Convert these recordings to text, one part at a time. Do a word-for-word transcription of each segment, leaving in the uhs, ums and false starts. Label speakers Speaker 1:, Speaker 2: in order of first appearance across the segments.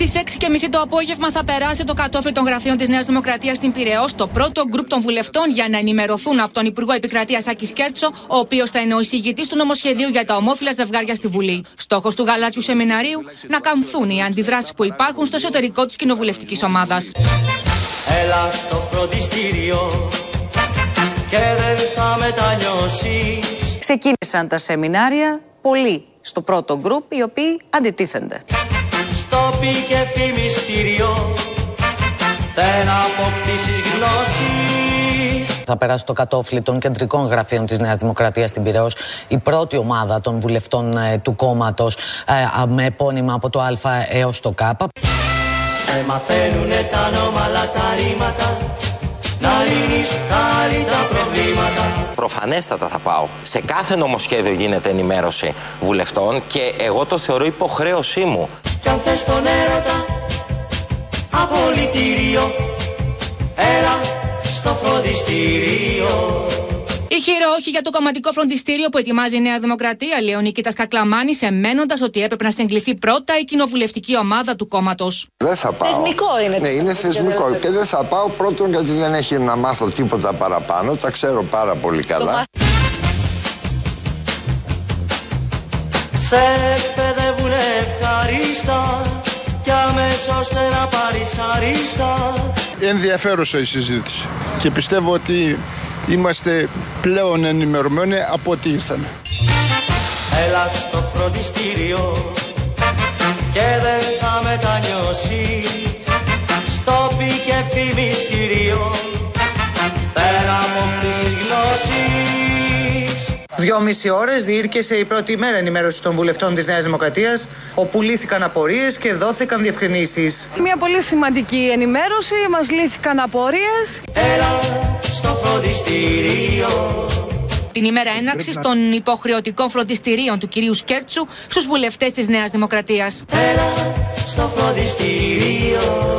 Speaker 1: Στις έξι και μισή το απόγευμα θα περάσει το κατόφλι των γραφείων της Νέας Δημοκρατίας στην Πειραιώς το πρώτο γκρουπ των βουλευτών για να ενημερωθούν από τον Υπουργό Επικρατείας Άκη Σκέρτσο, ο οποίος θα είναι ο εισηγητής του νομοσχεδίου για τα ομόφυλα ζευγάρια στη Βουλή. Στόχος του γαλάζιου σεμιναρίου να καμφθούν οι αντιδράσεις που υπάρχουν στο εσωτερικό της κοινοβουλευτικής ομάδας.
Speaker 2: Έλα στο φροντιστήριο και δεν θα μετανιώσεις.
Speaker 3: Ξεκίνησαν τα σεμινάρια, πολλοί στο πρώτο γκρουπ, οι οποίοι αντιτίθενται.
Speaker 2: Στο πι και φημιστήριο δεν αποκτήσεις γνώσεις.
Speaker 4: Θα περάσει το κατόφλι των κεντρικών γραφείων της Νέας Δημοκρατίας στην Πειραιώς η πρώτη ομάδα των βουλευτών ε, του κόμματος ε, με επώνυμα από το Α έως το Κ.
Speaker 2: Σε μαθαίνουνε τα νόμαλα τα ρήματα, να λύνεις πάλι τα προβλήματα.
Speaker 5: Προφανέστατα θα πάω. Σε κάθε νομοσχέδιο γίνεται ενημέρωση βουλευτών και εγώ το θεωρώ υποχρέωσή μου.
Speaker 2: Κι αν θες τον έρωτα, απολυτήριο, έλα στο φροντιστήριο.
Speaker 1: Ηχηρό όχι για το κομματικό φροντιστήριο που ετοιμάζει η Νέα Δημοκρατία, λέει ο Νικήτας Κακλαμάνης, εμένοντας ότι έπρεπε να συγκληθεί πρώτα η κοινοβουλευτική ομάδα του κόμματος.
Speaker 6: Δεν θα πάω.
Speaker 7: Θεσμικό είναι.
Speaker 6: Ναι, είναι θεσμικό. Και δεν θα πάω πρώτον γιατί δεν έχει να μάθω τίποτα παραπάνω. Τα ξέρω πάρα πολύ καλά.
Speaker 2: Σε εκπαιδεύουνε ευχαρίστα κι αμέσως θε να πάρεις αρίστα.
Speaker 8: Ενδιαφέρουσα η συζήτηση και πιστεύω ότι είμαστε πλέον ενημερωμένοι από ό,τι ήρθαμε.
Speaker 2: Έλα στο φροντιστήριο και δεν θα μετανιώσεις. Στο πι και φημιστήριο δεν αποκτήσεις γνώσεις.
Speaker 3: Δυόμιση ώρες διήρκεσε η πρώτη ημέρα ενημέρωση των βουλευτών της Νέας Δημοκρατίας, όπου λύθηκαν απορίες και δόθηκαν διευκρινήσεις.
Speaker 7: Μια πολύ σημαντική ενημέρωση, μας λύθηκαν απορίες.
Speaker 2: Έλα στο φροντιστήριο.
Speaker 1: Την ημέρα έναρξης των υποχρεωτικών φροντιστηρίων του κυρίου Σκέρτσου στους βουλευτές της Νέας Δημοκρατίας.
Speaker 2: Έλα στο φροντιστήριο.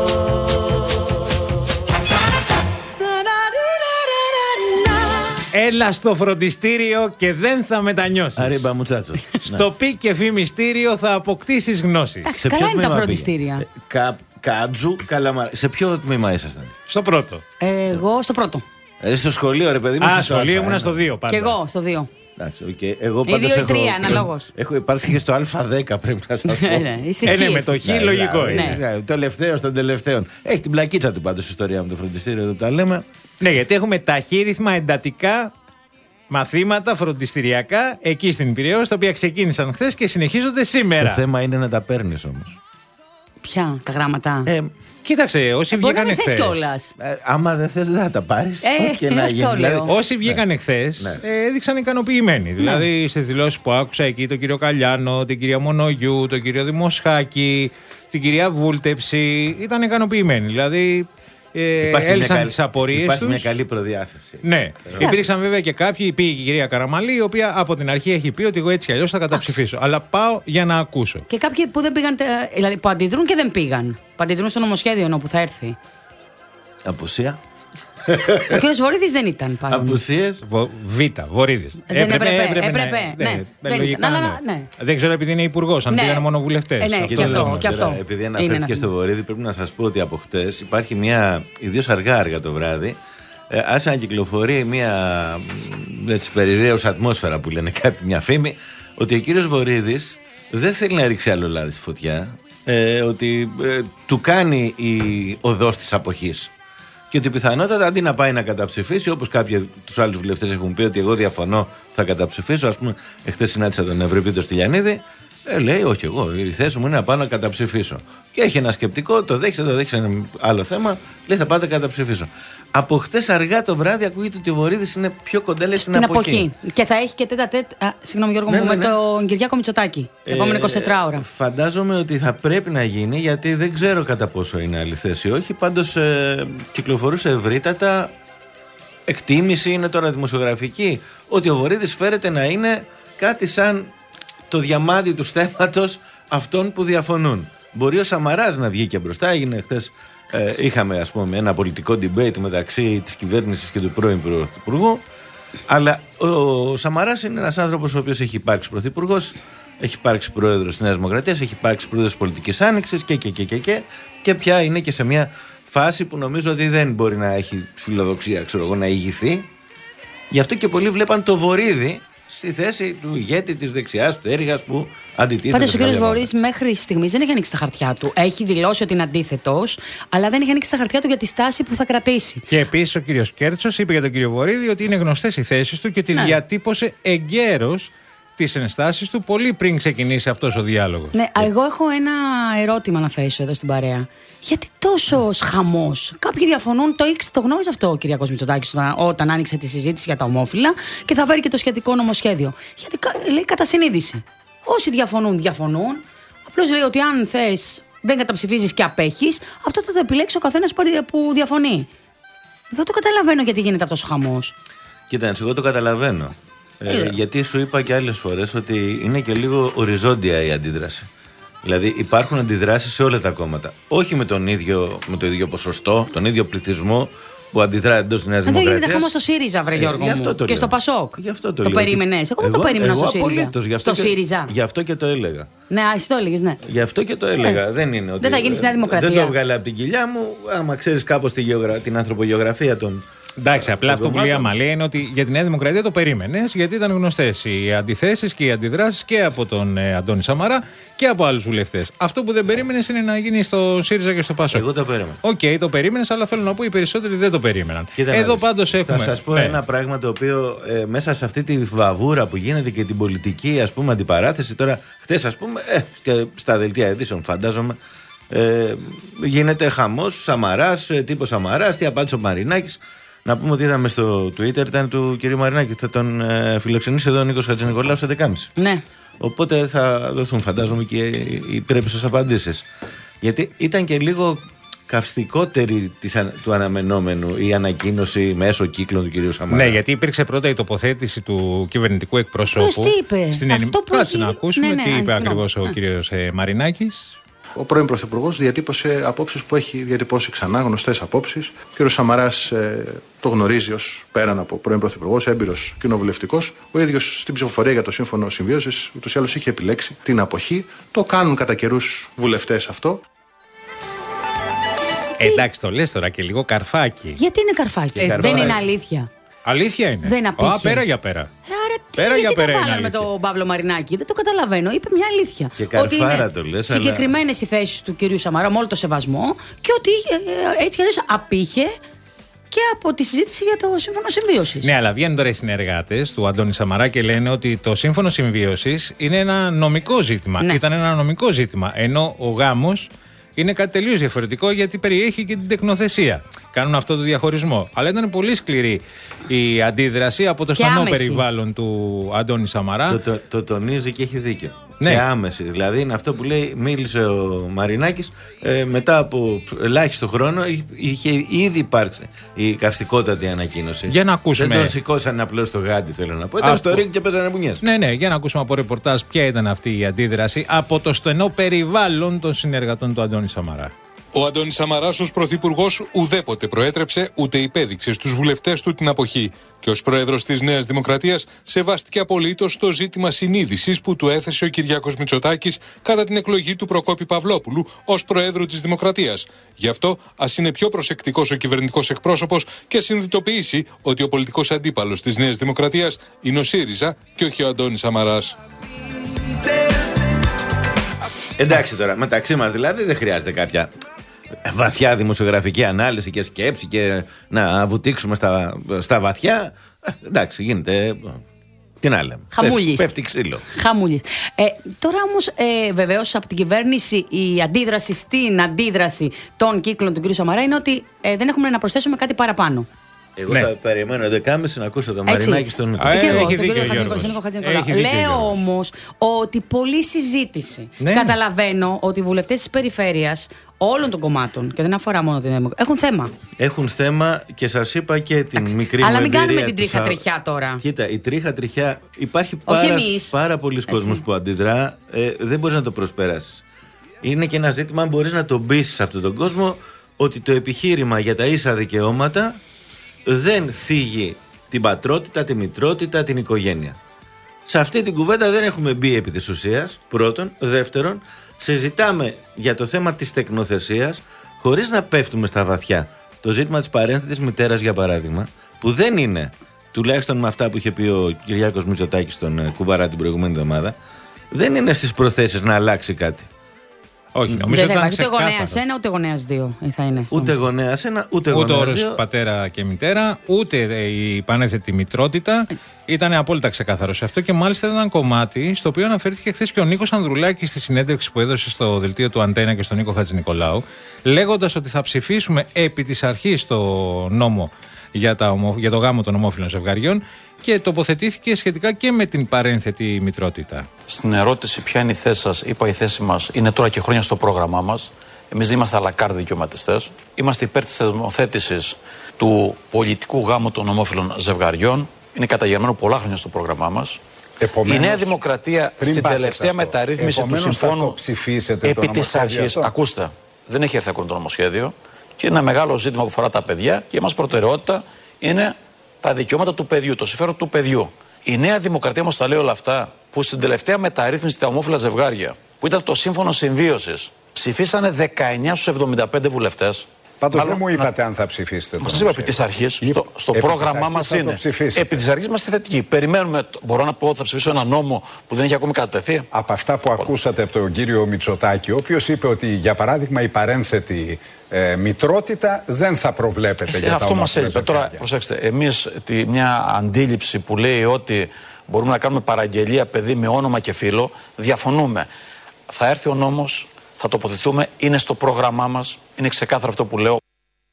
Speaker 9: Έλα στο φροντιστήριο και δεν θα μετανιώσεις.
Speaker 10: Αρίμπα μουτσάτσος.
Speaker 9: Στο πι και φημιστήριο θα αποκτήσεις γνώσεις.
Speaker 7: Σε καλά είναι τα φροντιστήρια.
Speaker 10: Κα, κάτζου, καλαμάρι. Σε ποιο τμήμα ήσασταν?
Speaker 9: Στο πρώτο.
Speaker 7: Εγώ στο πρώτο.
Speaker 10: Ε, στο σχολείο, ρε παιδί μου.
Speaker 9: Α, στο σχολείο ήμουν στο δύο πάντα.
Speaker 7: Και εγώ στο δύο.
Speaker 10: Εντάξει, okay. Εγώ
Speaker 7: ή δύο ή τρία, αναλόγως.
Speaker 10: Έχω υπάρξει και στο Α δέκα, πρέπει να σας πω.
Speaker 9: Ε, ναι, με το χ, λογικό
Speaker 10: είναι. Το τελευταίο των τελευταίων. Έχει την πλακίτσα του πάντως η ιστορία με το φροντιστήριο, εδώ που τα λέμε.
Speaker 9: Ναι, γιατί έχουμε ταχύρυθμα εντατικά μαθήματα φροντιστηριακά εκεί στην Πειραιώς, τα οποία ξεκίνησαν χθες και συνεχίζονται σήμερα.
Speaker 10: Το θέμα είναι να τα παίρνεις όμως.
Speaker 7: Ποια, τα γράμματα?
Speaker 9: Ε, κοίταξε, όσοι
Speaker 7: ε,
Speaker 9: βγήκαν εχθές.
Speaker 10: Ε, άμα δεν θες, δεν θα τα πάρεις.
Speaker 7: Ε,
Speaker 10: και να γίνει. Δηλαδή,
Speaker 9: όσοι βγήκαν ναι. εχθές ναι. ε, έδειξαν ικανοποιημένοι. Ναι. Δηλαδή, στις δηλώσεις που άκουσα εκεί, τον κύριο Καλιάνο, την κυρία Μονογιού, τον κύριο Δημοσχάκη, την κυρία Βούλτεψη, ήταν ικανοποιημένοι. Δηλαδή, Ε, έλυσαν τις απορίες τους.
Speaker 10: Υπάρχει μια καλή προδιάθεση.
Speaker 9: Ναι. Yeah. Υπήρξαν βέβαια και κάποιοι, πήγε η κυρία Καραμαλή, η οποία από την αρχή έχει πει ότι εγώ έτσι κι αλλιώς θα καταψηφίσω. Αλλά πάω για να ακούσω.
Speaker 7: Και κάποιοι που δεν πήγαν, δηλαδή που αντιδρούν και δεν πήγαν. Που αντιδρούν στο νομοσχέδιο ενώ που θα έρθει.
Speaker 10: Απουσία.
Speaker 7: Ο κύριος Βορίδης δεν ήταν παρόν.
Speaker 10: Απουσίες.
Speaker 9: Β, Βορίδης.
Speaker 7: Δεν έπρεπε. Έπρεπε. έπρεπε
Speaker 9: ναι,
Speaker 7: ναι,
Speaker 9: ναι, λογικά,
Speaker 7: ναι,
Speaker 9: ναι.
Speaker 7: ναι.
Speaker 9: Δεν ξέρω επειδή είναι υπουργός, αν
Speaker 7: ναι.
Speaker 9: πήγαν μόνο βουλευτές.
Speaker 7: Ε, ναι,
Speaker 9: αυτό
Speaker 7: και αυτό. Και αυτό.
Speaker 10: Επειδή αναφέρθηκε στο Βορίδη, πρέπει να σας πω ότι από χτες υπάρχει μια, ιδίως αργά αργά το βράδυ, ε, άρχισε να κυκλοφορεί μια έτσι, περιραίους ατμόσφαιρα που λένε κάποιοι, μια φήμη, ότι ο κύριος Βορίδης δεν θέλει να ρίξει άλλο λάδι στη φωτιά, ε, ότι ε, του κάνει η οδός της αποχής. Και ότι πιθανότατα αντί να πάει να καταψηφίσει, όπως κάποιοι τους άλλους βουλευτές έχουν πει ότι εγώ διαφωνώ, θα καταψηφίσω. Ας πούμε, εχθές συνάντησα τον Ευρυπίδο Στυλιανίδη. Ε, λέει, όχι, εγώ η θέση μου είναι να πάω να καταψηφίσω. Και έχει ένα σκεπτικό, το δέχεσαι, το δέχεσαι, ένα άλλο θέμα. Λέει, θα πάτε να καταψηφίσω. Από χτες αργά το βράδυ ακούγεται ότι ο Βορίδης είναι πιο κοντά, λέει, στην αποχή. αποχή.
Speaker 7: Και θα έχει και τέτα τέτ. Συγγνώμη, Γιώργο, ναι, μου, ναι, ναι. με τον Κυριάκο Μητσοτάκη. Ε, επόμενη εικοσιτέσσερις ώρα.
Speaker 10: Φαντάζομαι ότι θα πρέπει να γίνει, γιατί δεν ξέρω κατά πόσο είναι αληθές ή όχι. Πάντως ε, κυκλοφορούσε ευρύτατα. Εκτίμηση είναι τώρα δημοσιογραφική, ότι ο Βορίδης φέρεται να είναι κάτι σαν το διαμάντι του στέματος αυτών που διαφωνούν. Μπορεί ο Σαμαράς να βγει και μπροστά. Έγινε χθες, ε, είχαμε ας πούμε ένα πολιτικό debate μεταξύ της κυβέρνησης και του πρώην πρωθυπουργού. Αλλά ο Σαμαράς είναι ένας άνθρωπος ο οποίος έχει υπάρξει πρωθυπουργός, έχει υπάρξει πρόεδρος της Νέας Δημοκρατίας, έχει υπάρξει πρόεδρος της Πολιτικής Άνοιξης και, και, και, και, και, και πια είναι και σε μια φάση που νομίζω ότι δεν μπορεί να έχει φιλοδοξία, ξέρω εγώ, να ηγηθεί. Γι' αυτό και πολλοί βλέπαν το Βορίδη στη θέση του ηγέτη της δεξιάς, του έργας που αντιτίθεται.
Speaker 7: Πάντως ο κ. Βορίδης μέχρι στιγμής δεν έχει ανοίξει τα χαρτιά του. Έχει δηλώσει ότι είναι αντίθετος, αλλά δεν έχει ανοίξει τα χαρτιά του για τη στάση που θα κρατήσει.
Speaker 9: Και επίσης ο κ. Κέρτσος είπε για τον κ. Βορίδη ότι είναι γνωστές οι θέσεις του και ότι ναι. διατύπωσε εγκαίρως τις ενστάσεις του πολύ πριν ξεκινήσει αυτός ο διάλογος.
Speaker 7: Ναι, εγώ έχω ένα ερώτημα να θέσω εδώ στην παρέα. Γιατί τόσο χαμός? Κάποιοι διαφωνούν, το ήξερε, το γνώριζε αυτό ο Κυριάκος Μητσοτάκης όταν, όταν άνοιξε τη συζήτηση για τα ομόφυλα και θα φέρει και το σχετικό νομοσχέδιο. Γιατί λέει κατά συνείδηση. Όσοι διαφωνούν, διαφωνούν. Απλώς λέει ότι αν θες, δεν καταψηφίζεις και απέχεις, αυτό θα το επιλέξει ο καθένας που διαφωνεί. Δεν το καταλαβαίνω γιατί γίνεται αυτός ο χαμός.
Speaker 10: Κοίταξε, εγώ το καταλαβαίνω. Ε, γιατί σου είπα και άλλες φορές ότι είναι και λίγο οριζόντια η αντίδραση. Δηλαδή υπάρχουν αντιδράσεις σε όλα τα κόμματα. Όχι με, τον ίδιο, με το ίδιο ποσοστό, τον ίδιο πληθυσμό που αντιδρά εντός της Νέας Δημοκρατίας.
Speaker 7: Δεν γίνεται χαμός στο ΣΥΡΙΖΑ, βρε Γιώργο
Speaker 10: ε,
Speaker 7: μου. Και
Speaker 10: λέω.
Speaker 7: Στο ΠΑΣΟΚ.
Speaker 10: Το,
Speaker 7: το περίμενες? Εγώ, εγώ δεν το περίμενα στο ΣΥΡΙΖΑ.
Speaker 10: Απολύτως, γι' αυτό
Speaker 7: στο
Speaker 10: και,
Speaker 7: ΣΥΡΙΖΑ.
Speaker 10: Γι' αυτό και το έλεγα.
Speaker 7: Ναι, εσύ το έλεγες, ναι.
Speaker 10: Γι' αυτό και το έλεγα. Ε, δεν είναι ότι.
Speaker 7: Δεν θα γίνει στη Νέα Δημοκρατία.
Speaker 10: Δεν το έβγαλε από την κοιλιά μου. Άμα ξέρεις κάπως τη γεωγρα... την ανθρωπογεωγραφία των.
Speaker 9: Εντάξει, απλά αυτό που λέει η Αμαλία είναι ότι για τη Νέα Δημοκρατία το περίμενες, γιατί ήταν γνωστές οι αντιθέσεις και οι αντιδράσεις και από τον ε, Αντώνη Σαμαρά και από άλλους βουλευτές. Αυτό που δεν περίμενες είναι να γίνει στο ΣΥΡΙΖΑ και στο ΠΑΣΟΚ.
Speaker 10: Εγώ το περίμενα.
Speaker 9: Οκ, okay, το περίμενες, αλλά θέλω να πω οι περισσότεροι δεν το περίμεναν. Κοίτα, Εδώ πάντως έχουμε.
Speaker 10: Θα σας πω ναι. ένα πράγμα το οποίο ε, μέσα σε αυτή τη βαβούρα που γίνεται και την πολιτική ας πούμε αντιπαράθεση. Τώρα, χτες ας πούμε, ε, και στα δελτία ειδήσεων φαντάζομαι. Ε, γίνεται χαμός, Σαμαράς, τύπος Σαμαράς, τι απάντησε ο Μαρινάκης. Να πούμε ότι είδαμε στο Twitter ήταν του κ. Μαρινάκη. Θα τον ε, φιλοξενήσει εδώ ο Νίκος Χατζηνικολάου σε δέκα και μισή.
Speaker 7: Ναι.
Speaker 10: Οπότε θα δοθούν, φαντάζομαι, και οι πρέπουσες απαντήσεις. Γιατί ήταν και λίγο καυστικότερη της, του αναμενόμενου η ανακοίνωση μέσω κύκλων του κ. Σαμαρά.
Speaker 9: Ναι, γιατί υπήρξε πρώτα η τοποθέτηση του κυβερνητικού εκπροσώπου.
Speaker 7: Πώς τι είπε?
Speaker 9: Στην ενημ... Κάτσε να ακούσουμε
Speaker 7: ναι, ναι,
Speaker 9: τι είπε
Speaker 7: ναι,
Speaker 9: ακριβώς ο
Speaker 7: ναι.
Speaker 9: κ. Μαρινάκης.
Speaker 11: Ο πρώην Πρωθυπουργός διατύπωσε απόψεις που έχει διατυπώσει ξανά, γνωστές απόψεις. Ο κ. Σαμαράς ε, το γνωρίζει ως πέραν από πρώην Πρωθυπουργός, έμπειρος κοινοβουλευτικός. Ο ίδιος στην ψηφοφορία για το Σύμφωνο Συμβίωσης ούτως ή άλλως είχε επιλέξει την αποχή. Το κάνουν κατά καιρούς βουλευτές αυτό.
Speaker 9: Ε, εντάξει, το λες τώρα και λίγο καρφάκι.
Speaker 7: Γιατί είναι καρφάκι? Ε, δεν είναι αλήθεια.
Speaker 9: Αλήθεια είναι.
Speaker 7: Δεν απήχε.
Speaker 9: Α, πέρα για πέρα.
Speaker 7: Ε, άρα τι,
Speaker 9: πέρα
Speaker 7: γιατί
Speaker 9: για πέρα
Speaker 7: το βάλαμε με τον Παύλο Μαρινάκη? Δεν το καταλαβαίνω. Είπε μια αλήθεια.
Speaker 10: Και καρφάρα το λες.
Speaker 7: Συγκεκριμένες οι θέσεις του κυρίου Σαμαρά, με όλο το σεβασμό, και ότι ε, έτσι κι αλλιώς απήχε και από τη συζήτηση για το Σύμφωνο Συμβίωσης.
Speaker 9: Ναι, αλλά βγαίνουν τώρα οι συνεργάτες του Αντώνη Σαμαρά και λένε ότι το Σύμφωνο Συμβίωσης είναι ένα νομικό ζήτημα. Ναι. Ήταν ένα νομικό ζήτημα. Ενώ ο γάμος είναι κάτι τελείως διαφορετικό γιατί περιέχει και την τεκνοθεσία. Κάνουν αυτό το διαχωρισμό. Αλλά ήταν πολύ σκληρή η αντίδραση από το στενό περιβάλλον του Αντώνη Σαμαρά.
Speaker 10: Το, το, το τονίζει και έχει δίκιο.
Speaker 9: Ναι.
Speaker 10: Και άμεση. Δηλαδή είναι αυτό που λέει, μίλησε ο Μαρινάκης ε, μετά από ελάχιστο χρόνο είχε ήδη υπάρξει η καυστικότατη ανακοίνωση.
Speaker 9: Για να ακούσουμε.
Speaker 10: Δεν τον σηκώσαν απλώς στο γάντι, θέλω να πω. Ήταν στο ρίγκ και παίζανε μπουνιές.
Speaker 9: Ναι, ναι, για να ακούσουμε από ρεπορτάζ ποια ήταν αυτή η αντίδραση από το στενό περιβάλλον των συνεργατών του Αντώνη Σαμαρά.
Speaker 12: Ο Αντώνης Σαμαράς ως πρωθυπουργός ουδέποτε προέτρεψε ούτε υπέδειξε στους βουλευτές του την αποχή και ως πρόεδρος της Νέας Δημοκρατίας σεβάστηκε απολύτως το ζήτημα συνείδησης που του έθεσε ο Κυριάκος Μητσοτάκης κατά την εκλογή του Προκόπη Παυλόπουλου ως πρόεδρου της Δημοκρατίας. Γι' αυτό ας είναι πιο προσεκτικός ο κυβερνητικός εκπρόσωπος και συνειδητοποιήσει ότι ο πολιτικός αντίπαλος της Νέας Δημοκρατίας είναι ο ΣΥΡΙΖΑ και όχι ο Αντώνης Σαμαράς.
Speaker 10: Εντάξει τώρα, μεταξύ μας δηλαδή δεν χρειάζεται κάποια βαθιά δημοσιογραφική ανάλυση και σκέψη και να βουτήξουμε στα, στα βαθιά. Ε, εντάξει, γίνεται. Τι να λέμε.
Speaker 7: Χαμούλης.
Speaker 10: Πέφτει ξύλο.
Speaker 7: Χαμούλης. Ε, τώρα όμως, ε, βεβαίως, από την κυβέρνηση η αντίδραση στην αντίδραση των κύκλων του κ. Σαμαρά είναι ότι ε, δεν έχουμε να προσθέσουμε κάτι παραπάνω.
Speaker 10: Εγώ ναι. θα περιμένω δέκα και μισή να ακούσω τον Μαρινάκη στον Νίκο.
Speaker 9: Έχει δίκιο.
Speaker 7: Λέω όμως ότι πολλή συζήτηση. Ναι. Καταλαβαίνω ότι οι βουλευτές της περιφέρειας όλων των κομμάτων, και δεν αφορά μόνο την Δημοκρατία, έχουν θέμα.
Speaker 10: Έχουν θέμα και σας είπα και την Άξι. μικρή μου
Speaker 7: Αλλά μην
Speaker 10: εμπειρία
Speaker 7: κάνουμε την τρίχα
Speaker 10: σα...
Speaker 7: τριχιά τώρα.
Speaker 10: Κοίτα, η τρίχα τριχιά υπάρχει πάρα, πάρα πολλοί κόσμος που αντιδρά. Ε, δεν μπορείς να το προσπέρασεις. Είναι και ένα ζήτημα αν μπορείς να τον πείσεις σε αυτόν τον κόσμο ότι το επιχείρημα για τα ίσα δικαιώματα δεν θίγει την πατρότητα, τη μητρότητα, την οικογένεια. Σε αυτή την κουβέντα δεν έχουμε μπει επί της ουσίας, πρώτον. Δεύτερον, συζητάμε για το θέμα της τεκνοθεσίας χωρίς να πέφτουμε στα βαθιά. Το ζήτημα της παρένθετης μητέρας, για παράδειγμα, που δεν είναι, τουλάχιστον με αυτά που είχε πει ο Κυριάκος Μητσοτάκης στον Κουβαρά την προηγούμενη εβδομάδα, δεν είναι στις προθέσεις να αλλάξει κάτι.
Speaker 9: Όχι, νομίζω ότι
Speaker 7: δεν θα υπάρχει ούτε γονέας ένα, ούτε γονέας δύο. Θα είναι
Speaker 10: ούτε γονέας ένα, ούτε,
Speaker 9: ούτε
Speaker 10: γονέας
Speaker 9: όρος πατέρα και μητέρα, ούτε η πανέθετη μητρότητα. Ήταν απόλυτα ξεκάθαρο σε αυτό και μάλιστα ήταν ένα κομμάτι στο οποίο αναφέρθηκε χθες και ο Νίκος Ανδρουλάκης στη συνέντευξη που έδωσε στο δελτίο του Αντένα και στον Νίκο Χατζηνικολάου, λέγοντας ότι θα ψηφίσουμε επί της αρχής το νόμο για, τα ομο... για το γάμο των ομόφυλων ζευγαριών και τοποθετήθηκε σχετικά και με την παρένθετη μητρότητα.
Speaker 13: Στην ερώτηση ποια είναι η θέση σας, είπα η θέση μας είναι τώρα και χρόνια στο πρόγραμμά μας. Εμείς δεν είμαστε αλακάρ δικαιωματιστές. Είμαστε υπέρ της θεσμοθέτησης του πολιτικού γάμου των ομόφυλων ζευγαριών. Είναι καταγεγραμμένο πολλά χρόνια στο πρόγραμμά μας.
Speaker 14: Επομένως,
Speaker 13: η Νέα Δημοκρατία στην τελευταία μεταρρύθμιση
Speaker 14: Επομένως,
Speaker 13: του συμφώνου
Speaker 14: επί
Speaker 13: της αρχής, ακούστε, δεν έχει έρθει ακόμα το νομοσχέδιο και είναι ένα μεγάλο ζήτημα που αφορά τα παιδιά και για μας προτεραιότητα είναι τα δικαιώματα του παιδιού, το συμφέρον του παιδιού. Η Νέα Δημοκρατία όμως τα λέει όλα αυτά που στην τελευταία μεταρρύθμιση τα ομόφυλα ζευγάρια, που ήταν το σύμφωνο συμβίωσης, ψηφίσανε δεκαεννιά στους εβδομήντα πέντε βουλευτές.
Speaker 14: Πάντως δεν μου είπατε να... αν θα ψηφίσετε.
Speaker 13: Μας είπα επί της αρχής, στο, στο πρόγραμμά μας είναι. Επί της αρχής είμαστε θετικοί. Περιμένουμε, μπορώ να πω ότι θα ψηφίσω ένα νόμο που δεν έχει ακόμη κατατεθεί.
Speaker 14: Από αυτά που ακούσατε από τον κύριο Μητσοτάκη, ο οποίος είπε ότι για παράδειγμα η παρένθετη ε, μητρότητα δεν θα προβλέπεται ε, για
Speaker 13: αυτό
Speaker 14: τα
Speaker 13: μας είπε.
Speaker 14: ζευγάρια.
Speaker 13: Τώρα, προσέξτε, εμείς τη, μια αντίληψη που λέει ότι μπορούμε να κάνουμε παραγγελία παιδί με όνομα και φύλο, διαφωνούμε. Θα έρθει ο νόμος. Θα τοποθετηθούμε, είναι στο πρόγραμμά μας, είναι ξεκάθαρο αυτό που λέω.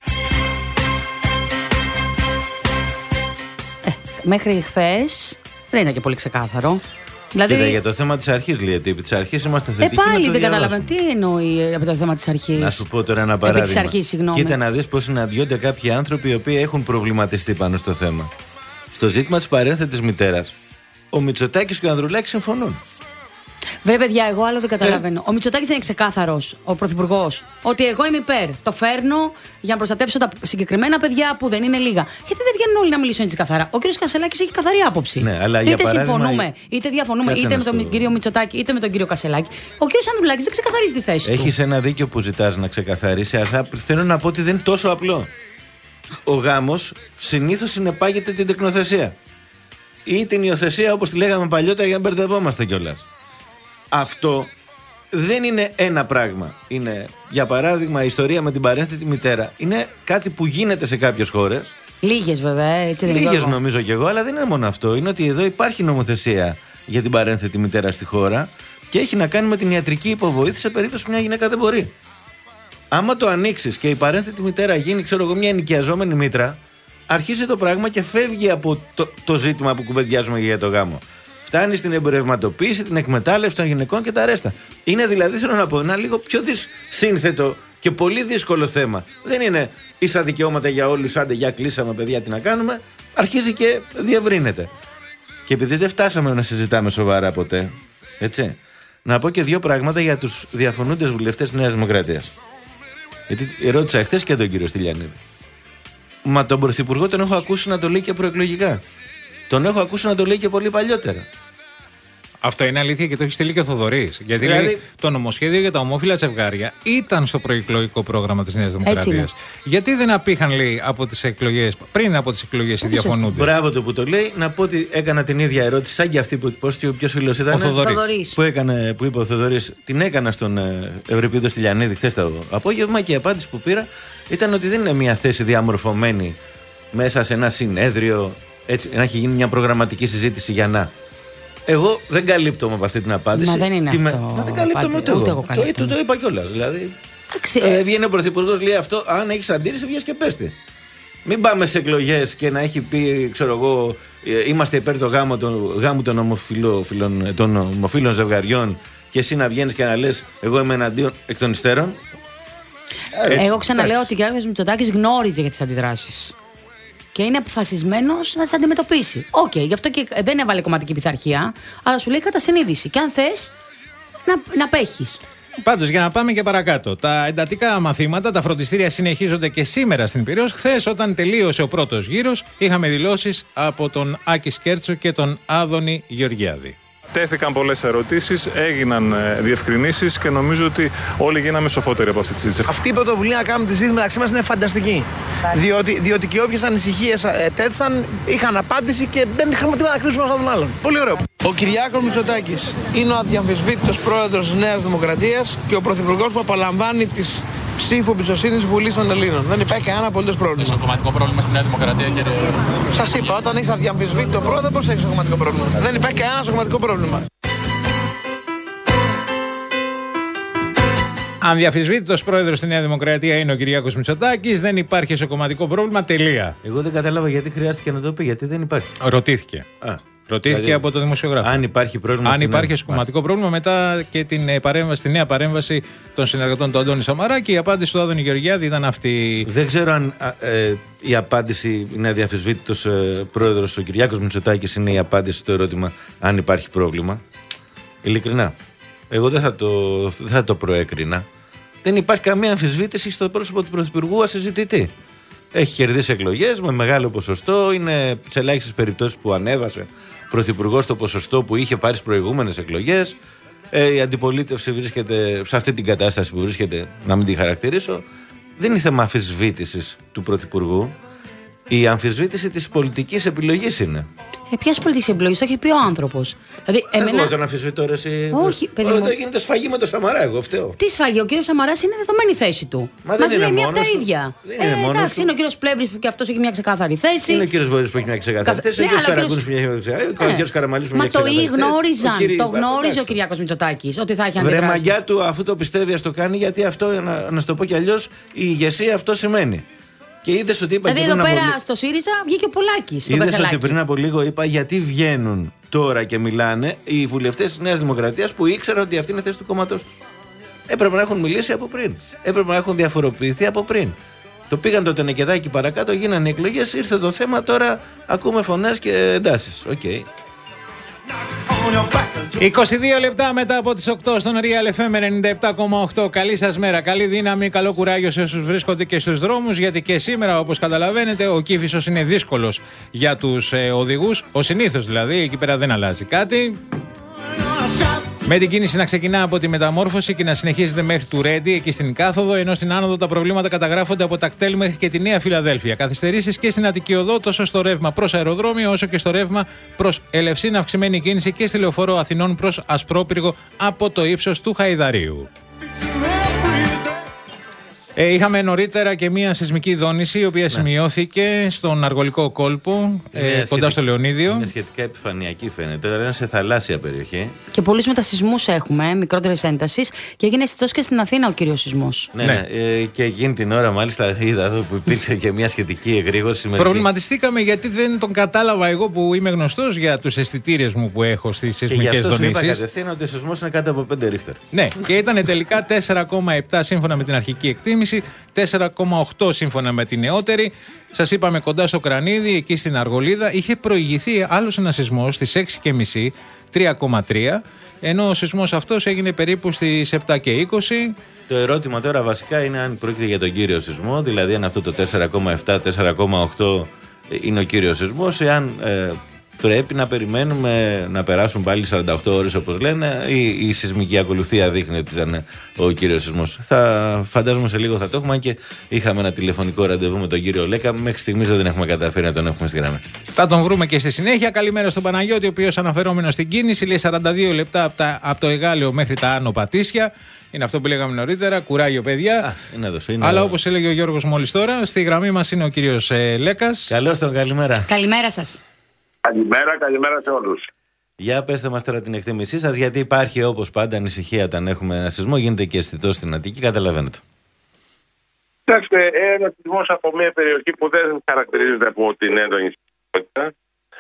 Speaker 7: Ε, μέχρι χθες δεν ήταν και πολύ ξεκάθαρο. Δηλαδή...
Speaker 10: Κοίτα, για το θέμα της αρχής λέει ότι επί της αρχής είμαστε θετικοί.
Speaker 7: Ε, πάλι
Speaker 10: το
Speaker 7: δεν καταλαβαίνω. Τι εννοεί από το θέμα της αρχής.
Speaker 10: Να σου πω τώρα ένα παράδειγμα.
Speaker 7: Επί της αρχής, συγγνώμη.
Speaker 10: Κοίτα να δεις πώς συναντιόνται κάποιοι άνθρωποι οι οποίοι έχουν προβληματιστεί πάνω στο θέμα. Στο ζήτημα της παρένθετης μητέρας, ο Μητσοτάκης και ο Ανδρουλάκης συμφωνούν.
Speaker 7: Βρε παιδιά, εγώ άλλο δεν καταλαβαίνω. Ο Μητσοτάκης είναι ξεκάθαρος, ο πρωθυπουργός, ότι εγώ είμαι υπέρ. Το φέρνω για να προστατεύσω τα συγκεκριμένα παιδιά που δεν είναι λίγα. Γιατί δεν βγαίνουν όλοι να μιλήσουν έτσι καθαρά. Ο κ. Κασελάκης έχει καθαρή άποψη.
Speaker 10: Ναι, αλλά
Speaker 7: είτε
Speaker 10: για παράδειγμα,
Speaker 7: συμφωνούμε, είτε διαφωνούμε, είτε με τον στο... κύριο Μητσοτάκη, είτε με τον κύριο Κασελάκη. Ο κ. Ανδρουλάκης δεν ξεκαθαρίζει τη θέση του.
Speaker 10: Έχεις ένα δίκιο που ζητάς να ξεκαθαρίσει, αλλά θέλω να πω ότι δεν είναι τόσο απλό. Ο γάμος συνήθως συνεπάγεται την τεκνοθεσία. Ή την υιοθεσία όπως τη λέγαμε παλιότερα για να μπερδευόμαστε κιόλας. Αυτό δεν είναι ένα πράγμα. Είναι, για παράδειγμα, η ιστορία με την παρένθετη μητέρα. Είναι κάτι που γίνεται σε κάποιες χώρες.
Speaker 7: Λίγες βέβαια, έτσι δεν είναι.
Speaker 10: Λίγες νομίζω κι εγώ, αλλά δεν είναι μόνο αυτό. Είναι ότι εδώ υπάρχει νομοθεσία για την παρένθετη μητέρα στη χώρα και έχει να κάνει με την ιατρική υποβοήθηση σε περίπτωση που μια γυναίκα δεν μπορεί. Άμα το ανοίξεις και η παρένθετη μητέρα γίνει, ξέρω εγώ, μια ενοικιαζόμενη μήτρα, αρχίζει το πράγμα και φεύγει από το, το ζήτημα που κουβεντιάζουμε για το γάμο. Φτάνει στην εμπορευματοποίηση, την εκμετάλλευση των γυναικών και τα ρέστα. Είναι δηλαδή, θέλω να πω, ένα λίγο πιο δυσ... σύνθετο και πολύ δύσκολο θέμα. Δεν είναι ίσα δικαιώματα για όλους, άντε για κλείσαμε παιδιά, τι να κάνουμε. Αρχίζει και διευρύνεται. Και επειδή δεν φτάσαμε να συζητάμε σοβαρά ποτέ, έτσι, να πω και δύο πράγματα για τους διαφωνούντες βουλευτές Νέας Δημοκρατίας. Γιατί ρώτησα χθες και τον κύριο Στυλιανίδη. Μα τον Πρωθυπουργό τον έχω ακούσει να το λέει και προεκλογικά. Τον έχω ακούσει να το λέει και πολύ παλιότερα.
Speaker 9: Αυτό είναι αλήθεια και το έχει στείλει και ο Θοδωρής. Γιατί
Speaker 10: δηλαδή...
Speaker 9: λέει, το νομοσχέδιο για τα ομόφυλα ζευγάρια ήταν στο προεκλογικό πρόγραμμα της Νέας Δημοκρατίας. Γιατί δεν απήχαν, λέει, από τις εκλογές, πριν από τις εκλογές οι διαφωνούντες.
Speaker 10: Μπράβο του που το λέει. Να πω ότι έκανα την ίδια ερώτηση, σαν και αυτή που. Ποιος φίλος ήταν,
Speaker 9: ο Θοδωρής.
Speaker 10: Που, έκανε, που είπε ο Θοδωρής. Την έκανα στον Ευρυπίδο Στυλιανίδη χθες το απόγευμα και η απάντηση που πήρα ήταν ότι δεν είναι μια θέση διαμορφωμένη μέσα σε ένα συνέδριο. Έτσι, να έχει γίνει μια προγραμματική συζήτηση για να. Εγώ δεν καλύπτω από αυτή την απάντηση.
Speaker 7: Μα δεν είναι αυτό.
Speaker 10: Με... Μα δεν καλύπτω ούτε εγώ. εγώ το, το, το είπα κιόλας. Δηλαδή. Ε, βγαίνει ο Πρωθυπουργός, λέει αυτό. Αν έχεις αντίρρηση, βγες και πες τη. Μην πάμε σε εκλογές και να έχει πει, ξέρω εγώ, είμαστε υπέρ το γάμο, το, γάμου των ομοφυλών, των ομοφυλών ζευγαριών και εσύ να βγαίνεις και να λες εγώ είμαι εναντίον εκ των υστέρων.
Speaker 7: Ε, εγώ ξαναλέω ότι ο κ. Μητσοτάκης γνώριζε για τις αντιδράσεις. Και είναι αποφασισμένος να τις αντιμετωπίσει. Οκ, okay, γι' αυτό και δεν έβαλε κομματική πειθαρχία, αλλά σου λέει κατά συνείδηση. Και αν θες, να, να πέχεις.
Speaker 9: Πάντως, για να πάμε και παρακάτω. Τα εντατικά μαθήματα, τα φροντιστήρια συνεχίζονται και σήμερα στην Πειραιώς. Χθες, όταν τελείωσε ο πρώτος γύρος, είχαμε δηλώσεις από τον Άκη Σκέρτσο και τον Άδωνη Γεωργιάδη.
Speaker 15: Τέθηκαν πολλές ερωτήσεις, έγιναν διευκρινήσεις και νομίζω ότι όλοι γίναμε σοφότεροι από αυτή τη συζήτηση.
Speaker 16: Αυτή η πρωτοβουλία να κάνουμε τη συζήτηση μεταξύ μας είναι φανταστική. Διότι, διότι και όποιες ανησυχίες τέτσαν είχαν απάντηση και δεν είχαμε τίποτα να κρύψουμε ένα τον άλλον. Πολύ ωραίο. Ο Κυριάκος Μητσοτάκης είναι ο αδιαμφισβήτητος πρόεδρος της Νέας Δημοκρατίας και ο πρωθυπουργός που απολαμβάνει τις ψήφου εμπιστοσύνης Βουλής των Ελλήνων. Δεν υπάρχει κανένα απολύτως πρόβλημα.
Speaker 17: Έχεις κομματικό πρόβλημα στη Νέα Δημοκρατία, κύριε?
Speaker 16: Σας είπα, όταν έχεις αδιαμφισβήτητο πρόεδρο, πώς έχεις κομματικό πρόβλημα? Δεν υπάρχει κανένα κομματικό πρόβλημα.
Speaker 9: Αν διαφυσβήτητος πρόεδρος στη Νέα Δημοκρατία είναι ο Κυριάκος Μητσοτάκης, δεν υπάρχει εσωκομματικό πρόβλημα. Τελεία.
Speaker 10: Εγώ δεν κατάλαβα γιατί χρειάστηκε να το πει, γιατί δεν υπάρχει.
Speaker 9: Ρωτήθηκε. Α, Ρωτήθηκε δηλαδή, από το δημοσιογράφο.
Speaker 10: Αν υπάρχει πρόβλημα.
Speaker 9: Αν υπάρχει εσωκομματικό πρόβλημα, μετά και την παρέμβαση, τη νέα παρέμβαση των συνεργατών του Αντώνη Σαμαρά και η απάντηση του Άδωνη Γεωργιάδη ήταν αυτή.
Speaker 10: Δεν ξέρω αν ε, η απάντηση είναι αδιαφυσβήτητος ε, πρόεδρος ο Κυριάκος Μητσοτάκης είναι η απάντηση στο ερώτημα αν υπάρχει πρόβλημα. Ειλικρινά. Εγώ δεν θα το, δεν θα το προέκρινα. Δεν υπάρχει καμία αμφισβήτηση στο πρόσωπο του Πρωθυπουργού ασυζητητή. Έχει κερδίσει εκλογές με μεγάλο ποσοστό. Είναι σε ελάχιστες περιπτώσεις που ανέβασε Πρωθυπουργός το ποσοστό που είχε πάρει στις προηγούμενες εκλογές. Ε, η αντιπολίτευση βρίσκεται σε αυτή την κατάσταση που βρίσκεται, να μην τη χαρακτηρίσω. Δεν είναι θέμα αμφισβήτησης του Πρωθυπουργού. Η αμφισβήτηση της πολιτικής επιλογής είναι.
Speaker 7: Ε, Ποια πολιτική επιλογή, το έχει πει ο άνθρωπος. Δηλαδή, εμένα...
Speaker 10: Εγώ τον αμφισβητώ, ρε εσύ.
Speaker 7: Όχι, παιδί μου.
Speaker 10: Εδώ γίνεται σφαγή με το Σαμαρά, εγώ φταίω.
Speaker 7: Τι σφαγή, ο κύριος Σαμαράς είναι δεδομένη θέση του.
Speaker 10: Μα δεν
Speaker 7: Μας
Speaker 10: είναι
Speaker 7: λέει μία
Speaker 10: μόνος
Speaker 7: από τα
Speaker 10: του.
Speaker 7: ίδια.
Speaker 10: Δεν είναι
Speaker 7: ε,
Speaker 10: μόνος
Speaker 7: εντάξει,
Speaker 10: του.
Speaker 7: είναι ο κύριος Πλεύρης που και αυτός έχει μια ξεκάθαρη θέση.
Speaker 10: Είναι ο κύριος Βορύης που έχει μια ξεκάθαρη θέση. Είναι ο κύριος Καραγκούνης που έχει μια ξεκάθαρη θέση. Ο κύριος Καραμανλής που έχει μια ξεκάθαρη θέση.
Speaker 7: Μα το γνώριζαν. Το γνώριζε ο Κυριάκος Μητσοτάκης ότι θα έχει αντιδράσει.
Speaker 10: Βρε μαγιά του, αφού το πιστεύει, α το κάνει, γιατί αυτό, να, να σου το πω κι αλλιώς, η ηγεσία αυτό σημαίνει. Και είδες ότι είπα.
Speaker 7: Δηλαδή, εδώ πέρα από... στο ΣΥΡΙΖΑ βγήκε ο Πολάκης.
Speaker 10: Είδες ότι πριν από λίγο είπα γιατί βγαίνουν τώρα και μιλάνε οι βουλευτές της Νέας Δημοκρατίας που ήξεραν ότι αυτή είναι η θέση του κόμματός τους. Έπρεπε να έχουν μιλήσει από πριν. Έπρεπε να έχουν διαφοροποιηθεί από πριν. Το πήγαν το τενεκεδάκι παρακάτω, γίνανε εκλογές, ήρθε το θέμα, τώρα ακούμε φωνές και εντάσεις. Οκ. Okay.
Speaker 9: είκοσι δύο λεπτά μετά από τις οκτώ στον Real εφ εμ ενενήντα επτά κόμμα οκτώ. Καλή σας μέρα, καλή δύναμη, καλό κουράγιο σε όσους βρίσκονται και στους δρόμους, γιατί και σήμερα, όπως καταλαβαίνετε, ο Κύφισσος είναι δύσκολος για τους ε, οδηγούς. Ο συνήθως δηλαδή, εκεί πέρα δεν αλλάζει κάτι. Με την κίνηση να ξεκινά από τη Μεταμόρφωση και να συνεχίζεται μέχρι του Ρέντι, εκεί στην Κάθοδο, ενώ στην Άνοδο τα προβλήματα καταγράφονται από τα κτέλ μέχρι και τη Νέα Φιλαδέλφια. Καθυστερήσεις και στην Αττική Οδό, τόσο στο ρεύμα προς αεροδρόμιο, όσο και στο ρεύμα προς Ελευσίνα. Αυξημένη κίνηση και στη Λεωφόρο Αθηνών προς Ασπρόπυργο από το ύψος του Χαϊδαρίου. Ε, είχαμε νωρίτερα και μία σεισμική δόνηση, η οποία ναι. σημειώθηκε στον Αργολικό κόλπο, ε, κοντά σχετικ... στο Λεωνίδιο.
Speaker 10: Είναι σχετικά επιφανειακή, φαίνεται. Τώρα είναι σε θαλάσσια περιοχή.
Speaker 7: Και πολλούς μετασυσμούς έχουμε, μικρότερης έντασης, και έγινε αισθητός και στην Αθήνα ο κύριος σεισμός.
Speaker 10: Ναι, ναι. ναι. Ε, και εκείνη την ώρα, μάλιστα, είδα εδώ που υπήρξε και μία σχετική εγρήγορση.
Speaker 9: Προβληματιστήκαμε γιατί δεν τον κατάλαβα εγώ που είμαι γνωστός για τους αισθητήρες μου που έχω στις σεισμικές δονήσεις.
Speaker 10: Και γι' αυτό σου είπα κατευθείαν ότι ο σεισμός είναι κάτω από πέντε ρίχτερ.
Speaker 9: Ναι, και ήταν τελικά τέσσερα κόμμα επτά σύμφωνα με την αρχική εκτίμηση. τέσσερα κόμμα οκτώ σύμφωνα με την νεότερη. Σας είπαμε κοντά στο Κρανίδι, εκεί στην Αργολίδα. Είχε προηγηθεί άλλος ένας σεισμός στις έξι και μισή, τρία κόμμα τρία, ενώ ο σεισμός αυτός έγινε περίπου στις επτά και είκοσι.
Speaker 10: Το ερώτημα τώρα βασικά είναι αν πρόκειται για τον κύριο σεισμό, δηλαδή αν αυτό το τέσσερα κόμμα επτά, τέσσερα κόμμα οκτώ είναι ο κύριος σεισμός, εάν ε, πρέπει να περιμένουμε να περάσουν πάλι σαράντα οκτώ ώρες όπως λένε, ή η σεισμική ακολουθία δείχνει ότι ήταν ο κύριος σεισμός. Θα φαντάζομαι σε λίγο θα το έχουμε, και είχαμε ένα τηλεφωνικό ραντεβού με τον κύριο Λέκα. Μέχρι στιγμής δεν έχουμε καταφέρει να τον έχουμε στη γραμμή.
Speaker 9: Θα τον βρούμε και στη συνέχεια. Καλημέρα στον Παναγιώτη, ο οποίος αναφερόμενος στην κίνηση λέει σαράντα δύο λεπτά από, τα, από το Εγάλεο μέχρι τα Άνω Πατήσια. Είναι αυτό που λέγαμε νωρίτερα. Κουράγιο, παιδιά.
Speaker 10: Α, είναι εδώ, είναι
Speaker 9: Αλλά
Speaker 10: εδώ.
Speaker 9: όπως έλεγε ο Γιώργος μόλις τώρα, στη γραμμή μας είναι ο κύριος ε, Λέκας.
Speaker 10: Καλώς τον, καλημέρα.
Speaker 7: Καλημέρα σας.
Speaker 18: Καλημέρα, καλημέρα σε όλους.
Speaker 10: Για πέστε μας τώρα την εκτίμησή σας, γιατί υπάρχει όπως πάντα ανησυχία όταν έχουμε ένα σεισμό, γίνεται και αισθητό στην Αττική, καταλαβαίνετε.
Speaker 18: Κοιτάξτε, ένα σεισμός από μια περιοχή που δεν χαρακτηρίζεται από την έντονη σεισμικότητα,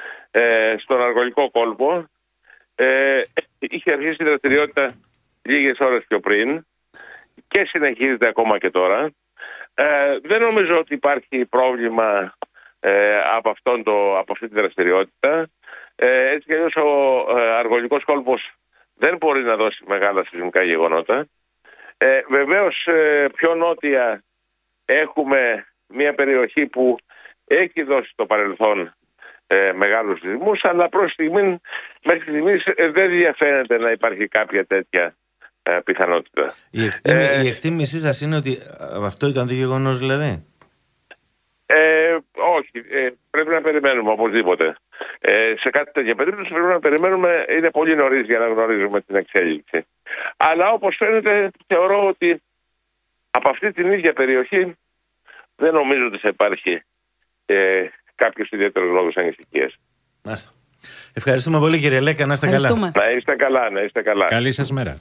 Speaker 18: ε, στον Αργολικό κόλπο, ε, είχε αρχίσει η δραστηριότητα λίγες ώρες πιο πριν και συνεχίζεται ακόμα και τώρα. Ε, δεν νομίζω ότι υπάρχει πρόβλημα Ε, από, αυτόν το, από αυτή τη δραστηριότητα. Ε, έτσι κι αλλιώς ο ε, Αργολικός κόλπος δεν μπορεί να δώσει μεγάλα σεισμικά γεγονότα. Ε, βεβαίως ε, πιο νότια έχουμε μια περιοχή που έχει δώσει στο παρελθόν ε, μεγάλους σεισμούς, αλλά προς στιγμή, μέχρι στιγμής ε, δεν διαφαίνεται να υπάρχει κάποια τέτοια ε, πιθανότητα.
Speaker 10: Η, εκτίμη,
Speaker 18: ε,
Speaker 10: η εκτίμησή σας είναι ότι αυτό ήταν το γεγονός, δηλαδή?
Speaker 18: Ε, όχι, ε, πρέπει να περιμένουμε οπωσδήποτε. Ε, σε κάτι τέτοια περίπτωση πρέπει να περιμένουμε, είναι πολύ νωρίς για να γνωρίζουμε την εξέλιξη. Αλλά όπως φαίνεται θεωρώ ότι από αυτή την ίδια περιοχή δεν νομίζω ότι θα υπάρχει ε, κάποιος ιδιαίτερος λόγος ανησυχίας.
Speaker 10: Μάλιστα. Ευχαριστούμε πολύ, κύριε Λέκα, να είστε καλά.
Speaker 18: Να είστε καλά, να είστε καλά.
Speaker 9: Καλή σας μέρα.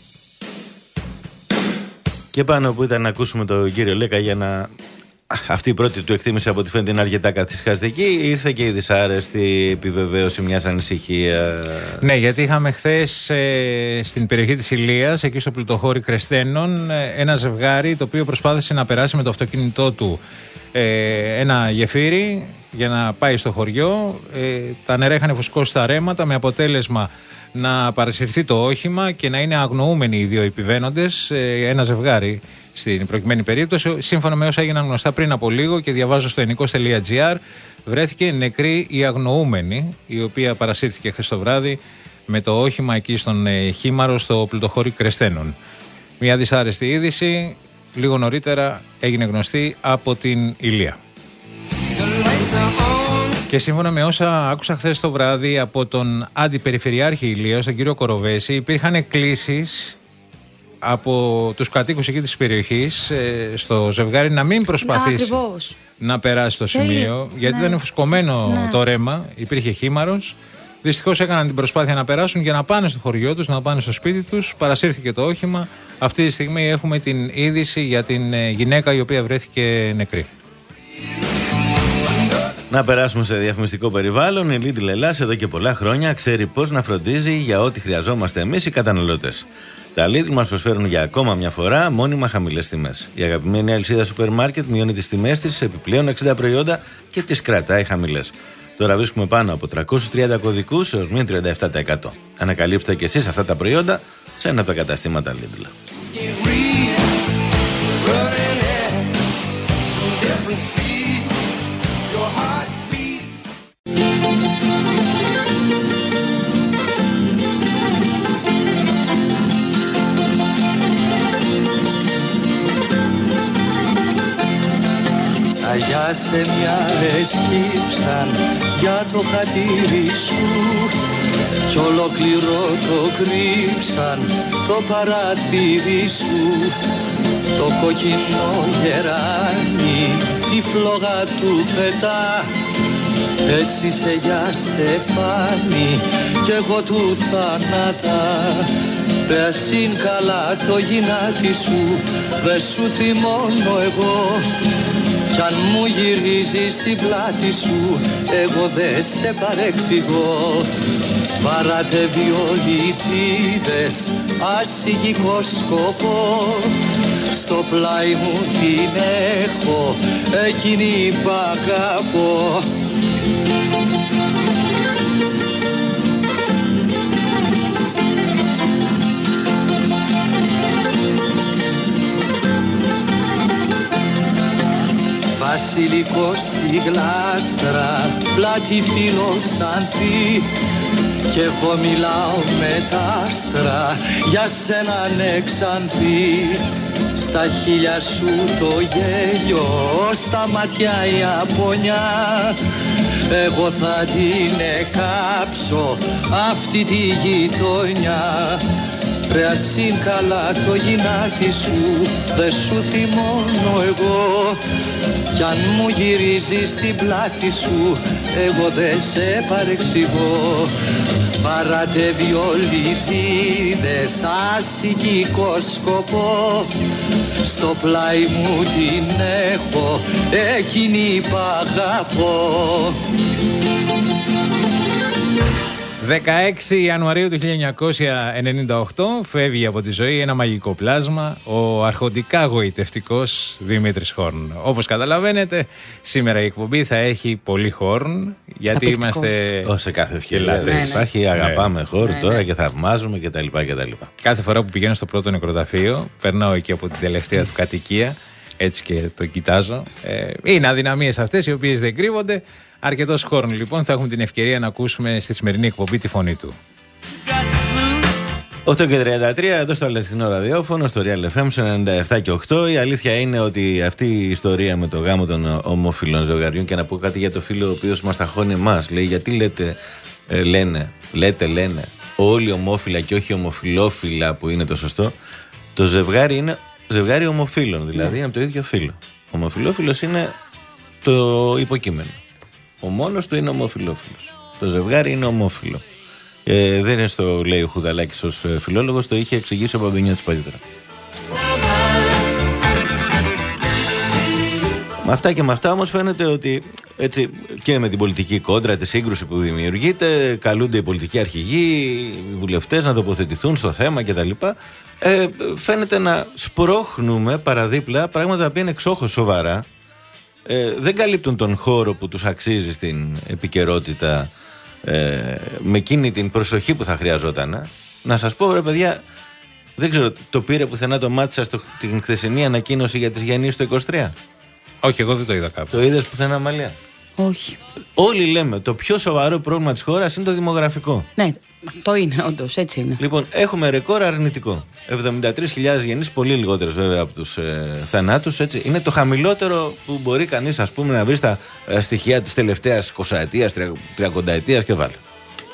Speaker 10: Και πάνω που ήταν να ακούσουμε τον κύριο Λέκα για να... Αυτή η πρώτη του εκτίμηση από ό,τι φαίνεται είναι αρκετά καθυσχαστική. Ήρθε και η δυσάρεστη επιβεβαίωση μιας ανησυχίας.
Speaker 9: Ναι, γιατί είχαμε χθες ε, στην περιοχή της Ηλίας, εκεί στο πλουτοχώρι Κρεσθένων, ε, ένα ζευγάρι το οποίο προσπάθησε να περάσει με το αυτοκίνητό του ε, ένα γεφύρι για να πάει στο χωριό. Ε, τα νερά είχαν φουσκώσει τα ρέματα με αποτέλεσμα να παρασυρθεί το όχημα και να είναι αγνοούμενοι οι δύο επιβαίνοντες, ε, ένα ζευγάρι στην προκειμένη περίπτωση. Σύμφωνα με όσα έγιναν γνωστά πριν από λίγο και διαβάζω στο ενικός τελεία τζι άρ, βρέθηκε νεκρή η αγνοούμενη, η οποία παρασύρθηκε χθες το βράδυ με το όχημα εκεί στον ε, Χήμαρο, στο πλουτοχώρι Κρεσθένων. Μια δυσάρεστη είδηση, λίγο νωρίτερα έγινε γνωστή από την Ηλία. Και σύμφωνα με όσα άκουσα χθες το βράδυ από τον Αντιπεριφερειάρχη Ηλίας, τον κύριο Κοροβέση, υπήρχαν εκκλήσεις από τους κατοίκους εκεί της περιοχής ε, στο ζευγάρι να μην προσπαθήσει να, να περάσει το σημείο, Θέλει. γιατί ναι. ήταν φουσκωμένο ναι. το ρέμα, υπήρχε χήμαρος. Δυστυχώς έκαναν την προσπάθεια να περάσουν για να πάνε στο χωριό τους, να πάνε στο σπίτι τους. Παρασύρθηκε το όχημα. Αυτή τη στιγμή έχουμε την είδηση για την ε, γυναίκα η οποία βρέθηκε νεκρή.
Speaker 10: Να περάσουμε σε διαφημιστικό περιβάλλον. Η Lidl Ελλάς εδώ και πολλά χρόνια ξέρει πώς να φροντίζει για ό,τι χρειαζόμαστε εμείς οι καταναλωτές. Τα Lidl μας προσφέρουν για ακόμα μια φορά μόνιμα χαμηλές τιμές. Η αγαπημένη αλυσίδα σούπερ μάρκετ μειώνει τις τιμές της σε επιπλέον εξήντα προϊόντα και τις κρατάει χαμηλές. Τώρα βρίσκουμε πάνω από τριακόσιους τριάντα κωδικούς έως μείον τριάντα επτά τοις εκατό. Ανακαλύψτε και εσείς αυτά τα προϊόντα σε ένα από τα καταστήματα Lidl.
Speaker 2: Για σε μυαλές κύψαν για το χατήρι σου κι ολόκληρο το κρύψαν το παραθύρι σου, το κόκκινο γεράνι τη φλόγα του πετά. Εσύ είσαι για στεφάνι κι εγώ του θάνατα. Πες είναι καλά το γυνάτι σου, δε σου θυμώνω εγώ. Κι αν μου γυρίζεις την πλάτη σου, εγώ δε σε παρεξηγώ. Βαράτε βιολιτσίδες, ασυγικό σκοπό. Στο πλάι μου την έχω, εκείνη που αγαπώ. Βασιλικό στη γλάστρα, πλάτη φίλος ανθή. Κι εγώ μιλάω με τα άστρα, για σένα ναι ξανθή. Στα χείλια σου το γέλιο, στα μάτια η απονιά. Εγώ θα την εκάψω, αυτή τη γειτονιά. Ρε ας είναι καλά το γυνάτι σου, δε σου θυμώνω εγώ. Κι αν μου γυρίζεις την πλάτη σου, εγώ δε σε παρεξηγώ. Παράτε βιολιτζίδες, ασυγικό σκοπό. Στο πλάι μου την έχω, εκείνη που αγαπώ.
Speaker 9: δεκαέξι Ιανουαρίου του χίλια εννιακόσια ενενήντα οκτώ φεύγει από τη ζωή ένα μαγικό πλάσμα, ο αρχοντικά γοητευτικός Δημήτρης Χόρν. Όπως καταλαβαίνετε, σήμερα η εκπομπή θα έχει πολύ Χόρν, γιατί είμαστε...
Speaker 10: Ω, σε κάθε ευκαιρία δεν υπάρχει, ναι, αγαπάμε ναι. Χόρν ναι, τώρα ναι. Και θαυμάζουμε κτλ.
Speaker 9: Κάθε φορά που πηγαίνω στο πρώτο νεκροταφείο, περνάω εκεί από την τελευταία του κατοικία, έτσι και το κοιτάζω. Ε, είναι αδυναμίες αυτές οι οποίες δεν κρύβονται. Αρκετός Χόρν λοιπόν, θα έχουμε την ευκαιρία να ακούσουμε στη σημερινή εκπομπή τη φωνή του.
Speaker 10: οκτώ και τριάντα τρία εδώ στο Αλεξινό ραδιόφωνο, στο Real εφ εμ ενενήντα επτά και οκτώ. Η αλήθεια είναι ότι αυτή η ιστορία με το γάμο των ομόφυλων ζευγαριών, και να πω κάτι για το φίλο ο οποίος μας ταχώνει εμάς, λέει γιατί λέτε, ε, λένε, λέτε, λένε όλοι ομόφυλα και όχι ομοφυλόφυλα, που είναι το σωστό. Το ζευγάρι είναι ζευγάρι ομοφύλων, δηλαδή είναι από το ίδιο φύλο. Ομοφυλόφιλος είναι το υποκείμενο. Ο μόνος του είναι ομοφυλόφιλος. Το ζευγάρι είναι ομόφυλο. Ε, δεν είναι στο λέει ο Χουδαλάκης ως φιλόλογος, το είχε εξηγήσει ο Παπαδημιώτης παλιότερα. Με αυτά και με αυτά όμως φαίνεται ότι έτσι, και με την πολιτική κόντρα, τη σύγκρουση που δημιουργείται, καλούνται οι πολιτικοί αρχηγοί, οι βουλευτές να τοποθετηθούν στο θέμα κτλ. Ε, φαίνεται να σπρώχνουμε παραδίπλα πράγματα που είναι εξόχως σοβαρά. Ε, δεν καλύπτουν τον χώρο που τους αξίζει στην επικαιρότητα, ε, με εκείνη την προσοχή που θα χρειαζόταν. Ε. Να σας πω, ρε παιδιά, δεν ξέρω, το πήρε πουθενά το μάτι σας την χθεσινή ανακοίνωση για τις γεννήσεις το είκοσι τρία?
Speaker 9: Όχι, εγώ δεν το είδα κάπου.
Speaker 10: Το είδες πουθενά, Μαλία?
Speaker 7: Όχι.
Speaker 10: Όλοι λέμε το πιο σοβαρό πρόβλημα της χώρας είναι το δημογραφικό.
Speaker 7: Ναι, το είναι, όντως, έτσι είναι.
Speaker 10: Λοιπόν, έχουμε ρεκόρ αρνητικό. εβδομήντα τρεις χιλιάδες γεννήσεις, πολύ λιγότερες βέβαια από τους ε, θανάτους. Έτσι. Είναι το χαμηλότερο που μπορεί κανείς, ας πούμε, να βρει στα ε, στοιχεία της τελευταίας εικοσαετίας, τριακονταετίας και βάλει.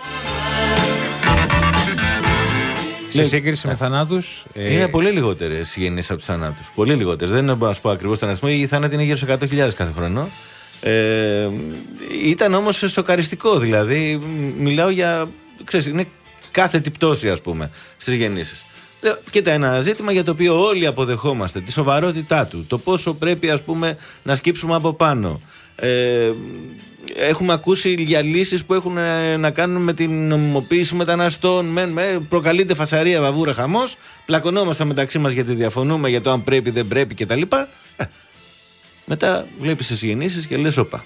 Speaker 9: Σε σύγκριση με θανάτους.
Speaker 10: Ε... Είναι πολύ λιγότερες οι γεννήσεις από τους θανάτους. Πολύ λιγότερες. Δεν μπορώ να σου πω ακριβώς τον αριθμό. Η θάνατη είναι γύρω στους εκατό χιλιάδες κάθε χρόνο. Ε, ήταν όμως σοκαριστικό. Δηλαδή, μιλάω για. Ξέρεις, είναι κάθετη πτώση, ας πούμε, στις γεννήσεις. Κοίτα, ένα ζήτημα για το οποίο όλοι αποδεχόμαστε τη σοβαρότητά του. Το πόσο πρέπει, ας πούμε, να σκύψουμε από πάνω. Ε, Έχουμε ακούσει για λύσεις που έχουν να κάνουν με την νομιμοποίηση μεταναστών. Με, με, προκαλείται φασαρία, βαβούρα, χαμός. Πλακωνόμαστε μεταξύ μας γιατί διαφωνούμε για το αν πρέπει, δεν πρέπει κτλ. Ε, μετά βλέπεις τις γεννήσεις και λες όπα.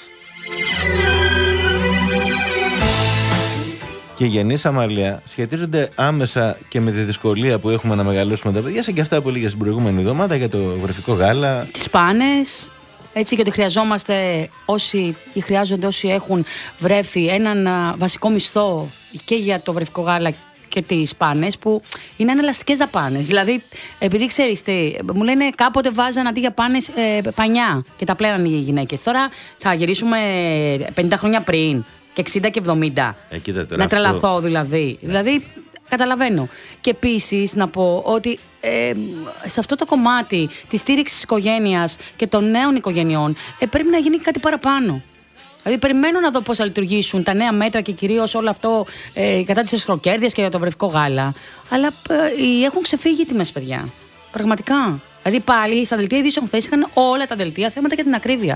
Speaker 10: Και οι γεννήσεις, Αμαλία, σχετίζονται άμεσα και με τη δυσκολία που έχουμε να μεγαλώσουμε τα παιδιά, σαν και αυτά που έλεγε στην προηγούμενη εβδομάδα για το βρεφικό γάλα.
Speaker 7: Τις πάνες. Έτσι, και ότι χρειαζόμαστε όσοι ή χρειάζονται όσοι έχουν βρέφει έναν α, βασικό μισθό και για το βρεφικό γάλα και τις πάνες, που είναι ανελαστικές δαπάνες. Δηλαδή, επειδή ξέρεις τι, μου λένε κάποτε βάζαν αντί για πάνες ε, πανιά και τα πλέναν οι γυναίκες. Τώρα θα γυρίσουμε πενήντα χρόνια πριν και εξήντα και εβδομήντα.
Speaker 10: Ε, κοίτα, τώρα
Speaker 7: να
Speaker 10: αυτό...
Speaker 7: τρελαθώ δηλαδή. Ναι. Δηλαδή, καταλαβαίνω. Και επίσης να πω ότι ε, σε αυτό το κομμάτι της στήριξης της οικογένειας και των νέων οικογενειών ε, πρέπει να γίνει κάτι παραπάνω. Δηλαδή, περιμένω να δω πώς θα λειτουργήσουν τα νέα μέτρα και κυρίως όλο αυτό ε, κατά της εσχροκέρδειας και για το βρεφικό γάλα. Αλλά ε, έχουν ξεφύγει οι τιμές, παιδιά. Πραγματικά. Δηλαδή, πάλι στα δελτία ειδήσεων χθες είχαν όλα τα δελτία θέματα για την ακρίβεια.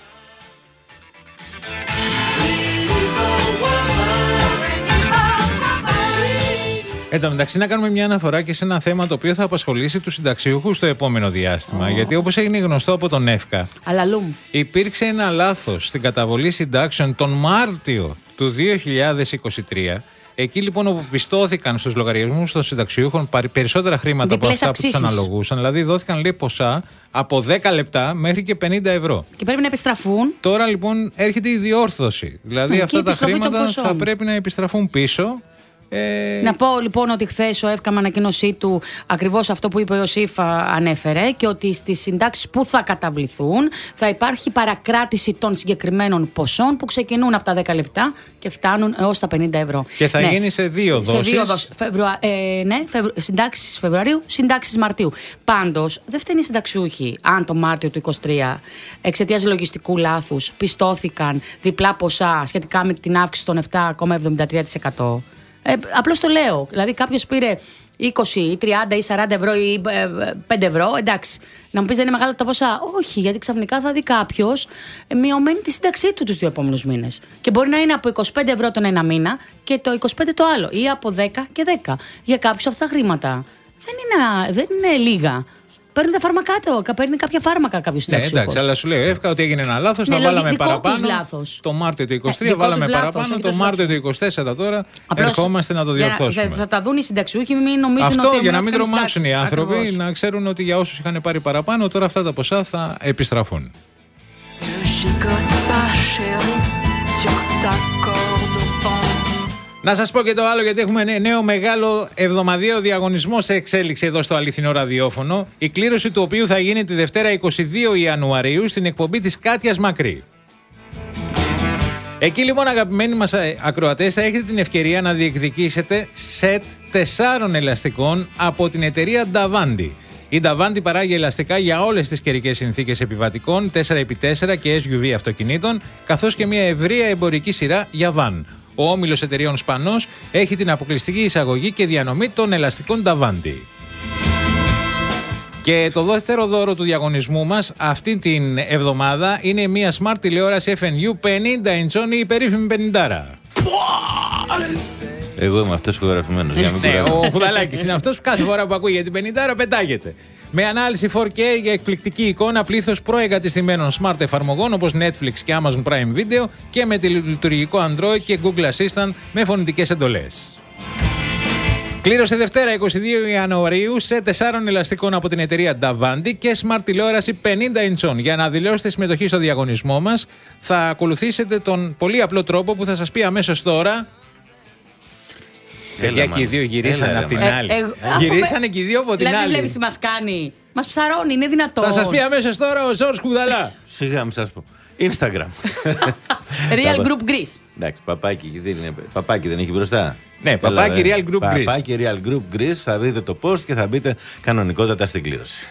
Speaker 9: Εν τω μεταξύ, να κάνουμε μια αναφορά και σε ένα θέμα το οποίο θα απασχολήσει τους συνταξιούχους στο επόμενο διάστημα. Oh. Γιατί, όπως έγινε γνωστό από τον ΕΦΚΑ,
Speaker 7: Αλαλούμ.
Speaker 9: υπήρξε ένα λάθος στην καταβολή συντάξεων τον Μάρτιο του δύο χιλιάδες είκοσι τρία. Εκεί λοιπόν όπου πιστώθηκαν στους λογαριασμούς των συνταξιούχων περισσότερα χρήματα από αυτά αυξήσεις που τους αναλογούσαν. Δηλαδή δόθηκαν, λέει, ποσά από δέκα λεπτά μέχρι και πενήντα ευρώ.
Speaker 7: Και πρέπει να επιστραφούν.
Speaker 9: Τώρα λοιπόν έρχεται η διόρθωση. Δηλαδή, ναι, αυτά τα χρήματα θα πρέπει να επιστραφούν πίσω. Ε...
Speaker 7: Να πω λοιπόν ότι χθες ο ΕΦΚΑ με ανακοίνωσή του ακριβώς αυτό που είπε ο ΣΥΦΑ ανέφερε, και ότι στις συντάξεις που θα καταβληθούν θα υπάρχει παρακράτηση των συγκεκριμένων ποσών που ξεκινούν από τα δέκα λεπτά και φτάνουν έως τα πενήντα ευρώ.
Speaker 9: Και θα, ναι, γίνει σε δύο δόσεις.
Speaker 7: Σε δύο δόσεις. Φεβρουα... Ε, ναι, φεβρου... συντάξεις Φεβρουαρίου, συντάξεις Μαρτίου. Πάντως δεν φταίνει οι συνταξιούχοι αν το Μάρτιο του είκοσι τρία εξαιτίας λογιστικού λάθους πιστώθηκαν διπλά ποσά σχετικά με την αύξηση των επτά κόμμα εβδομήντα τρία τοις εκατό. Ε, απλώς το λέω. Δηλαδή, κάποιος πήρε είκοσι, τριάντα ή σαράντα ευρώ ή πέντε ευρώ, εντάξει. Να μου πεις δεν είναι μεγάλα τα ποσά. Όχι, γιατί ξαφνικά θα δει κάποιος μειωμένη τη σύνταξή του τους δύο επόμενους μήνες. Και μπορεί να είναι από είκοσι πέντε ευρώ τον ένα μήνα και το είκοσι πέντε το άλλο. Ή από δέκα και δέκα. Για κάποιους αυτά τα χρήματα δεν είναι, δεν είναι λίγα. Παίρνουν τα φάρμακά του, παίρνει κάποια φάρμακα κάποιο συνταξιούχος.
Speaker 9: Ναι, εντάξει, αλλά σου λέω εύκα ότι έγινε ένα λάθος,
Speaker 7: ναι,
Speaker 9: να βάλαμε παραπάνω.
Speaker 7: Το
Speaker 9: Μάρτιο του είκοσι τρία ναι, βάλαμε παραπάνω, το, το Μάρτιο του είκοσι τέσσερα τώρα απλώς ερχόμαστε να το διορθώσουμε.
Speaker 7: Θα, θα τα δουν οι συνταξιούχοι, μην νομίζουν
Speaker 9: αυτό,
Speaker 7: ότι.
Speaker 9: Αυτό για να μην τρομάξουν οι άνθρωποι,
Speaker 7: ακριβώς.
Speaker 9: Να ξέρουν ότι για όσους είχαν πάρει παραπάνω, τώρα αυτά τα ποσά θα επιστραφούν. Να σας πω και το άλλο, γιατί έχουμε νέο μεγάλο εβδομαδιαίο διαγωνισμό σε εξέλιξη εδώ στο αληθινό ραδιόφωνο, η κλήρωση του οποίου θα γίνει τη Δευτέρα είκοσι δύο Ιανουαρίου στην εκπομπή της Κάτιας Μακρύ. Εκεί λοιπόν, αγαπημένοι μας ακροατές, θα έχετε την ευκαιρία να διεκδικήσετε σετ τεσσάρων ελαστικών από την εταιρεία Davanti. Η Davanti παράγει ελαστικά για όλες τις καιρικές συνθήκες επιβατικών, τέσσερα επί τέσσερα και ες γιου βι αυτοκινήτων, καθώς και μια ευρεία εμπορική σειρά για βαν. Ο όμιλος εταιρείων Σπανός έχει την αποκλειστική εισαγωγή και διανομή των ελαστικών Davanti. Και το δεύτερο δώρο του διαγωνισμού μας αυτή την εβδομάδα είναι μια smart τηλεόραση εφ εν γιου πενήντα inch, η περίφημη πενηντάρα.
Speaker 10: Εγώ είμαι αυτός ηχογραφημένος.
Speaker 9: Ναι, ο Χουδαλάκης είναι αυτός που κάθε φορά που ακούει για την πενηντάρα πετάγεται. Με ανάλυση φορ κέι για εκπληκτική εικόνα, πλήθος προεγκατεστημένων smart εφαρμογών όπως Netflix και Amazon Prime Video και με τηλελειτουργικό Android και Google Assistant με φωνητικές εντολές. Κλήρωσε Δευτέρα είκοσι δύο Ιανουαρίου σε τεσσάρων ελαστικών από την εταιρεία Davanti και smart τηλεόραση πενήντα inch. Για να δηλώσετε συμμετοχή στο διαγωνισμό μας, θα ακολουθήσετε τον πολύ απλό τρόπο που θα σας πει αμέσως τώρα. Παιδιά, και οι δύο γυρίσανε από την άλλη. Ε, ε, γυρίσανε και οι δύο από την
Speaker 7: δηλαδή,
Speaker 9: άλλη.
Speaker 7: Δηλαδή, βλέπεις τι μας κάνει. Μας ψαρώνει, είναι δυνατόν.
Speaker 9: Θα σας πει αμέσως τώρα ο Ζόρς Κουδαλά.
Speaker 10: Σιγά, μην σας πω. Instagram.
Speaker 7: Real Group Greece.
Speaker 10: Εντάξει, παπάκι δεν, είναι, παπάκι δεν έχει μπροστά.
Speaker 9: Ναι, παπάκι Real Group Greece.
Speaker 10: Παπάκι Real Group Greece, θα δείτε το post και θα μπείτε κανονικότατα στην κλήρωση.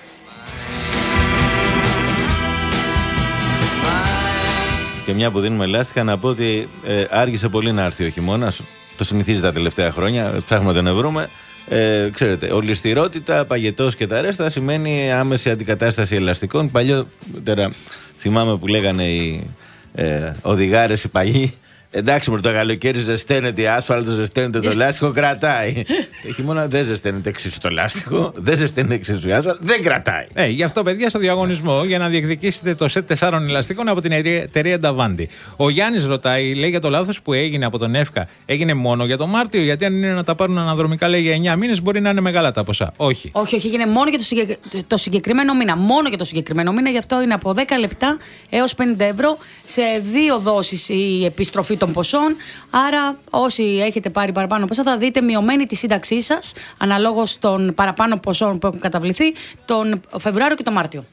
Speaker 10: Και μια που δίνουμε ελάστιχα, να πω ότι ε, άργησε πολύ να έρθει ο χειμώνας. Το συνηθίζει τα τελευταία χρόνια. Ψάχνουμε να τον βρούμε. Ε, ξέρετε, ολιστηρότητα, παγετός και τα ρέστα σημαίνει άμεση αντικατάσταση ελαστικών. Παλιότερα θυμάμαι που λέγανε οι ε, οδηγάρες οι παλιοί. Εντάξει, με το καλοκαίρι ζεσταίνεται η άσφαλτο, ζεσταίνεται το λάστιχο, κρατάει. Το χειμώνα δεν ζεσταίνεται εξίσου το λάστιχο, δεν ζεσταίνεται εξίσου η άσφαλτο, δεν κρατάει.
Speaker 9: Ε, γι' αυτό, παιδιά, στο διαγωνισμό για να διεκδικήσετε το σετ τεσσάρων ελαστικών από την εταιρεία Davanti. Ο Γιάννης ρωτάει, λέει για το λάθος που έγινε από τον ΕΦΚΑ. Έγινε μόνο για το Μάρτιο, γιατί αν είναι να τα πάρουν αναδρομικά, λέει για εννιά μήνες, μπορεί να είναι μεγάλα τα ποσά. Όχι.
Speaker 7: Όχι, όχι, έγινε μόνο για το, συγκεκ... το συγκεκριμένο μήνα. Μόνο για το συγκεκριμένο μήνα, γι' αυτό είναι από δέκα λεπτά έως πενήντα ευρώ σε δύο δόσεις η επιστροφή των ποσών. Άρα, όσοι έχετε πάρει παραπάνω ποσά, θα δείτε μειωμένη τη σύνταξή σας αναλόγως των παραπάνω ποσών που έχουν καταβληθεί τον Φεβρουάριο και τον Μάρτιο.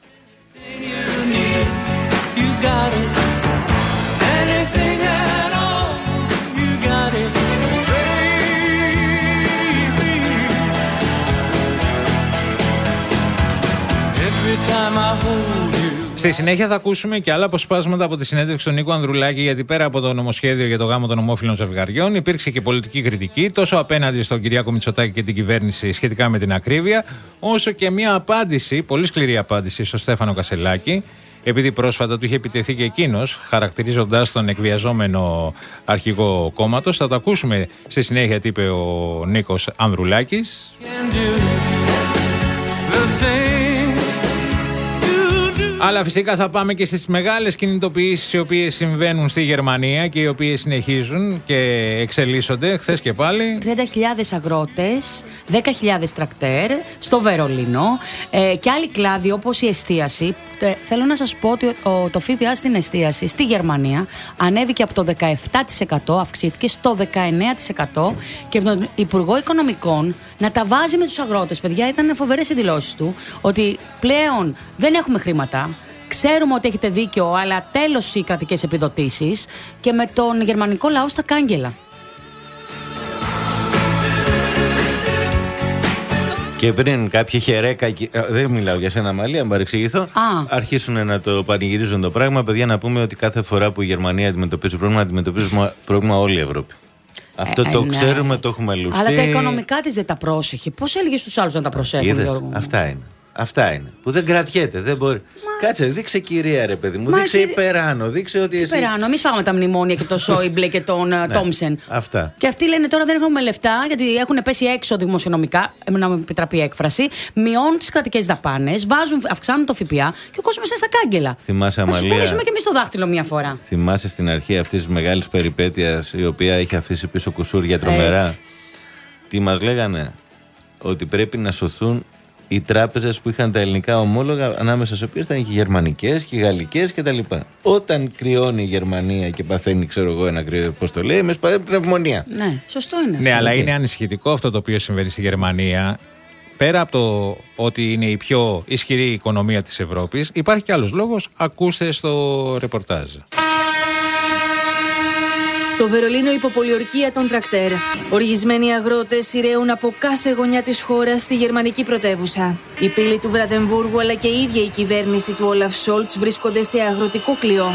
Speaker 9: Στη συνέχεια θα ακούσουμε και άλλα αποσπάσματα από τη συνέντευξη του Νίκου Ανδρουλάκη, γιατί πέρα από το νομοσχέδιο για το γάμο των ομόφυλων ζευγαριών υπήρξε και πολιτική κριτική τόσο απέναντι στον Κυριάκο Μητσοτάκη και την κυβέρνηση σχετικά με την ακρίβεια, όσο και μια απάντηση, πολύ σκληρή απάντηση, στον Στέφανο Κασελάκη, επειδή πρόσφατα του είχε επιτεθεί και εκείνος, χαρακτηρίζοντας τον εκβιαζόμενο αρχηγό κόμματος. Θα το ακούσουμε στη συνέχεια τι είπε ο Νίκος Ανδρουλάκης. Αλλά φυσικά θα πάμε και στις μεγάλες κινητοποιήσεις οι οποίες συμβαίνουν στη Γερμανία και οι οποίες συνεχίζουν και εξελίσσονται. Χθες και πάλι
Speaker 7: τριάντα χιλιάδες αγρότες, δέκα χιλιάδες τρακτέρ στο Βερολίνο ε, και άλλοι κλάδοι όπως η εστίαση. Ε, θέλω να σας πω ότι ο, το ΦΠΑ στην εστίαση στη Γερμανία ανέβηκε από το δεκαεπτά τοις εκατό, αυξήθηκε στο δεκαεννέα τοις εκατό και τον Υπουργό Οικονομικών να τα βάζει με τους αγρότες. Παιδιά, ήταν φοβερές οι δηλώσεις του ότι πλέον δεν έχουμε χρήματα. Ξέρουμε ότι έχετε δίκιο, αλλά τέλος οι κρατικές επιδοτήσεις και με τον γερμανικό λαό στα κάγκελα.
Speaker 10: Και πριν κάποιοι χερέκα, δεν μιλάω για σένα Μαλή, αν παρεξηγηθώ,
Speaker 7: Α.
Speaker 10: αρχίσουν να το πανηγυρίζουν το πράγμα. Παιδιά, να πούμε ότι κάθε φορά που η Γερμανία αντιμετωπίζει πρόβλημα, αντιμετωπίζει πρόβλημα όλη η Ευρώπη. Αυτό το ε, ξέρουμε, το έχουμε λουστεί.
Speaker 7: Αλλά τα οικονομικά της δεν τα πρόσεχε. Πώς έλεγε στους άλλους να τα προσέχουν?
Speaker 10: Είδες, αυτά είναι. Αυτά είναι. Που δεν κρατιέται, δεν μπορεί. Μα... Κάτσε, δείξε κυρία, ρε παιδί μου. Μα δείξε κύριε... υπεράνω. Δείξε ότι εσύ.
Speaker 7: Υπεράνω. Εμείς φάγαμε τα μνημόνια και το Σόιμπλε και τον ναι, Τόμψεν.
Speaker 10: Αυτά.
Speaker 7: Και αυτοί λένε τώρα δεν έχουμε λεφτά, γιατί έχουν πέσει έξω δημοσιονομικά. Να μου επιτραπεί η έκφραση. Μειώνουν τις κρατικές δαπάνες, αυξάνουν το ΦΠΑ και ο κόσμος είναι στα κάγκελα.
Speaker 10: Θυμάσαι, Αμαλία.
Speaker 7: Θα τους κουνήσουμε και εμείς το δάχτυλο μία φορά.
Speaker 10: Θυμάσαι στην αρχή αυτής της μεγάλης περιπέτειας, η οποία είχε αφήσει πίσω κουσούρια τρομερά. Έτσι. Τι μας λέγανε? Ότι πρέπει να σωθούν οι τράπεζες που είχαν τα ελληνικά ομόλογα, ανάμεσα στις οποίες ήταν και οι γερμανικές και οι γαλλικές κτλ. Όταν κρυώνει η Γερμανία και παθαίνει, ξέρω εγώ, ένα κρύο, πώς το λέει, με πνευμονία.
Speaker 7: Ναι, σωστό είναι.
Speaker 9: Ναι, αλλά είναι ανησυχητικό αυτό το οποίο συμβαίνει στη Γερμανία. Πέρα από το ότι είναι η πιο ισχυρή οικονομία της Ευρώπης, υπάρχει και άλλος λόγος. Ακούστε στο ρεπορτάζ.
Speaker 19: Το Βερολίνο υποπολιορκία των τρακτέρ. Οργισμένοι αγρότες σειραίουν από κάθε γωνιά της χώρας στη γερμανική πρωτεύουσα. Η πύλη του Βραντεμβούργου αλλά και η ίδια η κυβέρνηση του Όλαφ Σόλτς βρίσκονται σε αγροτικό κλειό.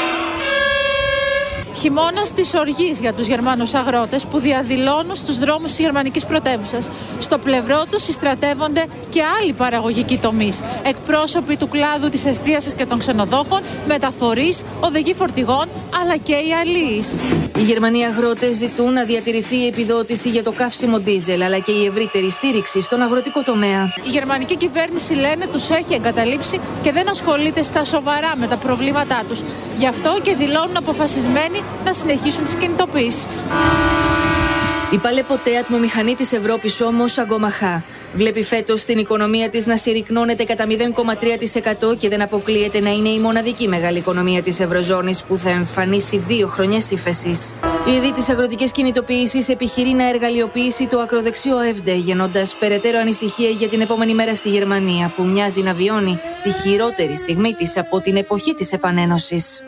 Speaker 20: Χειμώνας της οργής για τους Γερμανούς αγρότες που διαδηλώνουν στους δρόμους της γερμανικής πρωτεύουσας. Στο πλευρό τους συστρατεύονται και άλλοι παραγωγικοί τομείς. Εκπρόσωποι του κλάδου της εστίασης και των ξενοδόχων, μεταφορείς, οδηγοί φορτηγών, αλλά και οι αλίεις.
Speaker 19: Οι Γερμανοί αγρότες ζητούν να διατηρηθεί η επιδότηση για το καύσιμο ντίζελ, αλλά και η ευρύτερη στήριξη στον αγροτικό τομέα.
Speaker 20: Η γερμανική κυβέρνηση, λένε, τους έχει εγκαταλείψει και δεν ασχολείται στα σοβαρά με τα προβλήματά τους. Γι' αυτό και δηλώνουν αποφασισμένοι να συνεχίσουν τις κινητοποιήσεις.
Speaker 19: Η παλαιποτέ ατμομηχανή της Ευρώπης όμως αγκομαχά. Βλέπει φέτος την οικονομία της να συρρικνώνεται κατά μηδέν κόμμα τρία τοις εκατό και δεν αποκλείεται να είναι η μοναδική μεγάλη οικονομία της Ευρωζώνης που θα εμφανίσει δύο χρονιές ύφεσης. Η ΕΔΗ της αγροτικής κινητοποίησης επιχειρεί να εργαλειοποιήσει το ακροδεξιό ΕΦΔΕ, γεννώντας περαιτέρω ανησυχία για την επόμενη μέρα στη Γερμανία, που μοιάζει να βιώνει τη χειρότερη στιγμή της από την εποχή της επανένωσης.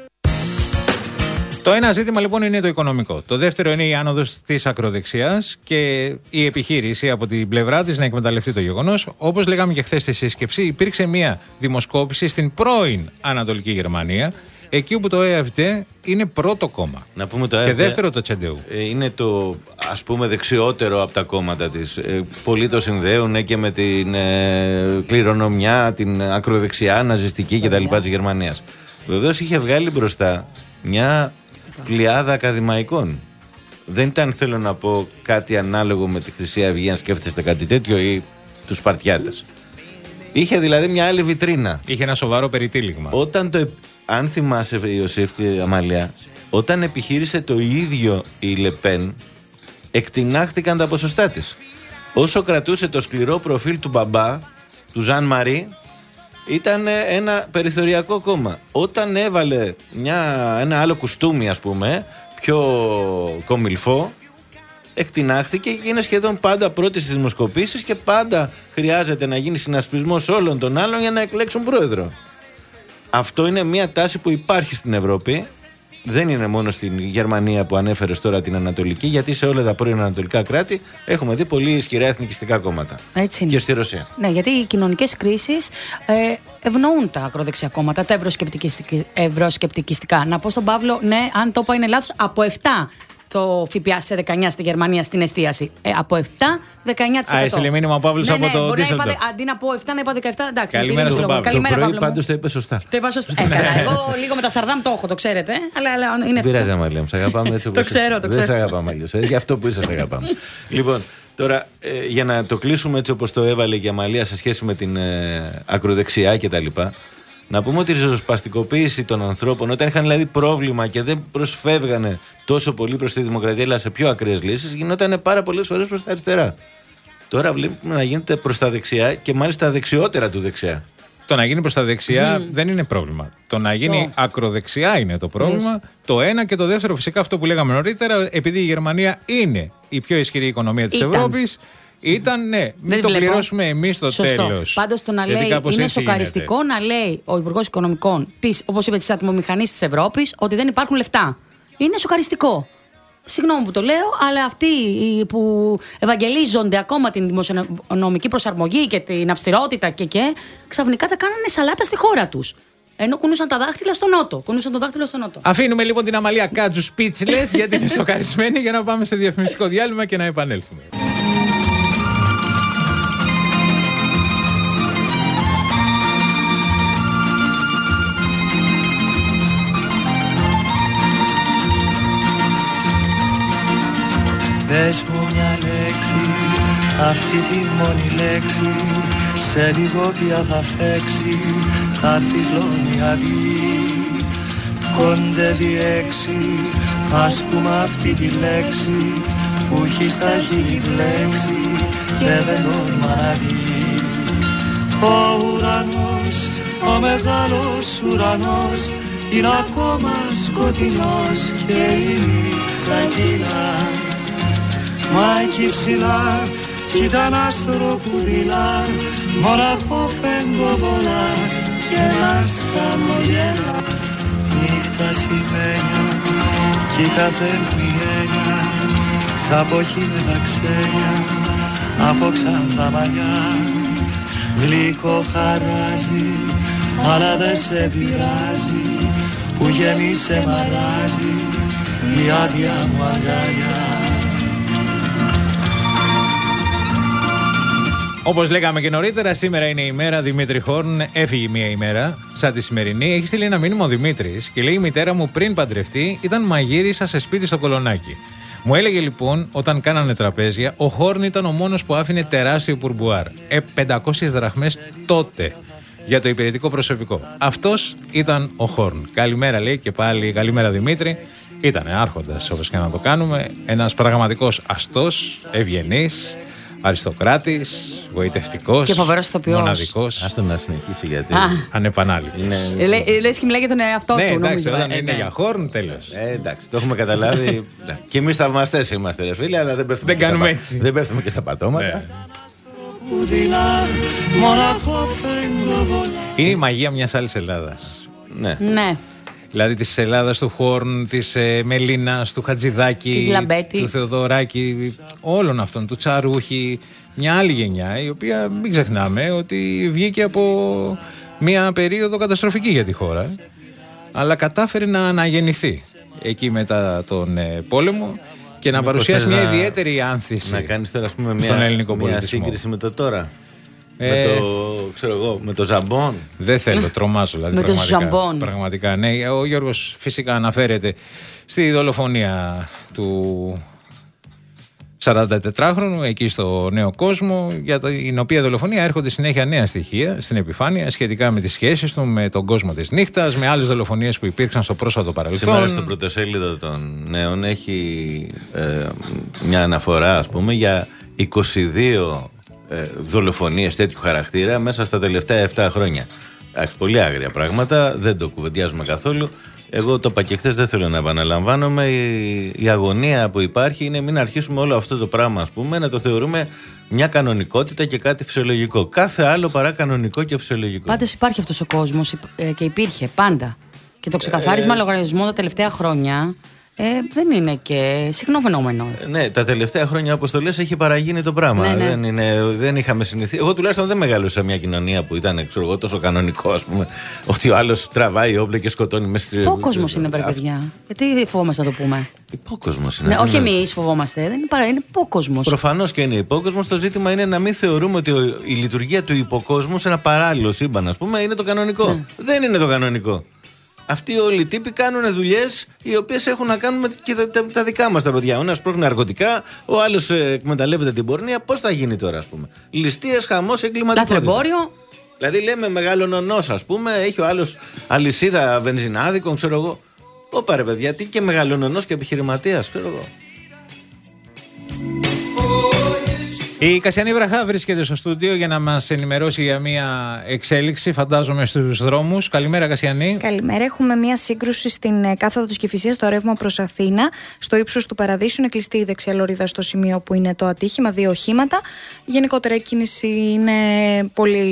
Speaker 9: Το ένα ζήτημα λοιπόν είναι το οικονομικό. Το δεύτερο είναι η άνοδος της ακροδεξιάς και η επιχείρηση από την πλευρά της να εκμεταλλευτεί το γεγονός. Όπως λέγαμε και χθες στη σύσκεψη, υπήρξε μια δημοσκόπηση στην πρώην Ανατολική Γερμανία, εκεί όπου το ΕΕΦΤΕ είναι πρώτο κόμμα.
Speaker 10: Να πούμε το
Speaker 9: και
Speaker 10: ΕΕΦΤΕ
Speaker 9: δεύτερο το Τσεντεού.
Speaker 10: Είναι το, ας πούμε, δεξιότερο από τα κόμματα της. Ε, πολλοί το συνδέουν και με την ε, κληρονομιά, την ακροδεξιά, ναζιστική κτλ. Της Γερμανίας. Βεβαίως είχε βγάλει μπροστά μια πλειάδα ακαδημαϊκών. Δεν ήταν, θέλω να πω, κάτι ανάλογο με τη Χρυσή Αυγή, αν σκέφτεστε κάτι τέτοιο, ή τους Σπαρτιάτες. Είχε δηλαδή μια άλλη βιτρίνα.
Speaker 9: Είχε ένα σοβαρό περιτύλιγμα.
Speaker 10: Όταν το, αν θυμάσαι, Ιωσήφ και Αμαλία, όταν επιχείρησε το ίδιο η Λεπέν, εκτινάχθηκαν τα ποσοστά της. Όσο κρατούσε το σκληρό προφίλ του μπαμπά, του Ζαν Μαρί, ήταν ένα περιθωριακό κόμμα. Όταν έβαλε μια, ένα άλλο κουστούμι, ας πούμε, πιο κομιλφό, εκτινάχθηκε και είναι σχεδόν πάντα πρώτη στις δημοσκοπήσεις και πάντα χρειάζεται να γίνει συνασπισμός όλων των άλλων για να εκλέξουν πρόεδρο. Αυτό είναι μια τάση που υπάρχει στην Ευρώπη. Δεν είναι μόνο στην Γερμανία που ανέφερες τώρα την Ανατολική, γιατί σε όλα τα πρώην Ανατολικά κράτη έχουμε δει πολύ ισχυρά εθνικιστικά κόμματα.
Speaker 7: Έτσι είναι.
Speaker 10: Και στη Ρωσία.
Speaker 7: Ναι, γιατί οι κοινωνικές κρίσεις ε, ευνοούν τα ακροδεξιά κόμματα, τα ευρωσκεπτικιστικά. Να πω στον Παύλο, ναι, αν το είπα είναι λάθος, από επτά το ΦΠΑ σε δεκαεννιά στη Γερμανία στην εστίαση. Ε, από επτά, δεκαεννιά τοις εκατό.
Speaker 9: Α, έστειλε μήνυμα ο Παύλος, ναι, από
Speaker 7: ναι,
Speaker 9: το
Speaker 7: Ντίσσελντορφ. Αντί να πω επτά, να είπα δεκαεπτά. Εντάξει,
Speaker 9: καλημέρα στον Παύλο.
Speaker 7: Καλημέρα,
Speaker 10: το πρωί πάντως το είπε σωστά.
Speaker 7: Το είπα σωστά. Ε, καλά, εγώ λίγο με τα Σαρδάμ το έχω, το ξέρετε. Αλλά, αλλά είναι
Speaker 10: αυτό. Πειράζει, Αμαλία μου, σε αγαπάμε έτσι.
Speaker 7: Το ξέρω, το ξέρω.
Speaker 10: Δεν σε αγαπάμε αλλιώς. Ε, γι' αυτό που είσαι, σε αγαπάμε. Λοιπόν, τώρα ε, για να το κλείσουμε έτσι όπως το έβαλε και η Αμαλία σε σχέση με την ε, ακροδεξιά κτλ. Να πούμε ότι η ριζοσπαστικοποίηση των ανθρώπων, όταν είχαν δηλαδή πρόβλημα και δεν προσφεύγανε τόσο πολύ προς τη δημοκρατία, αλλά σε πιο ακραίες λύσεις, γινόταν πάρα πολλές φορές προς τα αριστερά. Τώρα βλέπουμε να γίνεται προς τα δεξιά και μάλιστα δεξιότερα του δεξιά.
Speaker 9: Το να γίνει προς τα δεξιά mm. δεν είναι πρόβλημα. Το να γίνει oh. ακροδεξιά είναι το πρόβλημα. Mm. Το ένα και το δεύτερο, φυσικά αυτό που λέγαμε νωρίτερα, επειδή η Γερμανία είναι η πιο ισχυρή οικονομία της Ευρώπης. Ήταν, ναι, μην το βλέπω. Πληρώσουμε εμείς στο τέλος.
Speaker 7: Πάντως το να λέει, είναι σοκαριστικό να λέει ο Υπουργός Οικονομικών, όπως είπε, της ατμομηχανής της Ευρώπης, ότι δεν υπάρχουν λεφτά. Είναι σοκαριστικό. Συγγνώμη που το λέω, αλλά αυτοί που ευαγγελίζονται ακόμα την δημοσιονομική προσαρμογή και την αυστηρότητα και, και ξαφνικά τα κάνανε σαλάτα στη χώρα τους. Ενώ κουνούσαν τα δάχτυλα στο νότο. Κουνούσαν το δάχτυλο στο νότο.
Speaker 9: Αφήνουμε λοιπόν την Αμαλία Κάτζου speechless γιατί είναι σοκαρισμένη για να πάμε σε διαφημιστικό διάλειμμα και να επανέλθουμε.
Speaker 2: Πες μου μια λέξη, αυτή τη μόνη λέξη, σε λίγο πια θα φέξει, θα έρθει η αυγή. Κοντεύει έξι, ας πούμε αυτή τη λέξη, που έχει στα χείλη μπλέξει και δεν τολμά να δει. Ο ουρανός, ο μεγάλος ουρανός, είναι ακόμα σκοτεινός και η νύχτα κυλά. Μα εκεί ψηλά κι ήταν άστρο που δειλά, μόνο από φεγγοβολά και ένας χαμογελά. Νύχτα σημαίνια κι κάθε μου η έννοια, σαν ποχή με τα ξένια από ξανθά μαλλιά. Γλυκό χαράζει αλλά δεν σε πειράζει, που γέμισε μαράζει η άδεια μου αγκαλιά.
Speaker 9: Όπως λέγαμε και νωρίτερα, σήμερα είναι η μέρα Δημήτρη Χόρν. Έφυγε μία ημέρα, σαν τη σημερινή. Έχει στείλει ένα μήνυμα ο Δημήτρης και λέει: η μητέρα μου πριν παντρευτεί ήταν μαγείρισα σε σπίτι στο Κολονάκι. Μου έλεγε λοιπόν, όταν κάνανε τραπέζια, ο Χόρν ήταν ο μόνος που άφηνε τεράστιο πουρμπουάρ. Ε, πεντακόσιες δραχμές τότε για το υπηρετικό προσωπικό. Αυτός ήταν ο Χόρν. Καλημέρα, λέει, και πάλι καλημέρα Δημήτρη. Ήτανε άρχοντας, όπως και να το κάνουμε. Ένας πραγματικός αστός, ευγενής, αριστοκράτης, γοητευτικός,
Speaker 7: και φοβερός ηθοποιός.
Speaker 9: Μοναδικός.
Speaker 10: Άστο να συνεχίσει γιατί.
Speaker 9: Ανεπανάληπτος.
Speaker 7: Είναι... Λε, λες και μιλάει για τον εαυτό
Speaker 9: ναι,
Speaker 7: του.
Speaker 9: Εντάξει, όταν
Speaker 7: ε,
Speaker 9: είναι
Speaker 7: ναι.
Speaker 9: για Χόρν, τέλος.
Speaker 10: Ε, εντάξει, το έχουμε καταλάβει. Και εμείς θαυμαστές είμαστε, ρε φίλοι, αλλά δεν πέφτουμε,
Speaker 9: δεν
Speaker 10: και,
Speaker 9: κάνουμε
Speaker 10: στα...
Speaker 9: έτσι.
Speaker 10: δεν πέφτουμε και στα πατώματα. Ναι.
Speaker 9: Είναι η μαγεία μιας άλλης Ελλάδας.
Speaker 10: Ναι.
Speaker 7: ναι.
Speaker 9: Δηλαδή της Ελλάδας του Χόρν, της ε, Μελίνας, του Χατζηδάκη, του Θεοδωράκη, όλων αυτών, του Τσαρούχη. Μια άλλη γενιά, η οποία μην ξεχνάμε ότι βγήκε από μια περίοδο καταστροφική για τη χώρα, αλλά κατάφερε να αναγεννηθεί εκεί μετά τον ε, πόλεμο και να
Speaker 10: Μήπως
Speaker 9: παρουσιάσει μια
Speaker 10: να...
Speaker 9: ιδιαίτερη άνθηση.
Speaker 10: Να κάνεις τώρα, ας πούμε, μια,
Speaker 9: στον ελληνικό
Speaker 10: μια
Speaker 9: πολιτισμό.
Speaker 10: σύγκριση με το τώρα.
Speaker 9: Ε,
Speaker 10: με το, ξέρω εγώ, με το Ζαμπόν.
Speaker 9: Δεν θέλω, τρομάζω. Δηλαδή,
Speaker 7: με το
Speaker 9: πραγματικά,
Speaker 7: Ζαμπόν.
Speaker 9: Πραγματικά, ναι. Ο Γιώργος φυσικά αναφέρεται στη δολοφονία του σαραντατετράχρονου εκεί στο Νέο Κόσμο, για την οποία δολοφονία έρχονται συνέχεια νέα στοιχεία στην επιφάνεια σχετικά με τις σχέσεις του με τον κόσμο της νύχτας, με άλλες δολοφονίες που υπήρξαν στο πρόσφατο παρελθόν.
Speaker 10: Σήμερα στο πρωτοσέλιδο των Νέων έχει ε, μια αναφορά, ας πούμε, για είκοσι δύο ε, δολοφονίες τέτοιου χαρακτήρα μέσα στα τελευταία επτά χρόνια. Εντάξει, πολύ άγρια πράγματα, δεν το κουβεντιάζουμε καθόλου. Εγώ το είπα και χθες, δεν θέλω να επαναλαμβάνομαι. Η, η αγωνία που υπάρχει είναι μην αρχίσουμε όλο αυτό το πράγμα, ας πούμε, να το θεωρούμε μια κανονικότητα και κάτι φυσιολογικό. Κάθε άλλο παρά κανονικό και φυσιολογικό.
Speaker 7: Πάντως υπάρχει αυτός ο κόσμος και υπήρχε πάντα. Και το ξεκαθάρισμα ε... λογαριασμού τα τελευταία χρόνια ε, δεν είναι και συχνό φαινόμενο.
Speaker 10: Ε, ναι, τα τελευταία χρόνια, όπως το λες, έχει παραγίνει το πράγμα.
Speaker 7: Ναι, ναι.
Speaker 10: Δεν, είναι, δεν είχαμε συνηθίσει. Εγώ τουλάχιστον δεν μεγάλωσα σε μια κοινωνία που ήταν, ξέρω εγώ, τόσο κανονικό, ας πούμε, ότι ο άλλος τραβάει όπλα και σκοτώνει μέσα στη.
Speaker 7: Υπόκοσμος είναι, παιδιά. παιδιά. Γιατί φοβόμαστε να το πούμε.
Speaker 10: Υπόκοσμος είναι.
Speaker 7: Ναι, όχι εμείς φοβόμαστε. Δεν είναι παρά, είναι υπόκοσμος.
Speaker 10: Προφανώς και είναι υπόκοσμος. Το ζήτημα είναι να μην θεωρούμε ότι η λειτουργία του υποκόσμου σε ένα παράλληλο σύμπαν, ας πούμε, είναι το κανονικό. Ναι. Δεν είναι το κανονικό. Αυτοί όλοι οι τύποι κάνουν δουλειές οι οποίες έχουν να κάνουν με και τα, τα, τα δικά μας τα παιδιά. Ο ένας πρόχνει ναρκωτικά, ο άλλος ε, εκμεταλλεύεται την πορνεία. Πώς θα γίνει τώρα, ας πούμε. Ληστείες, χαμός, εγκληματικότητα.
Speaker 7: Λαθρεμπόριο.
Speaker 10: Δηλαδή λέμε μεγάλο νονός, ας πούμε, έχει ο άλλος αλυσίδα βενζινάδικων, ξέρω εγώ. Ωπα ρε παιδιά, τι και μεγάλο νονός και επιχειρηματίας, ξέρω εγώ.
Speaker 9: Η Κασιανή Βραχά βρίσκεται στο στούντιο για να μας ενημερώσει για μια εξέλιξη, φαντάζομαι, στους δρόμους. Καλημέρα, Κασιανή.
Speaker 21: Καλημέρα. Έχουμε μια σύγκρουση στην κάθοδο της Κηφισίας, στο ρεύμα προς Αθήνα. Στο ύψος του Παραδείσου είναι κλειστή η δεξιά λωρίδα στο σημείο που είναι το ατύχημα, δύο οχήματα. Γενικότερα η κίνηση είναι πολύ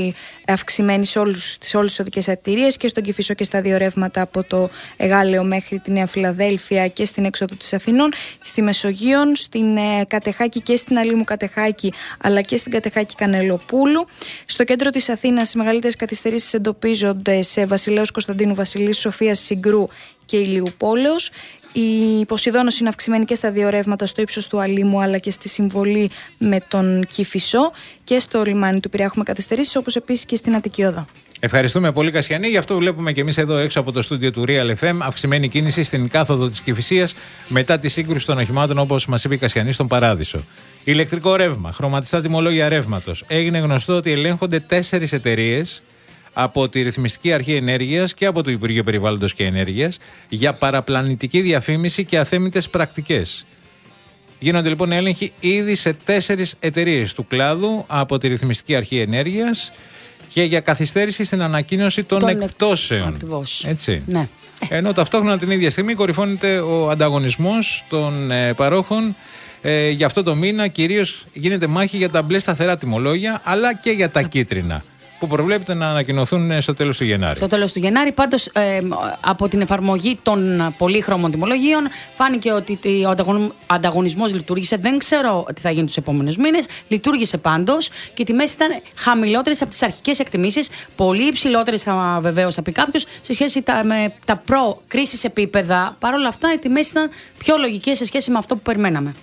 Speaker 21: αυξημένη σε, όλους, σε όλες τις οδικές αρτηρίες και στον Κηφισό και στα δύο ρεύματα από το Εγάλεο μέχρι τη Νέα Φιλαδέλφια και στην έξοδο της Αθηνών, στη Μεσογείον, στην ε, Κατεχάκη και στην Αλήμου Κατεχάκη αλλά και στην Κατεχάκη Κανελοπούλου. Στο κέντρο της Αθήνας οι μεγαλύτερες καθυστερήσεις εντοπίζονται σε Βασιλέως Κωνσταντίνου Βασιλής, Σοφίας Συγκρού και Ηλίου Πόλεως. Η Ποσειδώνος είναι αυξημένη και στα δύο ρεύματα στο ύψος του Αλήμου αλλά και στη συμβολή με τον Κηφισό, και στο λιμάνι του Πειραιά έχουμε καθυστερήσεις, όπως επίσης και στην Αττική Οδό.
Speaker 9: Ευχαριστούμε πολύ, Κασιανή. Γι' αυτό βλέπουμε και εμείς εδώ έξω από το στούντιο του Real εφ εμ αυξημένη κίνηση στην κάθοδο της Κηφισίας μετά τη σύγκρουση των οχημάτων, όπως μας είπε η Κασιανή, στον Παράδεισο. Ηλεκτρικό ρεύμα, χρωματιστά τιμολόγια ρεύματος. Έγινε γνωστό ότι ελέγχονται τέσσερις εταιρείες από τη Ρυθμιστική Αρχή Ενέργειας και από το Υπουργείο Περιβάλλοντος και Ενέργειας για παραπλανητική διαφήμιση και αθέμητες πρακτικές. Γίνονται λοιπόν έλεγχοι ήδη σε τέσσερις εταιρείες του κλάδου από τη Ρυθμιστική Αρχή Ενέργειας και για καθυστέρηση στην ανακοίνωση των, των εκπτώσεων.
Speaker 21: Ακριβώς.
Speaker 9: Έτσι.
Speaker 21: Ναι.
Speaker 9: Ενώ ταυτόχρονα την ίδια στιγμή κορυφώνεται ο ανταγωνισμός των ε, παρόχων. Ε, για αυτό το μήνα κυρίως γίνεται μάχη για τα μπλε σταθερά τιμολόγια αλλά και για τα κίτρινα, που προβλέπεται να ανακοινωθούν στο τέλος του Γενάρη. Στο
Speaker 7: τέλος του Γενάρη, πάντως ε, από την εφαρμογή των πολύχρωμων τιμολογίων φάνηκε ότι ο ανταγωνισμός λειτουργήσε. Δεν ξέρω τι θα γίνει τους επόμενους μήνες. Λειτουργήσε πάντως και οι τιμές ήταν χαμηλότερες από τις αρχικές εκτιμήσεις. Πολύ υψηλότερες, βεβαίως θα πει κάποιος, σε σχέση τα, με τα προ-κρίσης επίπεδα. Παρ' όλα αυτά, οι τιμές ήταν πιο λογικές σε σχέση με αυτό που περιμέναμε.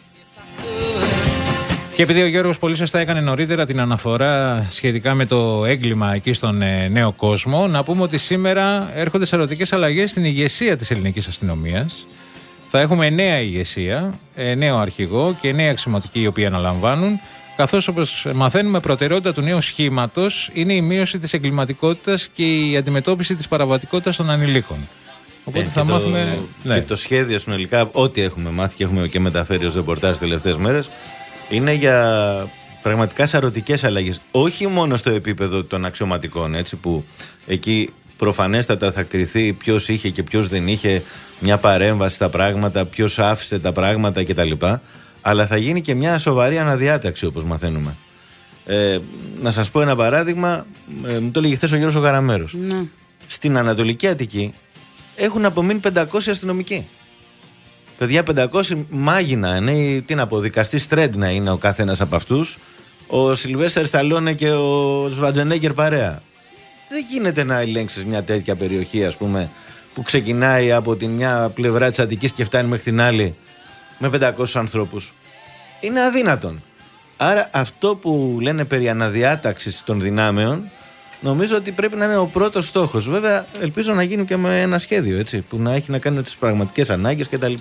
Speaker 9: Και επειδή ο Γιώργος πολύ σωστά έκανε νωρίτερα την αναφορά σχετικά με το έγκλημα εκεί στον ε, νέο κόσμο, να πούμε ότι σήμερα έρχονται σαρωτικές αλλαγές στην ηγεσία της ελληνικής αστυνομίας. Θα έχουμε νέα ηγεσία, ε, νέο αρχηγό και νέα αξιωματικοί οι οποίοι αναλαμβάνουν, καθώς όπως μαθαίνουμε προτεραιότητα του νέου σχήματος είναι η μείωση της εγκληματικότητας και η αντιμετώπιση της παραβατικότητας των ανηλίκων. Οπότε
Speaker 10: ε,
Speaker 9: θα
Speaker 10: και
Speaker 9: μάθουμε.
Speaker 10: Το,
Speaker 9: ναι.
Speaker 10: Και το σχέδιο συνολικά, ό,τι έχουμε μάθει και έχουμε και μεταφέρει ως ρεπορτάζ τις τελευταίες μέρες, είναι για πραγματικά σαρωτικές αλλαγές. Όχι μόνο στο επίπεδο των αξιωματικών, έτσι, που εκεί προφανέστατα θα κριθεί ποιος είχε και ποιος δεν είχε μια παρέμβαση στα πράγματα, ποιος άφησε τα πράγματα κτλ. Αλλά θα γίνει και μια σοβαρή αναδιάταξη, όπως μαθαίνουμε. Ε, να σας πω ένα παράδειγμα, ε, μου το έλεγε χθες ο Γιώργος ο Γαραμέρος.
Speaker 7: Ναι.
Speaker 10: Στην Ανατολική Αττική έχουν απομείνει πεντακόσιοι αστυνομικοί. Παιδιά, πεντακόσιοι μάγινα, ναι, τι να πω, δικαστής τρέντ να είναι ο καθένας από αυτούς. Ο Σιλβέστερ Σταλόνε και ο Σβατζενέγκερ παρέα. Δεν γίνεται να ελέγξεις μια τέτοια περιοχή, ας πούμε, που ξεκινάει από την μια πλευρά της Αττικής και φτάνει μέχρι την άλλη με πεντακόσιους ανθρώπους. Είναι αδύνατον. Άρα αυτό που λένε περί αναδιάταξης των δυνάμεων, νομίζω ότι πρέπει να είναι ο πρώτος στόχος. Βέβαια, ελπίζω να γίνει και με ένα σχέδιο, έτσι, που να έχει να κάνει με τις πραγματικές ανάγκες κτλ.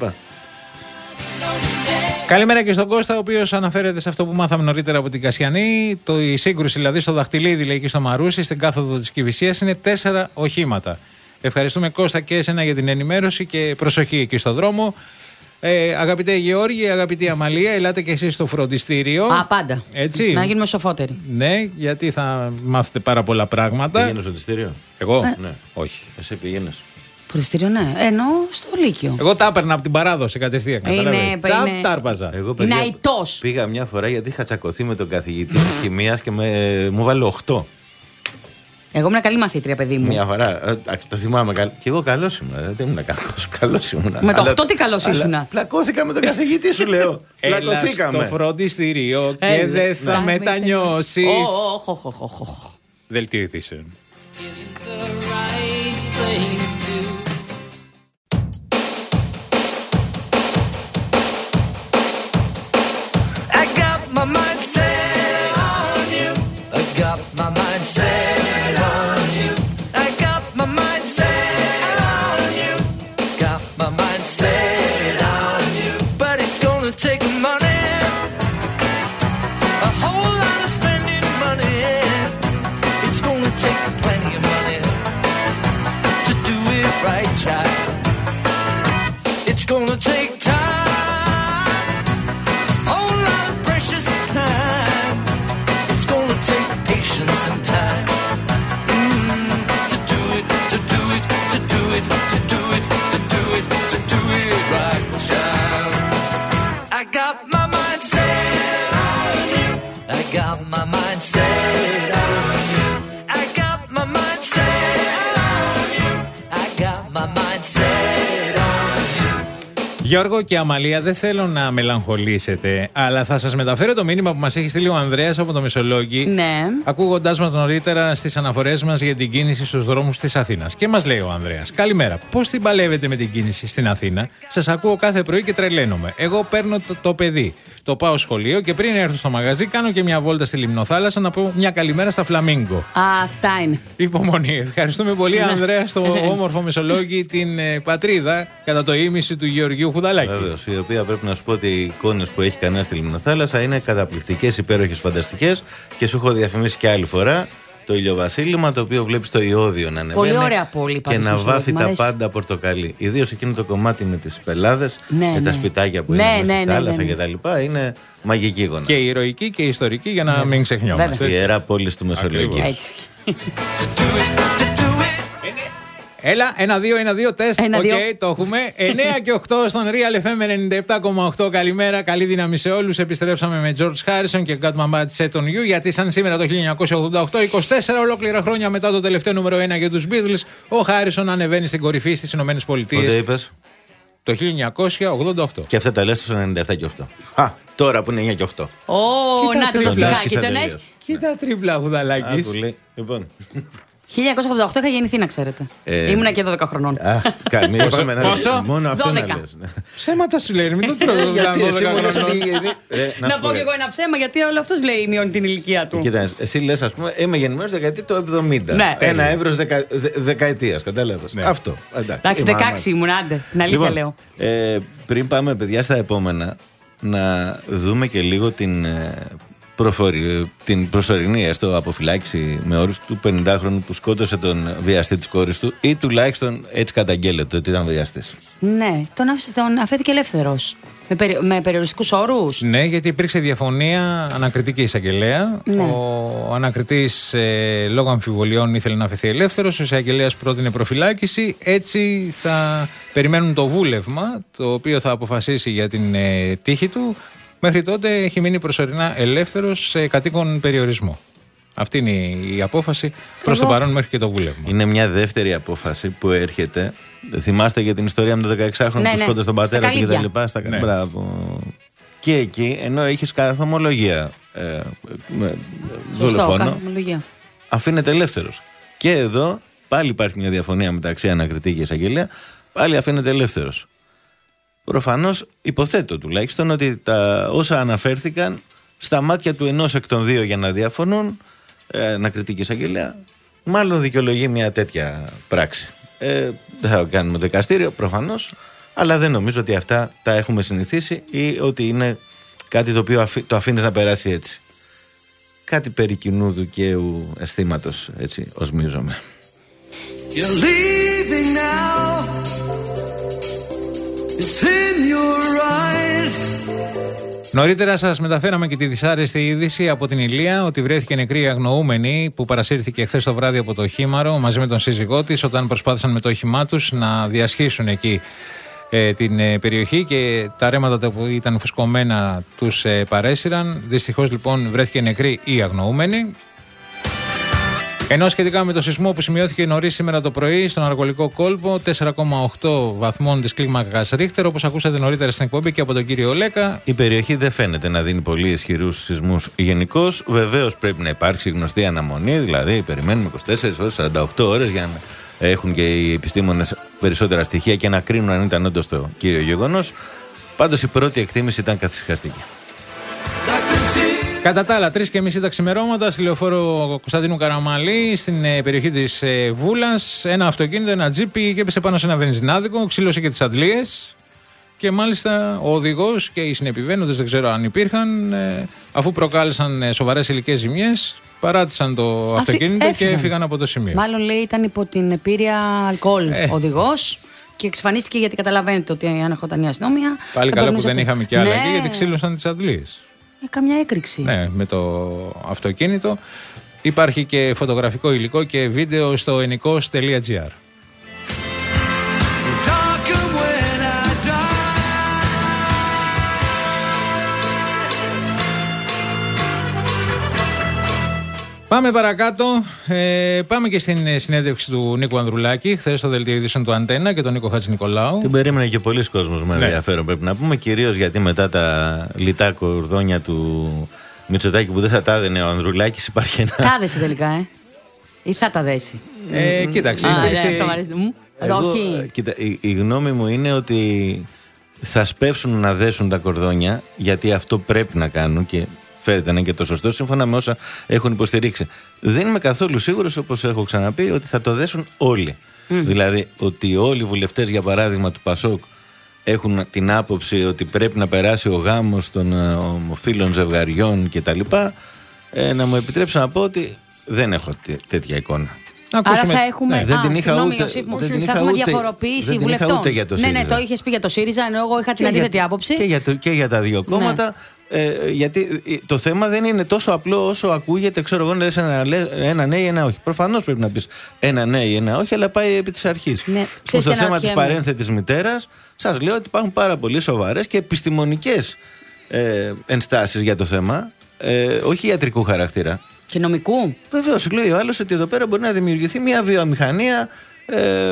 Speaker 9: Καλημέρα και στον Κώστα, ο οποίος αναφέρεται σε αυτό που μάθαμε νωρίτερα από την Κασιανή. Το, η σύγκρουση δηλαδή στο Δαχτυλίδι, λέει, και στο Μαρούσι, στην κάθοδο της Κηφισίας, είναι τέσσερα οχήματα. Ευχαριστούμε, Κώστα, και εσένα για την ενημέρωση και προσοχή εκεί στο δρόμο. Ε, αγαπητέ Γεώργη, αγαπητή Αμαλία, ελάτε και εσείς στο φροντιστήριο.
Speaker 7: Α, πάντα.
Speaker 9: Έτσι.
Speaker 7: Να γίνουμε σοφότεροι.
Speaker 9: Ναι, γιατί θα μάθετε πάρα πολλά πράγματα.
Speaker 10: Πήγαινε στο φροντιστήριο.
Speaker 9: Εγώ,
Speaker 7: Ε.
Speaker 10: Ναι.
Speaker 9: όχι.
Speaker 10: Εσύ πήγαινες.
Speaker 7: Φροντιστήριο, ναι. Ενώ στο Λύκειο.
Speaker 9: Εγώ τα έπαιρνα από την παράδοση κατευθείαν.
Speaker 7: Είναι-
Speaker 9: καταλαβαίνεις. Τσαπ,
Speaker 7: είναι-
Speaker 9: τα άρπαζα.
Speaker 10: Εγώ,
Speaker 7: Είναι
Speaker 10: παιδιά,
Speaker 7: αητός.
Speaker 10: πήγα μια φορά γιατί είχα τσακωθεί με τον καθηγητή της χημείας και με, μου βάλε οκτώ.
Speaker 7: Εγώ ήμουν καλή μαθήτρια, παιδί μου.
Speaker 10: Μια φορά. Ε, το θυμάμαι. καλ- Και εγώ καλός ήμουν. ε, Δεν ήμουν κακός. Καλός ήμουν.
Speaker 7: Με το
Speaker 10: Αλλά-
Speaker 7: οκτώ τι καλός
Speaker 10: αλλά
Speaker 7: ήσουνα.
Speaker 10: Πλακώθηκα με τον καθηγητή, σου λέω.
Speaker 9: Έλα
Speaker 10: Πλακωθήκαμε.
Speaker 9: στο φροντιστήριο και
Speaker 7: Ε,
Speaker 9: δεν θα
Speaker 7: ναι.
Speaker 9: μετανιώσεις.
Speaker 7: Οχ, οχ, οχ, οχ, οχ.
Speaker 9: Δελτίο ειδήσεων.
Speaker 2: I got my mind set on you. I got my mind set on you. I got my mind set on you. Got my mind set on you. But it's gonna take money. A whole lot of spending money. It's gonna take plenty of money to do it right, child. It's gonna take time. Whole lot of precious time. It's gonna take patience and time.
Speaker 9: Γιώργο και Αμαλία, δεν θέλω να μελαγχολήσετε, αλλά θα σας μεταφέρω το μήνυμα που μας έχει στείλει ο Ανδρέας από το Μεσολόγγι.
Speaker 7: Ναι.
Speaker 9: Ακούγοντάς μας νωρίτερα στις αναφορές μας για την κίνηση στους δρόμους της Αθήνας. Και μας λέει ο Ανδρέας: καλημέρα. Πώς την παλεύετε με την κίνηση στην Αθήνα? Σας ακούω κάθε πρωί και τρελαίνομαι. Εγώ παίρνω το, το παιδί. Το πάω σχολείο και πριν έρθω στο μαγαζί κάνω και μια βόλτα στη Λιμνοθάλασσα να πω μια καλημέρα στα Φλαμίγκο.
Speaker 7: Α, αυτά είναι.
Speaker 9: Υπομονή. Ευχαριστούμε πολύ, Ανδρέα, στο όμορφο Μεσολόγγι, την ε, πατρίδα κατά το ήμιση του Γεωργίου Χουδαλάκη.
Speaker 10: Βεβαίως, η οποία πρέπει να σου πω ότι οι εικόνες που έχει κανένα στη Λιμνοθάλασσα είναι καταπληκτικές, υπέροχες, φανταστικές και σου έχω διαφημίσει και άλλη φορά το ηλιοβασίλεμα, το οποίο βλέπεις το Ιώδιο να ανεβαίνει.
Speaker 7: Πολύ ωραία πόλη,
Speaker 10: και να βάφει τα πάντα πορτοκαλί. Ιδίως εκείνο το κομμάτι με τις πελάδες,
Speaker 7: ναι,
Speaker 10: με
Speaker 7: ναι.
Speaker 10: τα σπιτάκια που
Speaker 7: ναι,
Speaker 10: είναι μέσα
Speaker 7: ναι,
Speaker 10: στη
Speaker 7: ναι,
Speaker 10: θάλασσα
Speaker 7: ναι, ναι.
Speaker 10: κτλ. Είναι μαγική εικόνα.
Speaker 9: Και ηρωική και ιστορική, για να ναι. μην ξεχνιόμαστε.
Speaker 10: Η ιερά πόλη του Μεσολογγίου.
Speaker 9: Έλα, ένα, δύο, ένα, δύο, τεστ. Οκ,
Speaker 7: okay,
Speaker 9: το έχουμε. εννέα και οκτώ στον Real εφ εμ ενενήντα επτά κόμμα οκτώ. Καλημέρα, καλή δύναμη σε όλους. Επιστρέψαμε με George Harrison και Got My Mind Set on You. Γιατί σαν σήμερα το χίλια εννιακόσια ογδόντα οκτώ, είκοσι τέσσερα ολόκληρα χρόνια μετά το τελευταίο νούμερο ένα για τους Beatles, ο Harrison ανεβαίνει στην κορυφή στις Ηνωμένες Πολιτείες.
Speaker 10: Πότε είπες?
Speaker 9: Το χίλια εννιακόσια ογδόντα οκτώ.
Speaker 10: Και αυτά τα λες στο ενενήντα επτά και οκτώ. Α, τώρα που είναι εννιά και οκτώ.
Speaker 7: Ω, να το στιχάκι, τον έχει.
Speaker 9: Κοίτα τρίπλα, Χουδαλάκης.
Speaker 10: Λοιπόν.
Speaker 7: χίλια εννιακόσια ογδόντα οκτώ είχα γεννηθεί, να ξέρετε. Ε, Ήμουνα και δώδεκα χρονών.
Speaker 10: Α, καλή,
Speaker 9: πόσο?
Speaker 10: Μόνο αυτό να λες.
Speaker 9: Ψέματα σου λέει, μην το τρώω.
Speaker 10: Γιατί εσύ μου λες ότι...
Speaker 7: Να πω κι εγώ ένα ψέμα, γιατί όλο αυτός λέει μειώνει την ηλικία του.
Speaker 10: Κοίτα, εσύ λες, ας πούμε, είμαι γεννημένος δεκαετία το εβδομήντα. Ένα εύρος δεκαετίας, κατάλαβες. Αυτό.
Speaker 7: Εντάξει, δεκαέξι ήμουν, άντε. Την αλήθεια λέω.
Speaker 10: Πριν πάμε, παιδιά, στα επόμενα, να δούμε και λίγο την... Προφορι... την προσωρινή έστω αποφυλάκηση με όρους του πενηντάχρονου που σκότωσε τον βιαστή της κόρης του, ή τουλάχιστον έτσι καταγγέλλεται ότι ήταν βιαστής.
Speaker 7: Ναι, τον, άφησε, τον αφέθηκε ελεύθερος. Με, περι... με περιοριστικούς όρους.
Speaker 9: Ναι, γιατί υπήρξε διαφωνία ανακριτή και εισαγγελέα. Ναι. Ο ανακριτής ε, λόγω αμφιβολιών ήθελε να αφαιθεί ελεύθερος. Ο εισαγγελέας πρότεινε προφυλάκηση. Έτσι θα περιμένουν το βούλευμα, το οποίο θα αποφασίσει για την ε, τύχη του. Μέχρι τότε έχει μείνει προσωρινά ελεύθερος σε κατοίκον περιορισμό. Αυτή είναι η απόφαση προς το παρόν μέχρι και το βούλευμα.
Speaker 10: Είναι μια δεύτερη απόφαση που έρχεται. Θυμάστε για την ιστορία με τον δεκαεξάχρονο ναι, που ναι. σκότωσε τον πατέρα του κτλ. Στα... Ναι. Και εκεί, ενώ έχεις καθομολογία ε, δολοφόνο, αφήνεται ελεύθερος. Και εδώ πάλι υπάρχει μια διαφωνία μεταξύ ανακριτή και εισαγγελέα, πάλι αφήνεται ελεύθερος. Προφανώς υποθέτω τουλάχιστον ότι τα όσα αναφέρθηκαν στα μάτια του ενός εκ των δύο για να διαφωνούν, ε, ανακριτή και εισαγγελέα, μάλλον δικαιολογεί μια τέτοια πράξη. Ε, δεν θα κάνουμε δικαστήριο προφανώς, αλλά δεν νομίζω ότι αυτά τα έχουμε συνηθίσει ή ότι είναι κάτι το οποίο αφή, το αφήνεις να περάσει έτσι. Κάτι περί κοινού δικαίου αισθήματος, έτσι οσμίζομαι.
Speaker 2: You're leaving now. It's in your eyes.
Speaker 9: Νωρίτερα σας μεταφέραμε και τη δυσάρεστη είδηση από την Ηλία ότι βρέθηκε νεκρή αγνοούμενη που παρασύρθηκε χθες το βράδυ από το Χήμαρο μαζί με τον σύζυγό της όταν προσπάθησαν με το όχημά τους να διασχίσουν εκεί ε, την ε, περιοχή και τα ρέματα που ήταν φουσκωμένα τους ε, παρέσυραν. Δυστυχώς λοιπόν βρέθηκε νεκρή η αγνοούμενη. Ενώ σχετικά με το σεισμό που σημειώθηκε νωρίς σήμερα το πρωί στον Αργολικό κόλπο, τέσσερα κόμμα οκτώ βαθμών της κλίμακας Ρίχτερ, όπως ακούσατε νωρίτερα στην εκπομπή και από τον κύριο Λέκα.
Speaker 10: Η περιοχή δεν φαίνεται να δίνει πολύ ισχυρούς σεισμούς γενικώς. Βεβαίως πρέπει να υπάρξει γνωστή αναμονή, δηλαδή περιμένουμε είκοσι τέσσερις ώρες, σαράντα οκτώ ώρες για να έχουν και οι επιστήμονες περισσότερα στοιχεία και να κρίνουν αν ήταν όντως το κύριο γεγονός. Πάντως η πρώτη εκτίμηση ήταν καθησυχαστική.
Speaker 9: Κατά τα άλλα, τρεις και μισή τα ξημερώματα στη λεωφόρο Κωνσταντίνου Καραμαλή, στην ε, περιοχή της ε, Βούλας, ένα αυτοκίνητο, ένα τζίπι και έπεσε πάνω σε ένα βενζινάδικο, ξύλωσε και τις αντλίες. Και μάλιστα ο οδηγός και οι συνεπιβαίνοντες, δεν ξέρω αν υπήρχαν, ε, αφού προκάλεσαν ε, σοβαρές υλικές ζημιές, παράτησαν το Αφι... αυτοκίνητο έφυγαν. Και έφυγαν από το σημείο.
Speaker 7: Μάλλον λέει ήταν υπό την επίρρεια αλκοόλ ε. ο οδηγός. Και εξαφανίστηκε γιατί καταλαβαίνετε ότι αν ερχόταν η αστυνομία.
Speaker 9: Πάλι καλά που δεν είχαμε κι άλλα ναι. εκεί, γιατί ξύλωσαν τις αντλίες.
Speaker 7: Ε, καμιά έκρηξη.
Speaker 9: Ναι, με το αυτοκίνητο. Υπάρχει και φωτογραφικό υλικό και βίντεο στο ενικός τελεία τζι άρ. Πάμε παρακάτω. Ε, πάμε και στην συνέντευξη του Νίκου Ανδρουλάκη, χθες στο δελτίο ειδήσεων του Αντένα και τον Νίκο Χατζηνικολάου.
Speaker 10: Την περίμενε και πολλοί κόσμος με ενδιαφέρον, πρέπει να πούμε. Κυρίως γιατί μετά τα λιτά κορδόνια του Μητσοτάκη που δεν θα τα έδαινε ο Ανδρουλάκης, υπάρχει ένα.
Speaker 7: Τα δέσει τελικά, ε. Ή θα τα δέσει.
Speaker 9: Ε, κοίταξε.
Speaker 7: Α,
Speaker 9: υπήρξε...
Speaker 7: ναι, αυτό μου αρέσει.
Speaker 10: Εγώ,
Speaker 7: Όχι.
Speaker 10: κοίτα, η, η γνώμη μου είναι ότι θα σπεύσουν να δέσουν τα κορδόνια, γιατί αυτό πρέπει να κάνουν και φέρεται να είναι και το σωστό, σύμφωνα με όσα έχουν υποστηρίξει. Δεν είμαι καθόλου σίγουρος, όπως έχω ξαναπεί, ότι θα το δέσουν όλοι. Mm. Δηλαδή, ότι όλοι οι βουλευτές, για παράδειγμα, του Πασόκ έχουν την άποψη ότι πρέπει να περάσει ο γάμος των ομοφύλων ζευγαριών κτλ. Ε, να μου επιτρέψω να πω ότι δεν έχω τέτοια εικόνα.
Speaker 7: Άρα θα έχουμε.
Speaker 10: Ναι, δεν
Speaker 7: α,
Speaker 10: την είχα
Speaker 7: συγγνώμη,
Speaker 10: ούτε,
Speaker 7: Ιωσήφ,
Speaker 10: δεν την
Speaker 7: θα
Speaker 10: είχα
Speaker 7: έχουμε
Speaker 10: ούτε,
Speaker 7: διαφοροποίηση
Speaker 10: δεν
Speaker 7: βουλευτών.
Speaker 10: Την είχα ούτε για το
Speaker 7: ναι,
Speaker 10: ΣΥΡΙΖΑ.
Speaker 7: ναι, το είχε πει για το ΣΥΡΙΖΑ, ενώ εγώ είχα την αντίθετη
Speaker 10: για,
Speaker 7: άποψη.
Speaker 10: Και για, το, και για τα δύο κόμματα. Ναι. Ε, γιατί το θέμα δεν είναι τόσο απλό όσο ακούγεται, ξέρω εγώ, να λες ένα, ένα ναι ή ένα όχι. Προφανώς πρέπει να πεις ένα ναι ή ένα όχι, αλλά πάει επί της αρχής. Ναι. Στο θέμα της παρένθετης μητέρας, σας λέω ότι υπάρχουν πάρα πολύ σοβαρές και επιστημονικές ε, ενστάσεις για το θέμα, ε, όχι ιατρικού χαρακτήρα.
Speaker 7: Και νομικού.
Speaker 10: Βεβαίως, λέει ο άλλος ότι εδώ πέρα μπορεί να δημιουργηθεί μια βιομηχανία ε, ε,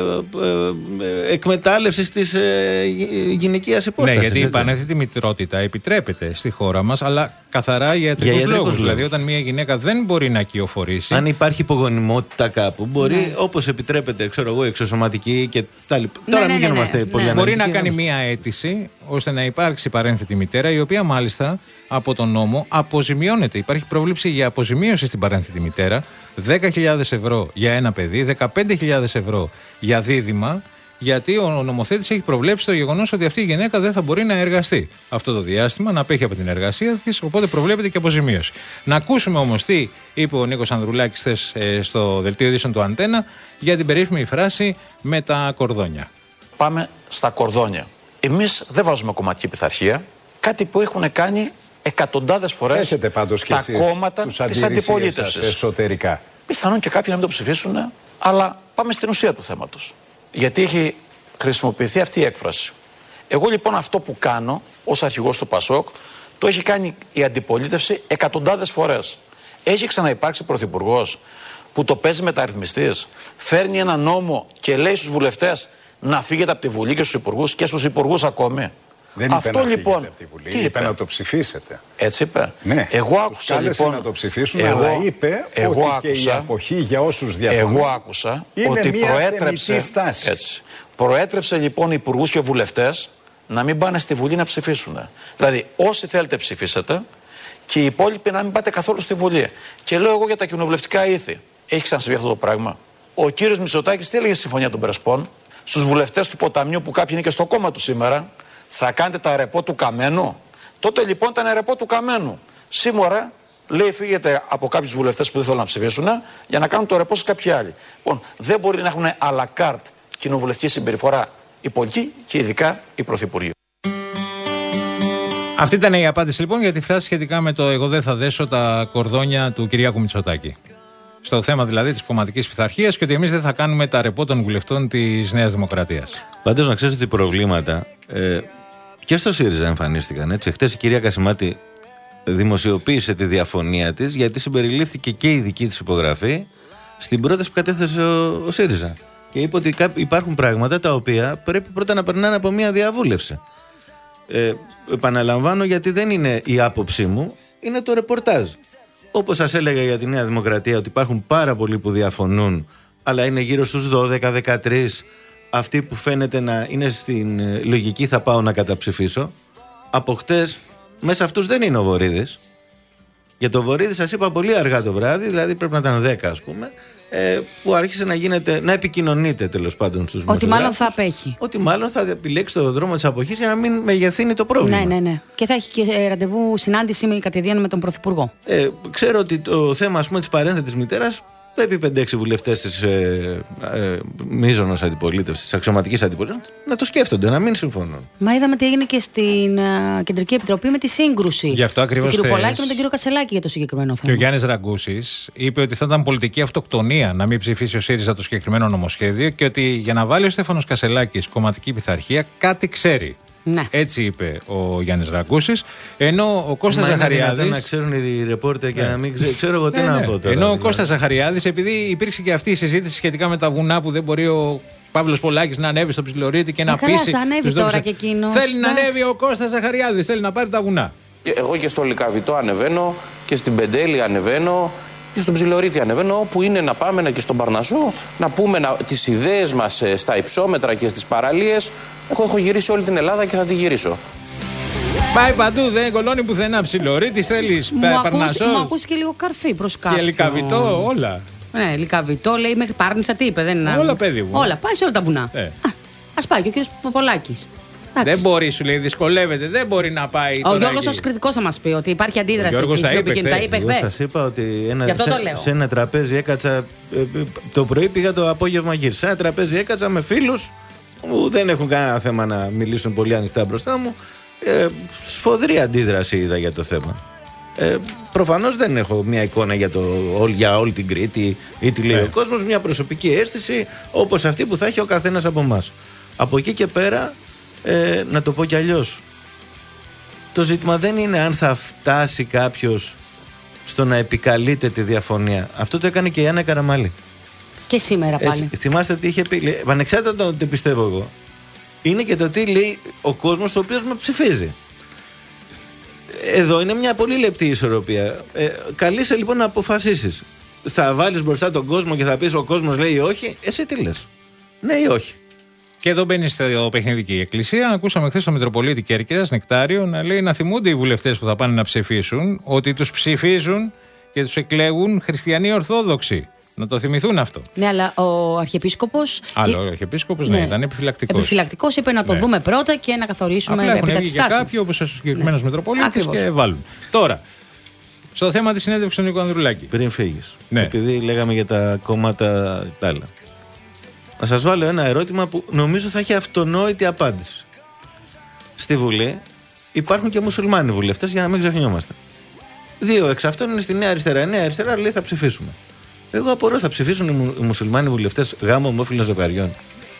Speaker 10: ε, εκμετάλλευσης της ε, γυναικείας υπόστασης.
Speaker 9: Ναι, γιατί
Speaker 10: έτσι.
Speaker 9: η πανέθετη μητρότητα επιτρέπεται στη χώρα μας, αλλά καθαρά για ιατρικούς λόγους. λόγους. Δηλαδή, όταν μια γυναίκα δεν μπορεί να κυοφορήσει.
Speaker 10: Αν υπάρχει υπογονιμότητα κάπου, μπορεί, ναι, όπως επιτρέπεται, ξέρω εγώ, εξωσωματική και τα λοιπά.
Speaker 9: Ναι,
Speaker 10: Τώρα
Speaker 9: ναι,
Speaker 10: μην
Speaker 9: ναι,
Speaker 10: γινόμαστε
Speaker 9: ναι,
Speaker 10: πολύ
Speaker 9: ναι.
Speaker 10: αναλυτικοί.
Speaker 9: Μπορεί να κάνει μια αίτηση ώστε να υπάρξει παρένθετη μητέρα, η οποία μάλιστα από τον νόμο αποζημιώνεται. Υπάρχει πρόβλεψη για αποζημίωση στην παρένθετη μητέρα, δέκα χιλιάδες ευρώ για ένα παιδί, δεκαπέντε χιλιάδες ευρώ για δίδυμα, γιατί ο νομοθέτης έχει προβλέψει το γεγονός ότι αυτή η γυναίκα δεν θα μπορεί να εργαστεί αυτό το διάστημα, να απέχει από την εργασία της, οπότε προβλέπεται και αποζημίωση. Να ακούσουμε όμως τι είπε ο Νίκος Ανδρουλάκης χθες ε, στο δελτίο ειδήσεων του Αντένα για την περίφημη φράση με τα κορδόνια.
Speaker 13: Πάμε στα κορδόνια. Εμείς δεν βάζουμε κομματική πειθαρχία, κάτι που έχουν κάνει εκατοντάδες φορές.
Speaker 14: Έχετε πάντως και
Speaker 13: τα
Speaker 14: εσείς
Speaker 13: κόμματα
Speaker 14: τους
Speaker 13: της αντιπολίτευσης.
Speaker 14: Εσωτερικά.
Speaker 13: Πιθανόν και κάποιοι να μην το ψηφίσουν, αλλά πάμε στην ουσία του θέματος. Γιατί έχει χρησιμοποιηθεί αυτή η έκφραση. Εγώ λοιπόν αυτό που κάνω ως αρχηγός του Πασόκ το έχει κάνει η αντιπολίτευση εκατοντάδες φορές. Έχει ξαναυπάρξει πρωθυπουργός που το παίζει μεταρρυθμιστής, φέρνει ένα νόμο και λέει στους βουλευτές να φύγετε από τη Βουλή και στους υπουργούς και στους υπουργούς ακόμη.
Speaker 14: Δεν
Speaker 13: αυτό
Speaker 14: είπε να
Speaker 13: λοιπόν.
Speaker 14: Από τη Βουλή, είπε, είπε να το ψηφίσετε.
Speaker 13: Έτσι είπε.
Speaker 14: Ναι.
Speaker 13: Εγώ άκουσα λοιπόν.
Speaker 14: να το ψηφίσουν,
Speaker 13: εγώ,
Speaker 14: αλλά είπε
Speaker 13: εγώ
Speaker 14: ότι
Speaker 13: άκουσα,
Speaker 14: και η αποχή για όσους διαφωνούν.
Speaker 13: Εγώ άκουσα
Speaker 14: είναι
Speaker 13: ότι
Speaker 14: μια
Speaker 13: προέτρεψε.
Speaker 14: στάση.
Speaker 13: Έτσι, προέτρεψε λοιπόν υπουργούς και βουλευτές να μην πάνε στη Βουλή να ψηφίσουν. Δηλαδή, όσοι θέλετε ψηφίσετε και οι υπόλοιποι να μην πάτε καθόλου στη Βουλή. Και λέω εγώ για τα κοινοβουλευτικά ήθη. Έχει ξανασυμβεί αυτό το πράγμα. Ο κύριος Μητσοτάκης τι έλεγε στη Συμφωνία των Πρεσπών, στους βουλευτές του ποταμιού που κάποιοι είναι και στο κόμμα του σήμερα, θα κάνετε τα ρεπό του Καμένου. Τότε λοιπόν ήταν ρεπό του Καμένου. Σήμερα λέει φύγετε από κάποιους βουλευτές που δεν θέλουν να ψηφίσουν για να κάνουν το ρεπό σε κάποιοι άλλοι. Λοιπόν, δεν μπορεί να έχουν à la carte κοινοβουλευτική συμπεριφορά οι πολιτικοί και ειδικά οι πρωθυπουργοί.
Speaker 9: Αυτή ήταν η απάντηση λοιπόν για τη φράση σχετικά με το εγώ δεν θα δέσω τα κορδόνια του Κυριάκου Μητσοτάκη. Στο θέμα δηλαδή της κομματικής πειθαρχίας και ότι εμείς δεν θα κάνουμε τα ρεπό των βουλευτών της Νέας Δημοκρατίας.
Speaker 10: Πάντως να ξέρεις ότι προβλήματα ε, και στο ΣΥΡΙΖΑ εμφανίστηκαν. Έτσι. Χτες η κυρία Κασιμάτη δημοσιοποίησε τη διαφωνία της γιατί συμπεριλήφθηκε και η δική της υπογραφή στην πρόταση που κατέθεσε ο, ο ΣΥΡΙΖΑ. Και είπε ότι υπάρχουν πράγματα τα οποία πρέπει πρώτα να περνάνε από μια διαβούλευση. Ε, επαναλαμβάνω γιατί δεν είναι η άποψή μου, είναι το ρεπορτάζ. Όπως σας έλεγα για τη Νέα Δημοκρατία ότι υπάρχουν πάρα πολλοί που διαφωνούν, αλλά είναι γύρω στους δώδεκα δεκατρία αυτοί που φαίνεται να είναι στην λογική θα πάω να καταψηφίσω. Από χτες μέσα αυτούς δεν είναι ο Βορίδης. Για το Βορίδη σας είπα πολύ αργά το βράδυ, δηλαδή πρέπει να ήταν δέκα ας πούμε, ε, που άρχισε να γίνεται, να επικοινωνείται τέλος πάντων στους
Speaker 7: ότι μάλλον θα απέχει.
Speaker 10: Ότι μάλλον θα επιλέξει το δρόμο της αποχής για να μην μεγεθύνει το πρόβλημα.
Speaker 7: Ναι, ναι, ναι. Και θα έχει και ραντεβού συνάντηση κατηδίαν με τον Πρωθυπουργό.
Speaker 10: Ε, ξέρω ότι το θέμα ας πούμε της παρένθετης μητέρας πρέπει πέντε έξι βουλευτές της ε, ε, μείζωνος αντιπολίτευσης, της αξιωματικής αντιπολίτευσης, να το σκέφτονται, να μην συμφωνούν.
Speaker 7: Μα είδαμε τι έγινε και στην uh, Κεντρική Επιτροπή με τη σύγκρουση.
Speaker 9: Γι' αυτό ακριβώς.
Speaker 7: Του κύριο Πολάκη και με τον κύριο Κασελάκη για το συγκεκριμένο θέμα.
Speaker 9: Και ο Γιάννης Ραγκούσης είπε ότι θα ήταν πολιτική αυτοκτονία να μην ψηφίσει ο ΣΥΡΙΖΑ το συγκεκριμένο νομοσχέδιο και ότι για να βάλει ο Στέφανος Κασελάκης κομματική πειθαρχία κάτι ξέρει.
Speaker 7: Ναι.
Speaker 9: Έτσι είπε ο Γιάννης Ραγκούσης. Ενώ ο Κώστας Ζαχαριάδης.
Speaker 10: Να ξέρουν οι ρεπόρτερ και ναι. να μην ξέρω, ξέρω εγώ τι
Speaker 9: ναι,
Speaker 10: να
Speaker 9: ναι.
Speaker 10: πω τώρα.
Speaker 9: Ενώ
Speaker 10: δηλαδή.
Speaker 9: ο Κώστας Ζαχαριάδης, επειδή υπήρξε και αυτή η συζήτηση σχετικά με τα βουνά που δεν μπορεί ο Παύλος Πολάκης να ανέβει στο Ψιλορίτη και ε, να
Speaker 7: καλά,
Speaker 9: πείσει.
Speaker 7: Καλά, ανέβει τώρα δόξα. Και εκείνος.
Speaker 9: Θέλει να ανέβει ο Κώστας Ζαχαριάδης, θέλει να πάρει τα βουνά.
Speaker 4: Εγώ και στο Λυκαβητό ανεβαίνω και στην Πεντέλη ανεβαίνω και στον Ψιλορίτη ανεβαίνω, όπου είναι να πάμε και στον Παρνασσό να πούμε να, τις ιδέες μας στα υψόμετρα και στις παραλίες. Εγώ έχω γυρίσει όλη την Ελλάδα και θα τη γυρίσω.
Speaker 9: Πάει παντού, δεν κολώνει πουθενά. Ψιλορίτη, θέλεις Παρνασσό.
Speaker 7: Μου ακούστηκε λίγο καρφί προς κάποιον.
Speaker 9: Και Λυκαβητό, όλα.
Speaker 7: Ναι, Λυκαβητό λέει μέχρι Πάρνηθα, τι είπε, δεν είναι.
Speaker 9: Όλα, παιδί μου.
Speaker 7: Όλα, πάει σε όλα τα βουνά.
Speaker 9: Ε.
Speaker 7: Ας πάει και ο κύριος Πολάκης.
Speaker 9: Δεν μπορεί, σου λέει, δυσκολεύεται. Δεν μπορεί να πάει.
Speaker 7: Ο Γιώργος ως κριτικός θα μας πει ότι υπάρχει αντίδραση.
Speaker 9: Ο Γιώργος τα είπε χθες.
Speaker 10: Εγώ σας είπα ότι ένα, σε, σε ένα τραπέζι έκατσα. Το πρωί πήγα, το απόγευμα γύρισα. Σε ένα τραπέζι έκατσα με φίλους που δεν έχουν κανένα θέμα να μιλήσουν πολύ ανοιχτά μπροστά μου. Ε, σφοδρή αντίδραση είδα για το θέμα. Ε, προφανώς δεν έχω μια εικόνα για, το, για όλη την Κρήτη ή τι λέει ναι. ο κόσμος. Μια προσωπική αίσθηση όπως αυτή που θα έχει ο καθένας από εμάς. Από εκεί και πέρα. Ε, να το πω κι αλλιώς, το ζήτημα δεν είναι αν θα φτάσει κάποιος στο να επικαλείται τη διαφωνία. Αυτό το έκανε και η Άννα Καραμαλή.
Speaker 7: Και σήμερα πάλι.
Speaker 10: Έτσι, θυμάστε τι είχε πει. Ανεξάρτητα το ότι πιστεύω εγώ, είναι και το τι λέει ο κόσμος ο οποίος με ψηφίζει. Εδώ είναι μια πολύ λεπτή ισορροπία. Ε, καλείσαι λοιπόν να αποφασίσεις. Θα βάλεις μπροστά τον κόσμο και θα πεις ο κόσμος λέει όχι. Εσύ τι λες? Ναι ή όχι?
Speaker 9: Και εδώ μπαίνει στο παιχνίδι και η Εκκλησία. Ακούσαμε χθες τον Μητροπολίτη Κέρκυρας, Νεκτάριο, να λέει να θυμούνται οι βουλευτές που θα πάνε να ψηφίσουν ότι τους ψηφίζουν και τους εκλέγουν χριστιανοί Ορθόδοξοι. Να το θυμηθούν αυτό.
Speaker 7: Ναι, αλλά ο Αρχιεπίσκοπος.
Speaker 9: Άλλο, ο Αρχιεπίσκοπος, ναι, ναι, ήταν επιφυλακτικός.
Speaker 7: Επιφυλακτικός, είπε να το ναι. δούμε πρώτα και να καθορίσουμε
Speaker 9: επί τα της τάσης. Κάποιοι, όπως ο συγκεκριμένος ναι. Μητροπολίτης, και βάλουν. Τώρα, στο θέμα της συνέντευξης του Νίκου Ανδρουλάκη.
Speaker 10: Πριν φύγεις. Ναι. Επειδή λέγαμε για τα κόμματα τα άλλα. Να σας βάλω ένα ερώτημα που νομίζω θα έχει αυτονόητη απάντηση. Στη Βουλή υπάρχουν και μουσουλμάνοι βουλευτές, για να μην ξεχνιόμαστε. Δύο εξ αυτών είναι στη Νέα Αριστερά. Η Νέα Αριστερά λέει θα ψηφίσουμε. Εγώ απορώ, θα ψηφίσουν οι, μου, οι μουσουλμάνοι βουλευτές γάμο ομόφυλων ζευγαριών?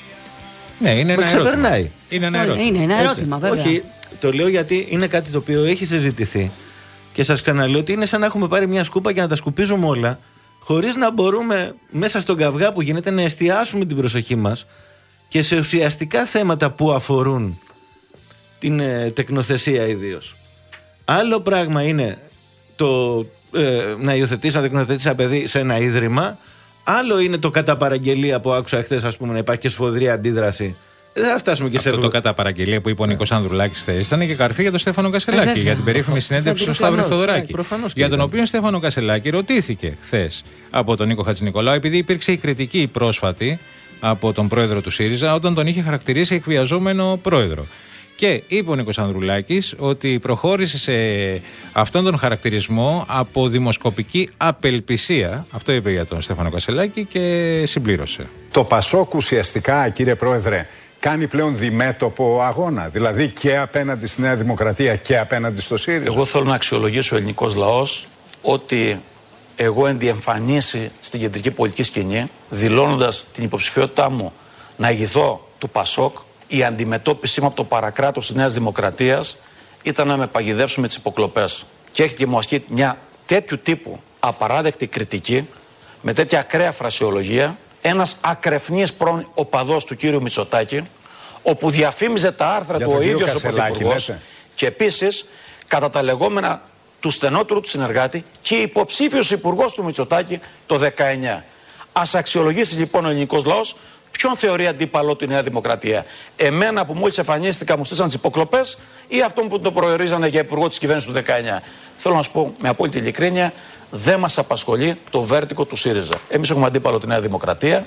Speaker 9: Ναι, είναι ένα
Speaker 10: ξεπερνάει.
Speaker 9: ερώτημα. Είναι ένα ερώτημα.
Speaker 7: Είναι ένα ερώτημα, βέβαια.
Speaker 10: Όχι, το λέω γιατί είναι κάτι το οποίο έχει συζητηθεί και σας ξαναλέω ότι είναι σαν να έχουμε πάρει μια σκούπα και να τα σκουπίζουμε όλα, χωρίς να μπορούμε μέσα στον καυγά που γίνεται να εστιάσουμε την προσοχή μας και σε ουσιαστικά θέματα που αφορούν την ε, τεκνοθεσία ιδίως. Άλλο πράγμα είναι το ε, να υιοθετήσει, να τεκνοθετήσει ένα παιδί σε ένα ίδρυμα. Άλλο είναι το κατά παραγγελία που άκουσα χθες, ας πούμε, να υπάρχει και σφοδρή αντίδραση. Δεν θα φτάσουμε και
Speaker 9: αυτό
Speaker 10: σε
Speaker 9: αυτό. Το κατά παραγγελία που είπε ο Νίκος Ανδρουλάκης χθες ήταν και καρφί για τον Στέφανο Κασελάκη, για την περίφημη συνέντευξη του Σταύρου Θοδωράκη. Για τον οποίο Στέφανο Κασελάκη ρωτήθηκε χθες από τον Νίκο Χατζηνικολάου, επειδή υπήρξε η κριτική πρόσφατη από τον πρόεδρο του ΣΥΡΙΖΑ, όταν τον είχε χαρακτηρίσει εκβιαζόμενο πρόεδρο. Και είπε ο Νίκος Ανδρουλάκης ότι προχώρησε σε αυτόν τον χαρακτηρισμό από δημοσκοπική απελπισία. Αυτό είπε για τον Στέφανο Κασελάκη και συμπλήρωσε.
Speaker 14: Το Πασόκ ουσιαστικά, κύριε Πρόεδρε, κάνει πλέον διμέτωπο αγώνα, δηλαδή και απέναντι στη Νέα Δημοκρατία και απέναντι στο ΣΥΡΙΖΑ.
Speaker 13: Εγώ θέλω να αξιολογήσω ο ελληνικός λαός ότι εγώ ενδιεμφανίσει στην κεντρική πολιτική σκηνή, δηλώνοντας την υποψηφιότητά μου να ηγηθώ του Πασόκ. Η αντιμετώπιση μου από το παρακράτος της Νέας Δημοκρατίας ήταν να με παγιδεύσουν με τις υποκλοπές. Και έχετε και μου ασκεί μια τέτοιου τύπου απαράδεκτη κριτική, με τέτοια ακραία φρασιολογία, ένας ακρεφνής πρώην οπαδός του κύριου Μητσοτάκη, όπου διαφήμιζε τα άρθρα για του ο ίδιος ο Πρωθυπουργός και επίσης κατά τα λεγόμενα του στενότερου του συνεργάτη και υποψήφιος υπουργός του Μητσοτάκη το δεκαεννιά. Ας αξιολογήσει λοιπόν ο ελληνικός λαός ποιον θεωρεί αντίπαλο τη Νέα Δημοκρατία. Εμένα που μόλις εμφανίστηκα μου στήσαν τις υποκλοπές ή αυτόν που το προορίζανε για υπουργό της κυβέρνησης του δεκαεννιά. Θέλω να σου πω με απόλυτη ειλικρίνεια, δεν μας απασχολεί το βέρτικο του ΣΥΡΙΖΑ. Εμείς έχουμε αντίπαλο τη Νέα Δημοκρατία.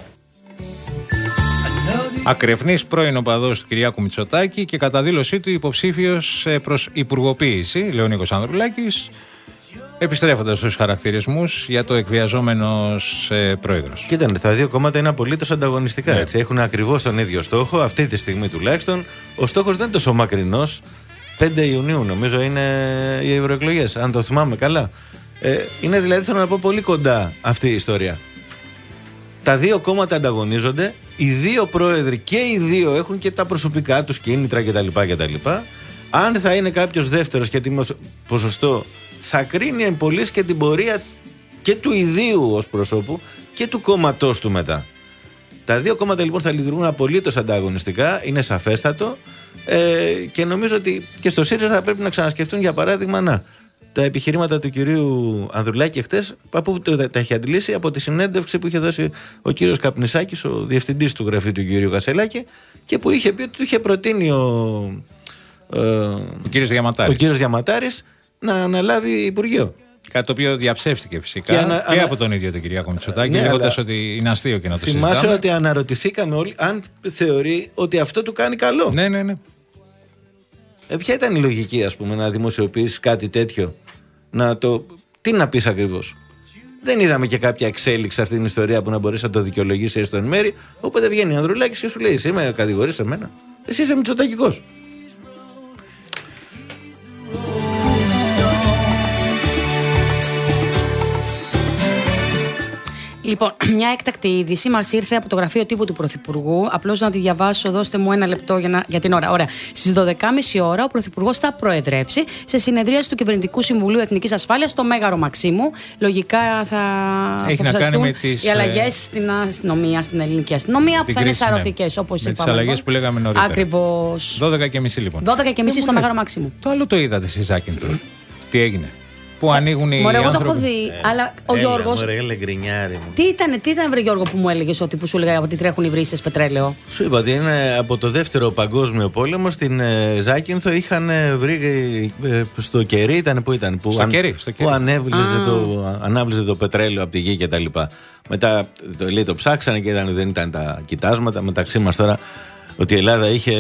Speaker 9: Ακρεφνής πρώην οπαδός του Κυριάκου Μητσοτάκη και κατά δήλωσή του υποψήφιος προς υπουργοποίηση, λέει ο Νίκος Ανδρουλάκης, επιστρέφοντας στους χαρακτηρισμούς για το εκβιαζόμενος ε, πρόεδρος.
Speaker 10: Κοίτα, τα δύο κόμματα είναι απολύτως ανταγωνιστικά. Ναι. Έτσι. Έχουν ακριβώς τον ίδιο στόχο, αυτή τη στιγμή τουλάχιστον. Ο στόχος δεν είναι τόσο μακρινός. πέντε Ιουνίου νομίζω είναι οι ευρωεκλογές, αν το θυμάμαι καλά. Ε, είναι δηλαδή, θέλω να πω, πολύ κοντά αυτή η ιστορία. Τα δύο κόμματα ανταγωνίζονται οι δύο πρόεδροι και οι δύο έχουν και τα προσωπικά τους κίνητρα κτλ. κτλ. Αν θα είναι κάποιος δεύτερος και τι ποσοστό, θα κρίνει εν πολλοίς και την πορεία και του ιδίου ως προσώπου και του κόμματός του μετά. Τα δύο κόμματα λοιπόν θα λειτουργούν απολύτως ανταγωνιστικά, είναι σαφέστατο, ε, και νομίζω ότι και στο ΣΥΡΙΖΑ θα πρέπει να ξανασκεφτούν, για παράδειγμα, να, τα επιχειρήματα του κυρίου Ανδρουλάκη χτες, από που τα έχει αντιλήσει από τη συνέντευξη που είχε δώσει ο κύριος Καπνισάκης, ο διευθυντής του γραφείου του κυρίου Κασελάκη, και που είχε πει ότι του είχε προτείνει ο, ε,
Speaker 9: ο κύριος Διαματάρης.
Speaker 10: ο κύριος Διαματάρης να αναλάβει Υπουργείο.
Speaker 9: Κάτι το οποίο διαψεύστηκε φυσικά και, ανα, και ανα... από τον ίδιο τον Κυριάκο Μητσοτάκη, ναι, λέγοντας ότι είναι αστείο και να το συζητάμε.
Speaker 10: Θυμάσαι ότι αναρωτηθήκαμε όλοι αν θεωρεί ότι αυτό του κάνει καλό.
Speaker 9: Ναι, ναι, ναι.
Speaker 10: Ε, ποια ήταν η λογική, ας πούμε, να δημοσιοποιήσεις κάτι τέτοιο, να το... Τι να πεις ακριβώς. Δεν είδαμε και κάποια εξέλιξη σε αυτήν την ιστορία που να μπορείς να το δικαιολογήσει έστω εν μέρη. Οπότε βγαίνει ο Ανδρουλάκης και σου λέει: εσύ με κατηγορείς εμένα. Εσύ είσαι μητσοτακικός.
Speaker 7: Λοιπόν, μια έκτακτη είδηση μας ήρθε από το γραφείο τύπου του Πρωθυπουργού. Απλώς να τη διαβάσω, δώστε μου ένα λεπτό για, να, για την ώρα. Ωραία. Στις δώδεκα και μισή ώρα ο Πρωθυπουργός θα προεδρεύσει σε συνεδρίαση του Κυβερνητικού Συμβουλίου Εθνικής Ασφάλειας στο Μέγαρο Μαξίμου. Λογικά θα
Speaker 9: αποφασιστούν
Speaker 7: οι αλλαγές στην αστυνομία, στην ελληνική αστυνομία, που θα είναι σαρωτικές, όπως είπαμε.
Speaker 9: Με τις αλλαγές που λέγαμε νωρίτερα.
Speaker 7: Ακριβώς.
Speaker 9: δώδεκα και μισή λοιπόν.
Speaker 7: δώδεκα και μισή στο Μέγαρο Μαξίμου.
Speaker 9: Το άλλο το είδατε στη Ζάκυνθο. Τι έγινε. Που ανοίγουν οι
Speaker 7: Μωρέ, εγώ
Speaker 9: άνθρωποι.
Speaker 7: το έχω δει, ε, αλλά ο
Speaker 10: έλα,
Speaker 7: Γιώργος.
Speaker 10: Μωρέ, έλα, γκρινιάρι μου.
Speaker 7: Τι ήταν, τι ήταν, βρε Γιώργο, που μου έλεγες ότι που σου έλεγα ότι τρέχουν οι βρύσες πετρέλαιο.
Speaker 10: Σου είπα ότι είναι από το δεύτερο παγκόσμιο πόλεμο στην ε, Ζάκυνθο. Είχαν ε, βρει ε, στο κερί, ήταν που ήταν. Που,
Speaker 9: στο
Speaker 10: αν,
Speaker 9: κερί, στο κερί.
Speaker 10: Που ανέβλυζε το, ανάβλυζε το πετρέλαιο από τη γη κτλ. Μετά το, λέει, το ψάξανε και ήταν, δεν ήταν τα κοιτάσματα. Μεταξύ μας τώρα ότι η Ελλάδα είχε.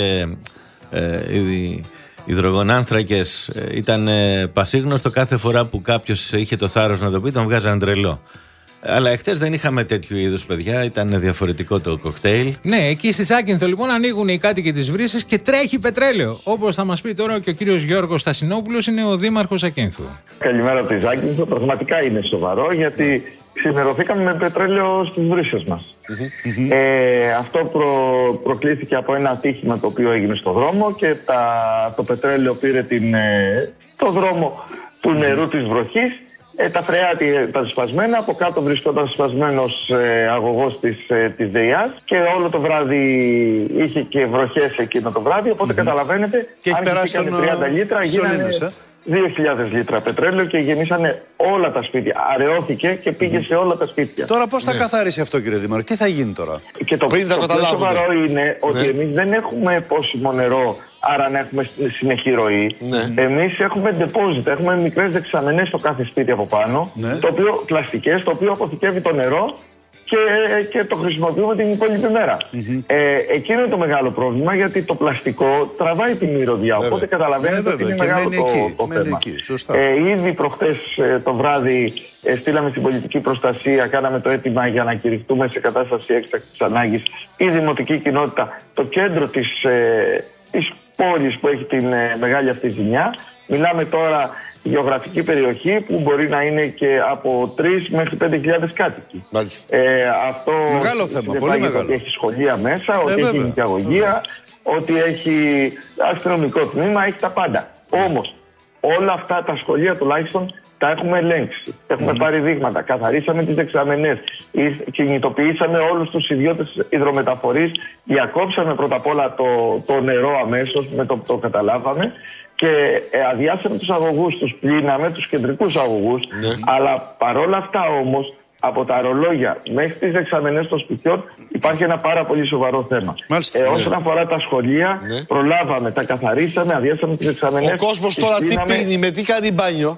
Speaker 10: Ε, ήδη, υδρογονάνθρακες, ήταν ε, πασίγνωστο, κάθε φορά που κάποιος είχε το θάρρος να το πει τον βγάζανε τρελό. Αλλά εχθές δεν είχαμε τέτοιου είδους, παιδιά, ήταν διαφορετικό το κοκτέιλ.
Speaker 9: Ναι, εκεί στη Ζάκυνθο λοιπόν ανοίγουν οι κάτοικοι της Βρύσης και τρέχει πετρέλαιο. Όπως θα μας πει τώρα και ο κύριος Γιώργος Στασινόπουλος, είναι ο δήμαρχος Ζάκυνθου.
Speaker 5: Καλημέρα από τη Ζάκυνθο. Πραγματικά είναι σοβαρό, γιατί ξημερωθήκαμε με πετρέλαιο στις βρύσες μας. Mm-hmm. Ε, αυτό προ, προκλήθηκε από ένα ατύχημα το οποίο έγινε στο δρόμο και τα, το πετρέλαιο πήρε την, ε, το δρόμο του νερού της βροχής. Ε, τα φρεάτη ήταν σπασμένα, από κάτω βρισκόταν σπασμένος ε, αγωγός της, ε, της ΔΕΙΑΣ και όλο το βράδυ είχε και βροχές εκείνο το βράδυ, οπότε mm-hmm. καταλαβαίνετε,
Speaker 22: και
Speaker 5: αν είχαν τριάντα λίτρα γίνανε δύο χιλιάδες λίτρα πετρέλαιο και γεννήσανε όλα τα σπίτια. Αραιώθηκε και πήγε mm-hmm. σε όλα τα σπίτια.
Speaker 22: Τώρα πώς θα ναι. καθαρίσει αυτό, κύριε Δήμαρχε, τι θα γίνει τώρα.
Speaker 5: Και το,
Speaker 22: Πριν
Speaker 5: το, το πιο σοβαρό είναι ότι ναι. εμείς δεν έχουμε πόσιμο νερό, άρα να έχουμε συνεχή ροή. Ναι. Εμείς έχουμε deposit, έχουμε μικρές δεξαμενές στο κάθε σπίτι από πάνω, ναι. το οποίο, πλαστικές, το οποίο αποθηκεύει το νερό και, και το χρησιμοποιούμε την υπόλοιπη μέρα. Mm-hmm. Ε, εκείνο είναι το μεγάλο πρόβλημα, γιατί το πλαστικό τραβάει τη μυρωδιά. Βέβαια. Οπότε καταλαβαίνετε ότι είναι μεγάλο το, το θέμα. Ε, ήδη προχτές ε, το βράδυ ε, στείλαμε στην πολιτική προστασία, κάναμε το αίτημα για να κηρυχτούμε σε κατάσταση έκτακτης ανάγκης η δημοτική κοινότητα, το κέντρο της, ε, της πόλης που έχει την ε, μεγάλη αυτή ζημιά. Μιλάμε τώρα γεωγραφική περιοχή που μπορεί να είναι και από τρεις μέχρι πέντε χιλιάδες κάτοικοι. Ε, αυτό
Speaker 22: μεγάλο θέμα, πολύ μεγάλο.
Speaker 5: Ότι έχει σχολεία μέσα,
Speaker 22: ε,
Speaker 5: ότι
Speaker 22: βέβαια.
Speaker 5: έχει νοικιαγωγεία, ότι έχει αστυνομικό τμήμα, έχει τα πάντα. Όμως όλα αυτά τα σχολεία τουλάχιστον τα έχουμε ελέγξει. Έχουμε mm. πάρει δείγματα, καθαρίσαμε τις δεξαμενές, κινητοποιήσαμε όλους τους ιδιώτες υδρομεταφορείς, διακόψαμε πρώτα απ' όλα το, το νερό αμέσως με το που το καταλάβαμε και ε, αδειάσαμε τους αγωγούς, τους πλύναμε, τους κεντρικούς αγωγούς, mm. αλλά παρόλα αυτά όμως από τα ρολόγια μέχρι τις δεξαμενές των σπιτιών υπάρχει ένα πάρα πολύ σοβαρό θέμα.
Speaker 22: Μάλιστα,
Speaker 5: ε,
Speaker 22: ναι.
Speaker 5: όσον αφορά τα σχολεία, ναι. προλάβαμε, τα καθαρίσαμε, αδειάσαμε τις δεξαμενές.
Speaker 22: Ο κόσμος τώρα τι πίνει, με τι κάνει μπάνιο.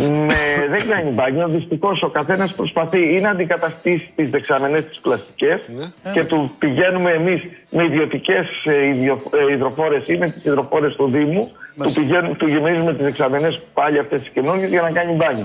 Speaker 5: Με, δεν κάνει μπάνιο. Δυστυχώς ο καθένας προσπαθεί ή να αντικαταστήσει τις δεξαμενές τις πλαστικές ναι. και του πηγαίνουμε εμείς με ιδιωτικές ε, υδροφόρες ή με τις υδροφόρες του Δήμου, του, πηγαίνουμε, του γεμίζουμε τις δεξαμενές πάλι αυτές τις καινούργιες για να κάνει μπάνιο.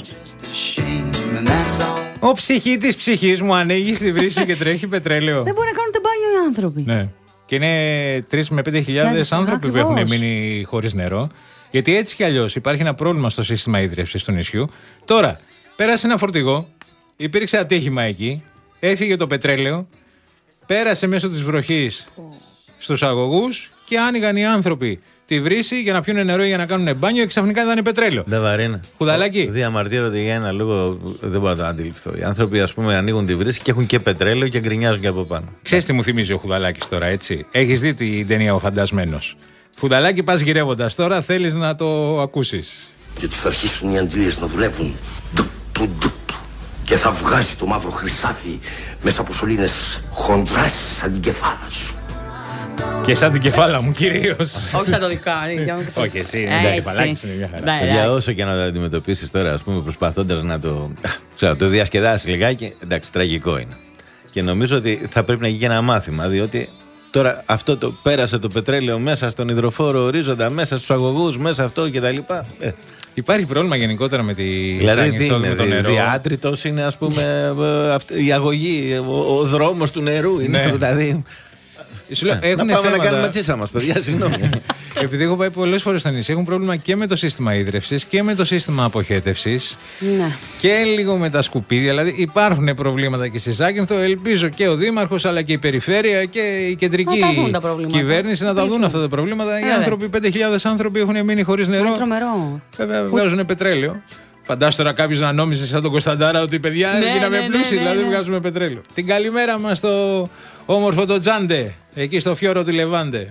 Speaker 9: Ο ψυχή της ψυχής μου ανοίγει στη βρύση και τρέχει πετρέλαιο.
Speaker 7: Δεν μπορεί να κάνουν μπάνιο οι άνθρωποι.
Speaker 9: Ναι. Και είναι τρεις με πέντε χιλιάδες άνθρωποι που έχουν μείνει χωρίς νερό. Γιατί έτσι κι αλλιώς υπάρχει ένα πρόβλημα στο σύστημα ίδρυυσης του νησιού. Τώρα, πέρασε ένα φορτηγό, υπήρξε ατύχημα εκεί, έφυγε το πετρέλαιο πέρασε μέσω της βροχής στους αγωγούς και άνοιγαν οι άνθρωποι τη βρύση για να πιούν νερό ή για να κάνουν μπάνιο και ξαφνικά ήταν πετρέλαιο.
Speaker 10: Δεν βαρύνει.
Speaker 9: Χουδαλάκι.
Speaker 10: Διαμαρτύρονται για ένα λόγο, δεν μπορώ να το αντιληφθώ. Οι άνθρωποι, ας πούμε, ανοίγουν τη βρύση και έχουν και πετρέλαιο και γκρινιάζουν και από πάνω.
Speaker 9: Ξέρεις τι μου θυμίζει ο Χουδαλάκης τώρα, έτσι. Έχεις δει την ταινία Ο Φαντασμένος. Χουδαλάκι, πας γυρεύοντας τώρα, θέλεις να το ακούσεις.
Speaker 6: Γιατί θα αρχίσουν οι αντλίες να δουλεύουν. Ντουπ, ντουπ, και θα βγάζει το μαύρο χρυσάφι μέσα από σωλήνες χοντράς σαν την κεφάλα σου.
Speaker 9: Και σαν την κεφάλα μου κυρίως.
Speaker 7: Όχι σαν το δικάρι.
Speaker 9: Όχι, εσύ είναι κεφαλάκης, είναι μια χαρά.
Speaker 10: Για όσο και να το αντιμετωπίσεις τώρα, ας πούμε, προσπαθώντας να το, ξέρω, το διασκεδάσεις λιγάκι, εντάξει, τραγικό είναι. Και νομίζω ότι θα πρέπει να γίνει ένα μάθημα, διότι τώρα αυτό το πέρασε το πετρέλαιο μέσα στον υδροφόρο ορίζοντα, μέσα στους αγωγούς, μέσα αυτό κτλ. Ε.
Speaker 9: Υπάρχει πρόβλημα γενικότερα με τη
Speaker 10: δηλαδή τι είναι,
Speaker 9: με το νερό.
Speaker 10: Διάτριτος είναι, ας πούμε, η αγωγή, ο, ο δρόμος του νερού είναι, ναι. Δηλαδή.
Speaker 9: Λέω,
Speaker 10: να πάμε θέματα... να κάνουμε τσίσα μας, παιδιά, συγγνώμη.
Speaker 9: Επειδή έχω πάει πολλές φορές στο νησί, έχουν πρόβλημα και με το σύστημα ίδρευσης και με το σύστημα αποχέτευσης.
Speaker 7: Ναι.
Speaker 9: Και λίγο με τα σκουπίδια. Δηλαδή υπάρχουν προβλήματα και στη Ζάκυνθο. Ελπίζω και ο Δήμαρχος αλλά και η Περιφέρεια και η κεντρική κυβέρνηση να τα δουν αυτά τα προβλήματα. Οι άνθρωποι, πέντε χιλιάδες άνθρωποι έχουν μείνει χωρίς νερό. Βέβαια, βγάζουν πετρέλαιο. Φαντάσου τώρα κάποιος να νόμιζε σαν τον Κωνσταντάρα ότι παιδιά
Speaker 7: ναι,
Speaker 9: γίναμε
Speaker 7: ναι,
Speaker 9: πλούσιοι,
Speaker 7: ναι, ναι, ναι.
Speaker 9: δηλαδή βγάζουμε πετρέλαιο. Την καλημέρα μας στο όμορφο το Τζάντε, εκεί στο φιόρο του Λεβάντε.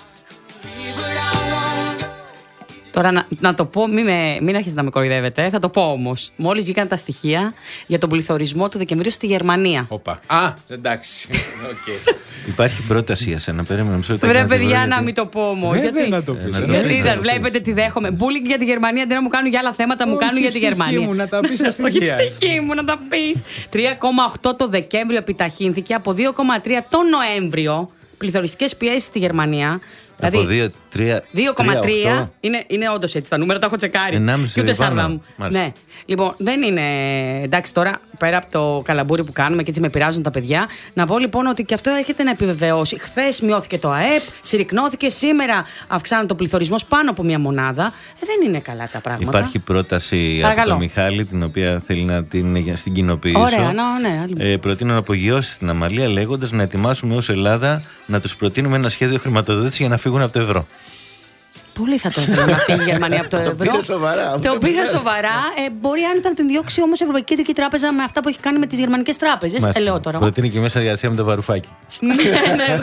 Speaker 7: Τώρα να, να το πω, μην, με, μην αρχίσετε να με κοροϊδεύετε, θα το πω όμως. Μόλις βγήκαν τα στοιχεία για τον πληθωρισμό του Δεκεμβρίου στη Γερμανία.
Speaker 9: Οπα. Α, εντάξει. Okay.
Speaker 10: Υπάρχει πρόταση για σένα, περίμενα μισό λεπτό.
Speaker 7: Βρε παιδιά, γιατί... να μην το πω όμως.
Speaker 9: Γιατί να το πεις.
Speaker 7: Γιατί δεν βλέπετε τι δέχομαι. Μπούλινγκ για τη Γερμανία, αντί να μου κάνουν για άλλα θέματα, μου κάνουν για τη Γερμανία.
Speaker 9: Όχι, να τα πεις στα στοιχεία.
Speaker 7: Όχι, ψυχή μου να τα πεις. τρία κόμμα οκτώ το Δεκέμβριο επιταχύνθηκε από δύο κόμμα τρία το Νοέμβριο. Πληθωριστικές πιέσεις στη Γερμανία.
Speaker 10: Δηλαδή, από δύο κόμμα τρία
Speaker 7: είναι, είναι όντως έτσι τα νούμερα, τα έχω τσεκάρει. Και ούτε σάρδα μου. Ναι. Λοιπόν, δεν είναι. Εντάξει, τώρα πέρα από το καλαμπούρι που κάνουμε και έτσι με πειράζουν τα παιδιά, να πω λοιπόν ότι και αυτό έχετε να επιβεβαιώσει. Χθες μειώθηκε το ΑΕΠ, συρρικνώθηκε. Σήμερα αυξάνεται το πληθωρισμός πάνω από μία μονάδα. Ε, δεν είναι καλά τα πράγματα.
Speaker 10: Υπάρχει πρόταση Παρακαλώ. από τον Μιχάλη, την οποία θέλει να την στην κοινοποιήσω.
Speaker 7: Ωραία, ναι, ναι.
Speaker 10: Ε, προτείνω να απογειώσει την Αμαλία λέγοντας να ετοιμάσουμε ως Ελλάδα να τους προτείνουμε ένα σχέδιο χρηματοδότηση για να φύγουν από το ευρώ.
Speaker 7: Πολύ σαν το ευρώ να φύγει η Γερμανία από το ευρώ.
Speaker 10: Το πήρε σοβαρά.
Speaker 7: Το πήρε σοβαρά. Ε, μπορεί άνετα να την διώξει όμως η Ευρωπαϊκή Κεντρική Τράπεζα με αυτά που έχει κάνει με τις γερμανικές τράπεζες. Ε, λέω τώρα.
Speaker 10: Προτείνει και μέσα διασία με το βαρουφάκι.
Speaker 7: Ναι, ναι.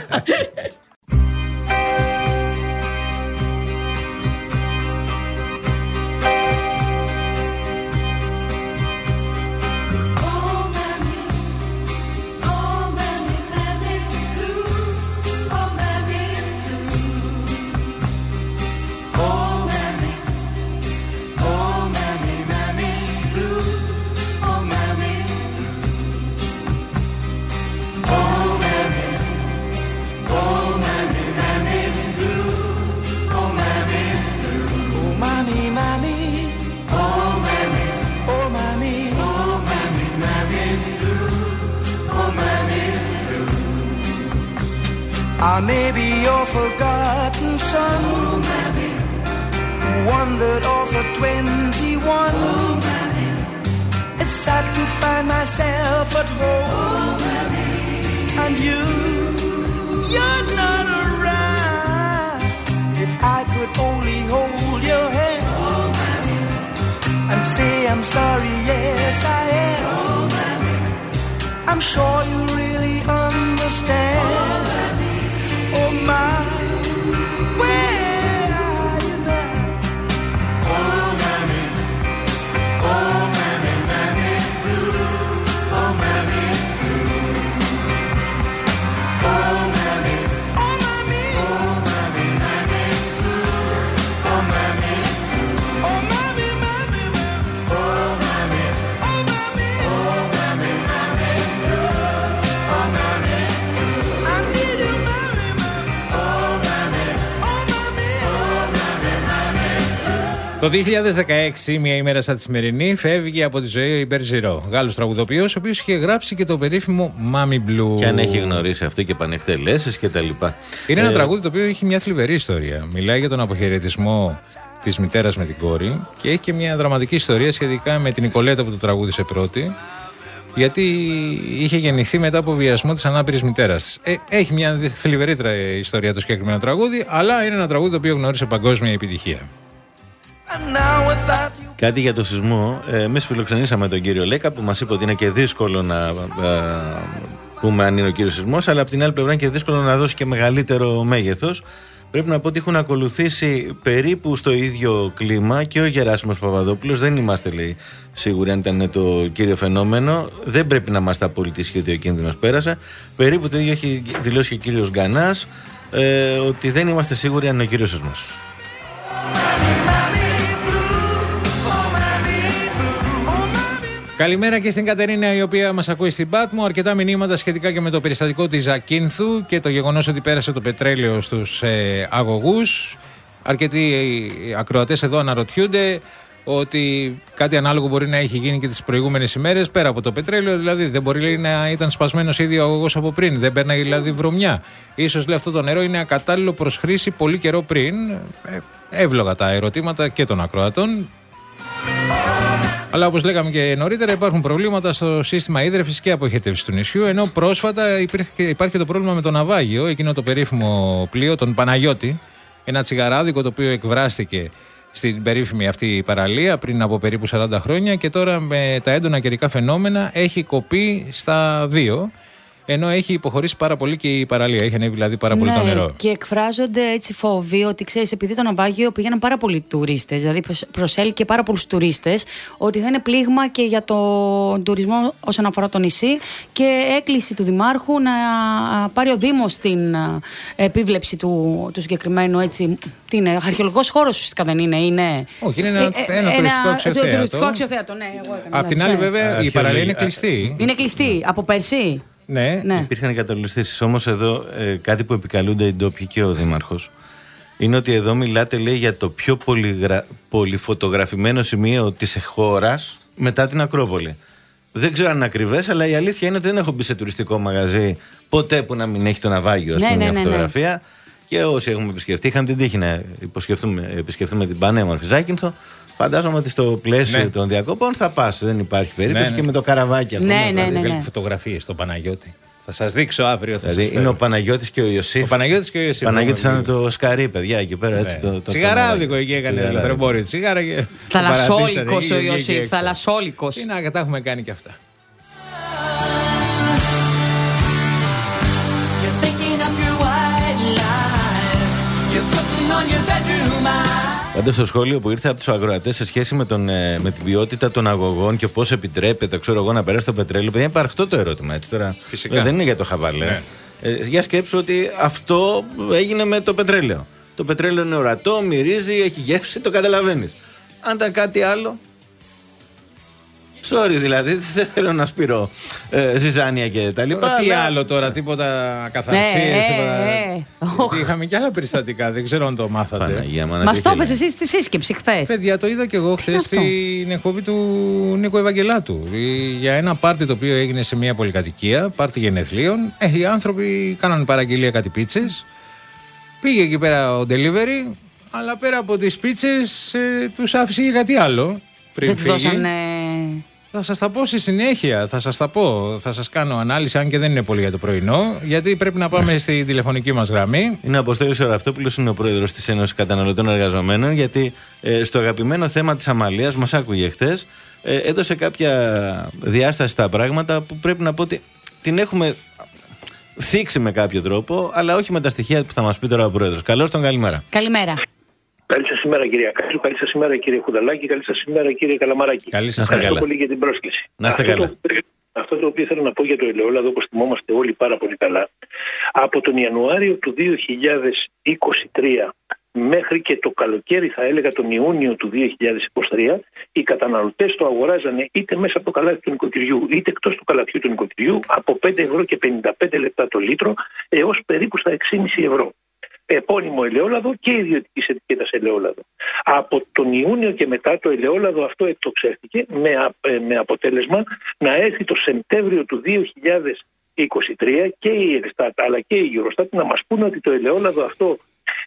Speaker 2: I may be your forgotten son, oh, Mammy. Wandered off at twenty-one. Oh, Mammy. It's sad to find myself at home, oh, Mammy. And you, you're not around. If I could only hold your hand, oh, Mammy. And say I'm sorry, yes I am. Oh, Mammy. I'm sure you really understand. Oh, Mammy. Oh my, where are you now? Oh Mammy, oh Mammy, Mammy blue, oh Mammy blue. Oh Mammy, oh Mammy, oh Mammy, Mammy blue, oh Mammy blue. Oh Mammy, Mammy, Mammy, oh Mammy, oh Mammy, oh Mammy, Mammy blue, oh Mammy blue. I need you, Mammy.
Speaker 9: Το δύο χιλιάδες δεκαέξι, μια ημέρα σαν τη σημερινή, φεύγει από τη ζωή ο Ιμπέρ Ζηρό, Γάλλος τραγουδοποιός, ο οποίος είχε γράψει και το περίφημο Mommy Blue.
Speaker 10: Και αν έχει γνωρίσει αυτό και πανεκτελέσεις και τα λοιπά.
Speaker 9: Είναι
Speaker 10: ε...
Speaker 9: ένα τραγούδι το οποίο έχει μια θλιβερή ιστορία. Μιλάει για τον αποχαιρετισμό της μητέρας με την κόρη και έχει και μια δραματική ιστορία σχετικά με την Νικολέτα που το τραγούδισε πρώτη. γιατί είχε γεννηθεί μετά από βιασμό της ανάπηρης μητέρας της. Ε, έχει μια θλιβερή ιστορία το συγκεκριμένο τραγούδι, αλλά είναι ένα τραγούδι το οποίο γνώρισε παγκόσμια επιτυχία.
Speaker 10: Κάτι για το σεισμό. Ε, εμείς φιλοξενήσαμε τον κύριο Λέκα που μας είπε ότι είναι και δύσκολο να ε, πούμε αν είναι ο κύριος σεισμός, αλλά από την άλλη πλευρά είναι και δύσκολο να δώσει και μεγαλύτερο μέγεθος. Πρέπει να πω ότι έχουν ακολουθήσει περίπου στο ίδιο κλίμα και ο Γεράσιμος Παπαδόπουλος. Δεν είμαστε, λέει, σίγουροι αν ήταν το κύριο φαινόμενο. Δεν πρέπει να είμαστε απόλυτοι ισχυροί ότι ο κίνδυνος πέρασε. Περίπου το ίδιο έχει δηλώσει και ο κύριος Γκανάς, ε, ότι δεν είμαστε σίγουροι αν είναι ο κύριος σεισμός.
Speaker 9: Καλημέρα και στην Κατερίνα, η οποία μας ακούει στην Πάτμο. Αρκετά μηνύματα σχετικά και με το περιστατικό της Ζακίνθου και το γεγονός ότι πέρασε το πετρέλαιο στους ε, αγωγούς. Αρκετοί ε, ακροατές εδώ αναρωτιούνται ότι κάτι ανάλογο μπορεί να έχει γίνει και τις προηγούμενες ημέρες πέρα από το πετρέλαιο. Δηλαδή, δεν μπορεί, λέει, να ήταν σπασμένος ήδη ο αγωγός από πριν. Δεν παίρναγε δηλαδή βρωμιά. Ίσως, λέει, αυτό το νερό είναι ακατάλληλο προς χρήση πολύ καιρό πριν. Ε, εύλογα τα ερωτήματα και των ακροατών. Αλλά όπως λέγαμε και νωρίτερα, υπάρχουν προβλήματα στο σύστημα ίδρευσης και αποχέτευσης του νησιού. Ενώ πρόσφατα υπήρχε, υπάρχει και το πρόβλημα με το ναυάγιο, εκείνο το περίφημο πλοίο, τον Παναγιώτη. Ένα τσιγαράδικο το οποίο εκβράστηκε στην περίφημη αυτή παραλία πριν από περίπου σαράντα χρόνια και τώρα με τα έντονα καιρικά φαινόμενα έχει κοπεί στα δύο. Ενώ έχει υποχωρήσει πάρα πολύ και η παραλία. Έχει ανέβει δηλαδή πάρα πολύ, ναι, το νερό.
Speaker 7: Και εκφράζονται έτσι φόβοι ότι, ξέρεις, επειδή το ναυάγιο πήγαιναν πάρα πολλοί τουρίστες, δηλαδή προσέλκυε πάρα πολλούς τουρίστες, ότι θα είναι πλήγμα και για τον τουρισμό όσον αφορά το νησί. Και έκκληση του Δημάρχου να πάρει ο Δήμος την επίβλεψη του, του συγκεκριμένου. Έτσι, τι είναι, αρχαιολογικός χώρος ουσιαστικά δεν είναι. είναι
Speaker 9: Όχι, είναι ένα, ε, ένα, ένα τουριστικό αξιοθέατο.
Speaker 7: αξιοθέατο, ναι, εγώ έκανα.
Speaker 9: Απ' την άλλη, βέβαια, η παραλία είναι κλειστή.
Speaker 7: Είναι κλειστή από πέρσι.
Speaker 10: Ναι,
Speaker 7: ναι.
Speaker 10: Υπήρχαν καταβληστήσεις. Όμως εδώ ε, κάτι που επικαλούνται οι ντόπιοι και ο Δήμαρχος είναι ότι εδώ μιλάτε, λέει, για το πιο πολυγρα... πολυφωτογραφημένο σημείο της χώρας μετά την Ακρόπολη. Δεν ξέρω αν είναι ακριβές, αλλά η αλήθεια είναι ότι δεν έχω μπει σε τουριστικό μαγαζί ποτέ που να μην έχει το ναυάγιο, ας πούμε, ναι, ναι, μια φωτογραφία. Ναι, ναι. Και όσοι έχουμε επισκεφτεί, είχαμε την τύχη να επισκεφτούμε την πανέμορφη Ζάκυνθο. Φαντάζομαι ότι στο πλαίσιο, ναι, των διακοπών θα πας. Δεν υπάρχει περίπτωση, ναι, ναι, και με το καραβάκι.
Speaker 7: Ναι, ναι, ναι, ναι, ναι.
Speaker 9: Φωτογραφίες στον Παναγιώτη. Θα σας δείξω αύριο. Θα
Speaker 10: δηλαδή είναι ο Παναγιώτης και ο Ιωσήφ.
Speaker 9: Ο Παναγιώτης και ο Ιωσήφ.
Speaker 10: Ο Παναγιώτης ήταν το σκαρί, παιδιά, εκεί πέρα.
Speaker 9: Ναι.
Speaker 10: Έτσι, το, το,
Speaker 9: τσιγαράδικο εκεί έκανε λαθρεμπόριο τσιγάρα.
Speaker 7: Θαλασσόλικος ο Ιωσήφ. Θαλασσόλικος.
Speaker 9: Τι να, τα έχουμε κάνει και αυτά.
Speaker 10: Πάντως στο σχόλιο που ήρθε από τους αγροατές σε σχέση με, τον, με την ποιότητα των αγωγών και πώς επιτρέπεται, ξέρω εγώ, να περάσει το πετρέλαιο, παιδιά, είναι παραχτό το ερώτημα, έτσι τώρα.
Speaker 9: Φυσικά.
Speaker 10: Δεν είναι για το χαβαλέ. Ναι. Ε, για σκέψου ότι αυτό έγινε με το πετρέλαιο. Το πετρέλαιο είναι ορατό, μυρίζει, έχει γεύση, το καταλαβαίνεις. Αν ήταν κάτι άλλο. Sorry, δηλαδή, δεν θέλω να σπείρω ε, ζυζάνια και τα λοιπά.
Speaker 9: Τι
Speaker 10: αλλά...
Speaker 9: άλλο τώρα, τίποτα καθαρσίες,
Speaker 7: ε,
Speaker 9: τίποτα...
Speaker 7: ε, ε.
Speaker 9: Είχαμε και άλλα περιστατικά, δεν ξέρω αν το μάθατε.
Speaker 7: Μας το είπες εσύ στη σύσκεψη χθες.
Speaker 9: Παιδιά, το είδα και εγώ χθες στην εκπομπή του Νίκου Ευαγγελάτου. Για ένα πάρτι το οποίο έγινε σε μια πολυκατοικία, πάρτι γενεθλίων. Ε, οι άνθρωποι κάνανε παραγγελία κάτι πίτσες. Πήγε εκεί πέρα ο delivery, αλλά πέρα από τις πίτσες ε, τους άφησε και κάτι άλλο. Πριν
Speaker 7: δεν φύγει. Δώσανε...
Speaker 9: Θα σας τα πω στη συνέχεια, θα σας τα πω, θα σας κάνω ανάλυση, αν και δεν είναι πολύ για το πρωινό, γιατί πρέπει να πάμε στη τηλεφωνική μας γραμμή.
Speaker 10: Είναι ο Αποστόλης Οραφτόπουλος, είναι ο πρόεδρος της Ένωσης Καταναλωτών Εργαζομένων, γιατί ε, στο αγαπημένο θέμα της αμαλίας, μας άκουγε χτες, ε, έδωσε κάποια διάσταση στα πράγματα που πρέπει να πω ότι την έχουμε θίξει με κάποιο τρόπο, αλλά όχι με τα στοιχεία που θα μας πει τώρα ο πρόεδρος. Καλώς τον, καλημέρα.
Speaker 7: Καλημέρα.
Speaker 3: Καλή σας ημέρα, κυρία Κάσου. Καλή σας ημέρα, κύριε Χουδαλάκη. Καλή σας ημέρα, κύριε Καλαμαράκη.
Speaker 9: Καλή σας
Speaker 3: Ευχαριστώ
Speaker 9: καλά.
Speaker 3: πολύ για την πρόσκληση.
Speaker 10: Να είστε
Speaker 3: αυτό
Speaker 10: καλά.
Speaker 3: Το, αυτό το οποίο θέλω να πω για το ελαιόλαδο, όπως θυμόμαστε όλοι πάρα πολύ καλά, από τον Ιανουάριο του δύο χιλιάδες είκοσι τρία μέχρι και το καλοκαίρι, θα έλεγα τον Ιούνιο του δύο χιλιάδες είκοσι τρία, οι καταναλωτές το αγοράζανε είτε μέσα από το καλάθι του νοικοκυριού, είτε εκτός του καλαθιού του νοικοκυριού, από πέντε ευρώ και πενήντα πέντε λεπτά το λίτρο έως περίπου στα έξι κόμμα πέντε ευρώ. Επώνυμο ελαιόλαδο και ιδιωτικής ετικέτας ελαιόλαδο. Από τον Ιούνιο και μετά το ελαιόλαδο αυτό εκτοξεύτηκε με, με αποτέλεσμα να έρθει το Σεπτέμβριο του δύο χιλιάδες είκοσι τρία και η Ελστάτ αλλά και η Eurostat να μας πούνε ότι το ελαιόλαδο αυτό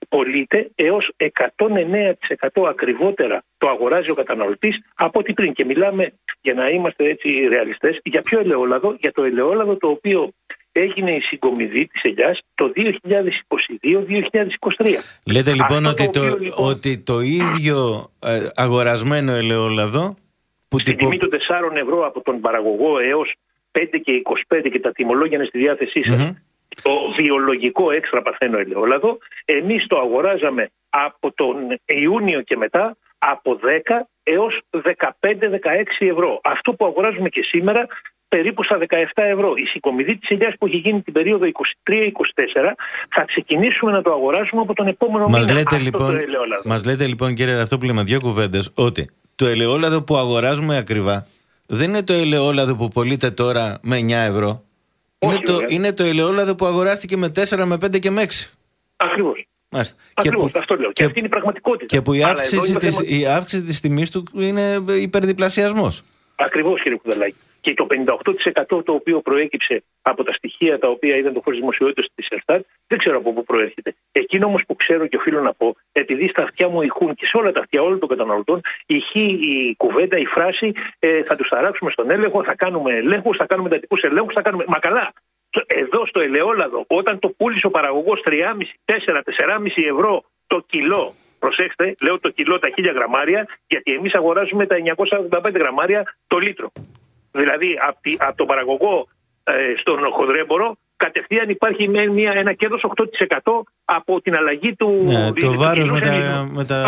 Speaker 3: πωλείται έως εκατόν εννέα τοις εκατό ακριβότερα, το αγοράζει ο καταναλωτής από ό,τι πριν. Και μιλάμε, για να είμαστε έτσι ρεαλιστές, για ποιο ελαιόλαδο? Για το ελαιόλαδο το οποίο έγινε η συγκομιδή της ελιάς το δύο χιλιάδες είκοσι δύο δύο χιλιάδες είκοσι τρία.
Speaker 10: Λέτε λοιπόν ότι το,
Speaker 3: οποίο, λοιπόν,
Speaker 10: ότι το ίδιο ε, αγορασμένο ελαιόλαδο που
Speaker 3: στην τιμή των τεσσάρων ευρώ από τον παραγωγό έως πέντε και είκοσι πέντε και τα τιμολόγια είναι στη διάθεσή σας, mm-hmm. το βιολογικό έξτρα παρθένο ελαιόλαδο, εμείς το αγοράζαμε από τον Ιούνιο και μετά από δέκα έως δεκαπέντε δεκαέξι ευρώ. Αυτό που αγοράζουμε και σήμερα περίπου στα δεκαεπτά ευρώ. Η συγκομιδή της ελιάς που έχει γίνει την περίοδο είκοσι τρία είκοσι τέσσερα θα ξεκινήσουμε να το αγοράσουμε από τον επόμενο
Speaker 10: μας
Speaker 3: μήνα.
Speaker 10: Λέτε,
Speaker 3: αυτό
Speaker 10: λοιπόν,
Speaker 3: το ελαιόλαδο.
Speaker 10: Μας λέτε λοιπόν, κύριε Ραυτόπουλε, με δύο κουβέντες, ότι το ελαιόλαδο που αγοράζουμε ακριβά δεν είναι το ελαιόλαδο που πωλείται τώρα με εννιά ευρώ.
Speaker 3: Όχι,
Speaker 10: είναι, το, είναι το ελαιόλαδο που αγοράστηκε με τέσσερα, με πέντε και με έξι.
Speaker 3: Ακριβώς.
Speaker 10: Μάλιστα.
Speaker 3: Ακριβώς,
Speaker 10: και
Speaker 3: αυτό λέω. Και, και αυτή είναι η πραγματικότητα.
Speaker 10: Και που η αύξηση, της,
Speaker 3: θέμα...
Speaker 10: η αύξηση της τιμής του είναι υπερδιπλασιασμός.
Speaker 3: Ακριβώς, κύριε Κουδαλάκη. Και το πενήντα οκτώ τοις εκατό το οποίο προέκυψε από τα στοιχεία τα οποία είδαν το χώρο δημοσιότητας της Ελστάτ, δεν ξέρω από πού προέρχεται. Εκείνο όμως που ξέρω και οφείλω να πω, επειδή στα αυτιά μου ηχούν και σε όλα τα αυτιά όλων των καταναλωτών, ηχεί η κουβέντα, η φράση, ε, θα τους ταράξουμε στον έλεγχο, θα κάνουμε ελέγχους, θα κάνουμε εντατικούς ελέγχους, θα κάνουμε. Μα καλά! Εδώ στο ελαιόλαδο, όταν το πούλησε ο παραγωγός τρία κόμμα πέντε, τέσσερα, τέσσερα κόμμα πέντε ευρώ το κιλό. Προσέξτε, λέω το κιλό τα χίλια γραμμάρια, γιατί εμείς αγοράζουμε τα εννιακόσια ογδόντα πέντε γραμμάρια το λίτρο. Δηλαδή από, από τον παραγωγό ε, στον χοντρέμπορο κατευθείαν υπάρχει με μια, ένα κέρδος οκτώ τοις εκατό από την αλλαγή του.
Speaker 10: Ναι,
Speaker 3: του
Speaker 10: το βάρος με τα,
Speaker 3: με
Speaker 10: τα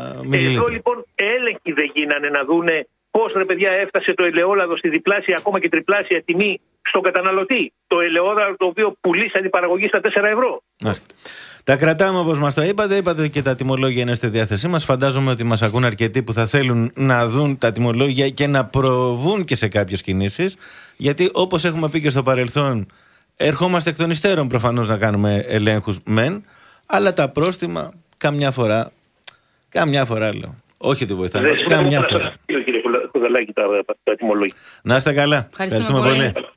Speaker 3: Εδώ λοιπόν έλεγχοι δεν γίνανε να δούνε πώς ρε παιδιά έφτασε το ελαιόλαδο στη διπλάσια ακόμα και τριπλάσια τιμή στον καταναλωτή. Το ελαιόλαδο το οποίο πουλήσαν οι παραγωγοί στα τέσσερα ευρώ.
Speaker 10: Άστε. Τα κρατάμε όπως μας το είπατε. Είπατε και τα τιμολόγια είναι στη διάθεσή μας. Φαντάζομαι ότι μας ακούν αρκετοί που θα θέλουν να δουν τα τιμολόγια και να προβούν και σε κάποιες κινήσεις. Γιατί όπως έχουμε πει και στο παρελθόν, ερχόμαστε εκ των υστέρων προφανώς να κάνουμε ελέγχους μεν, αλλά τα πρόστιμα καμιά φορά, καμιά φορά λέω. Όχι ότι βοηθάνε,
Speaker 3: Δεν
Speaker 10: καμιά φορά.
Speaker 3: Κύριε Κουδαλάκη, τα, τα τιμολόγια.
Speaker 10: Να είστε καλά. Ευχαριστούμε, Ευχαριστούμε πολύ. πολύ.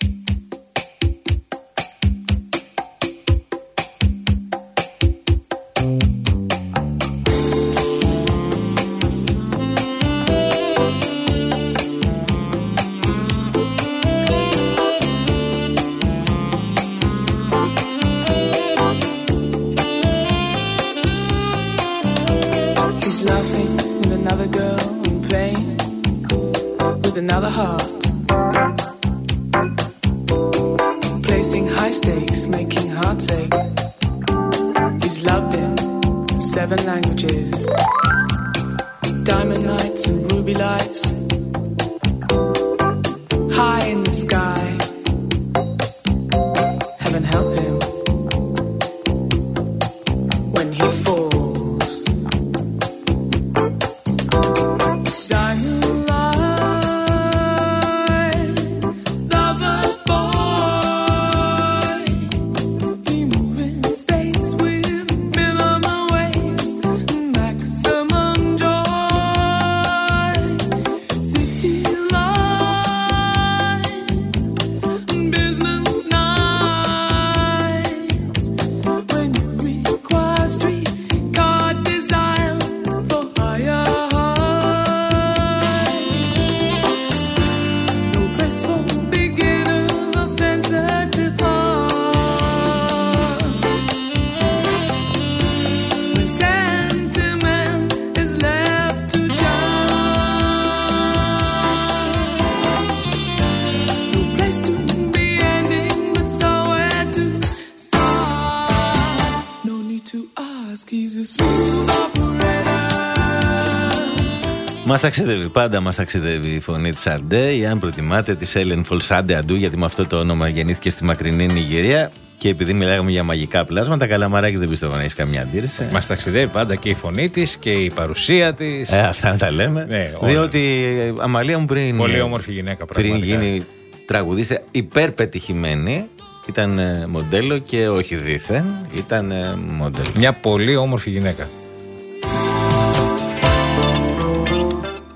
Speaker 1: Another heart, placing high stakes, making hearts ache. He's loved in seven languages, diamond nights and ruby lights, high in the sky. Heaven help him when he falls.
Speaker 10: Μας ταξιδεύει, πάντα μας ταξιδεύει η φωνή της Αντέ, ή αν προτιμάτε της Έλεν Φολσάντε Αντού, γιατί με αυτό το όνομα γεννήθηκε στη μακρινή Νιγηρία. Και επειδή μιλάγαμε για μαγικά πλάσματα, Καλαμαράκη, δεν πιστεύω να έχει καμιά αντίρρηση.
Speaker 9: Μας ταξιδεύει πάντα και η φωνή της και η παρουσία της.
Speaker 10: Ε, αυτά να τα λέμε.
Speaker 9: Ναι,
Speaker 10: διότι Αμαλία μου πριν.
Speaker 9: Πολύ όμορφη γυναίκα, πραγματικά.
Speaker 10: Πριν γίνει τραγουδίστρια, υπερπετυχημένη. Ήταν μοντέλο και όχι δήθεν. Ήταν μοντέλο.
Speaker 9: Μια πολύ όμορφη γυναίκα.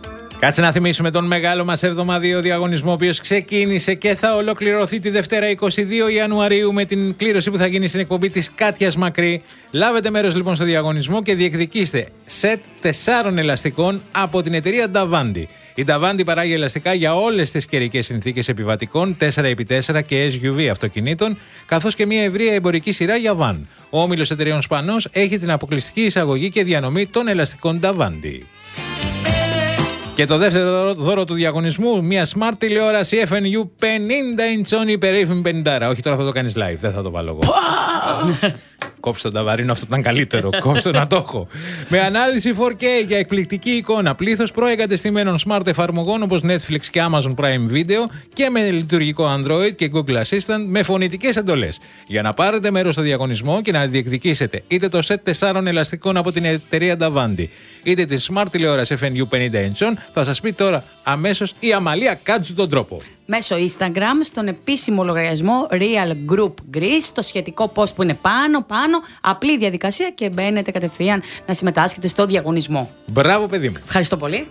Speaker 9: Κάτσε να θυμίσουμε τον μεγάλο μας εβδομαδιαίο διαγωνισμό, ο οποίος ξεκίνησε και θα ολοκληρωθεί τη Δευτέρα εικοστή δεύτερη Ιανουαρίου με την κλήρωση που θα γίνει στην εκπομπή της Κάτιας Μακρύ. Λάβετε μέρος λοιπόν στο διαγωνισμό και διεκδικήστε σετ τεσσάρων ελαστικών από την εταιρεία Davanti. Η Davanti παράγει ελαστικά για όλες τις καιρικές συνθήκες επιβατικών τέσσερα επί τέσσερα και ες γιου βι αυτοκινήτων, καθώς και μια ευρεία εμπορική σειρά για βαν. Ο όμιλος εταιρεών Σπανός έχει την αποκλειστική εισαγωγή και διανομή των ελαστικών Davanti. Και το δεύτερο δώρο του διαγωνισμού, μια smart τηλεόραση εφ εν γιου πενήντα inch υπερήφημη πενήντα. Όχι, τώρα θα το κάνεις live, δεν θα το βάλω εγώ. Κόψτε τον ταβαρίνο, αυτό ήταν καλύτερο. Κόψτε να το έχω. Με ανάλυση φορ κέι για εκπληκτική εικόνα, πλήθος προεγκατεστημένων smart εφαρμογών όπως Netflix και Amazon Prime Video και με λειτουργικό Android και Google Assistant με φωνητικές εντολές. Για να πάρετε μέρος στο διαγωνισμό και να διεκδικήσετε είτε το σετ τεσσάρων ελαστικών από την εταιρεία Davanti, είτε τη smart τηλεόραση εφ εν γιου πενήντα inch, θα σας πει τώρα αμέσως η Αμαλία Κάτζου τον τρόπο.
Speaker 7: Μέσω Instagram, στον επίσημο λογαριασμό Real Group Greece, το σχετικό post που είναι πάνω, πάνω, απλή διαδικασία και μπαίνετε κατευθείαν να συμμετάσχετε στο διαγωνισμό.
Speaker 9: Μπράβο, παιδί μου.
Speaker 7: Ευχαριστώ πολύ.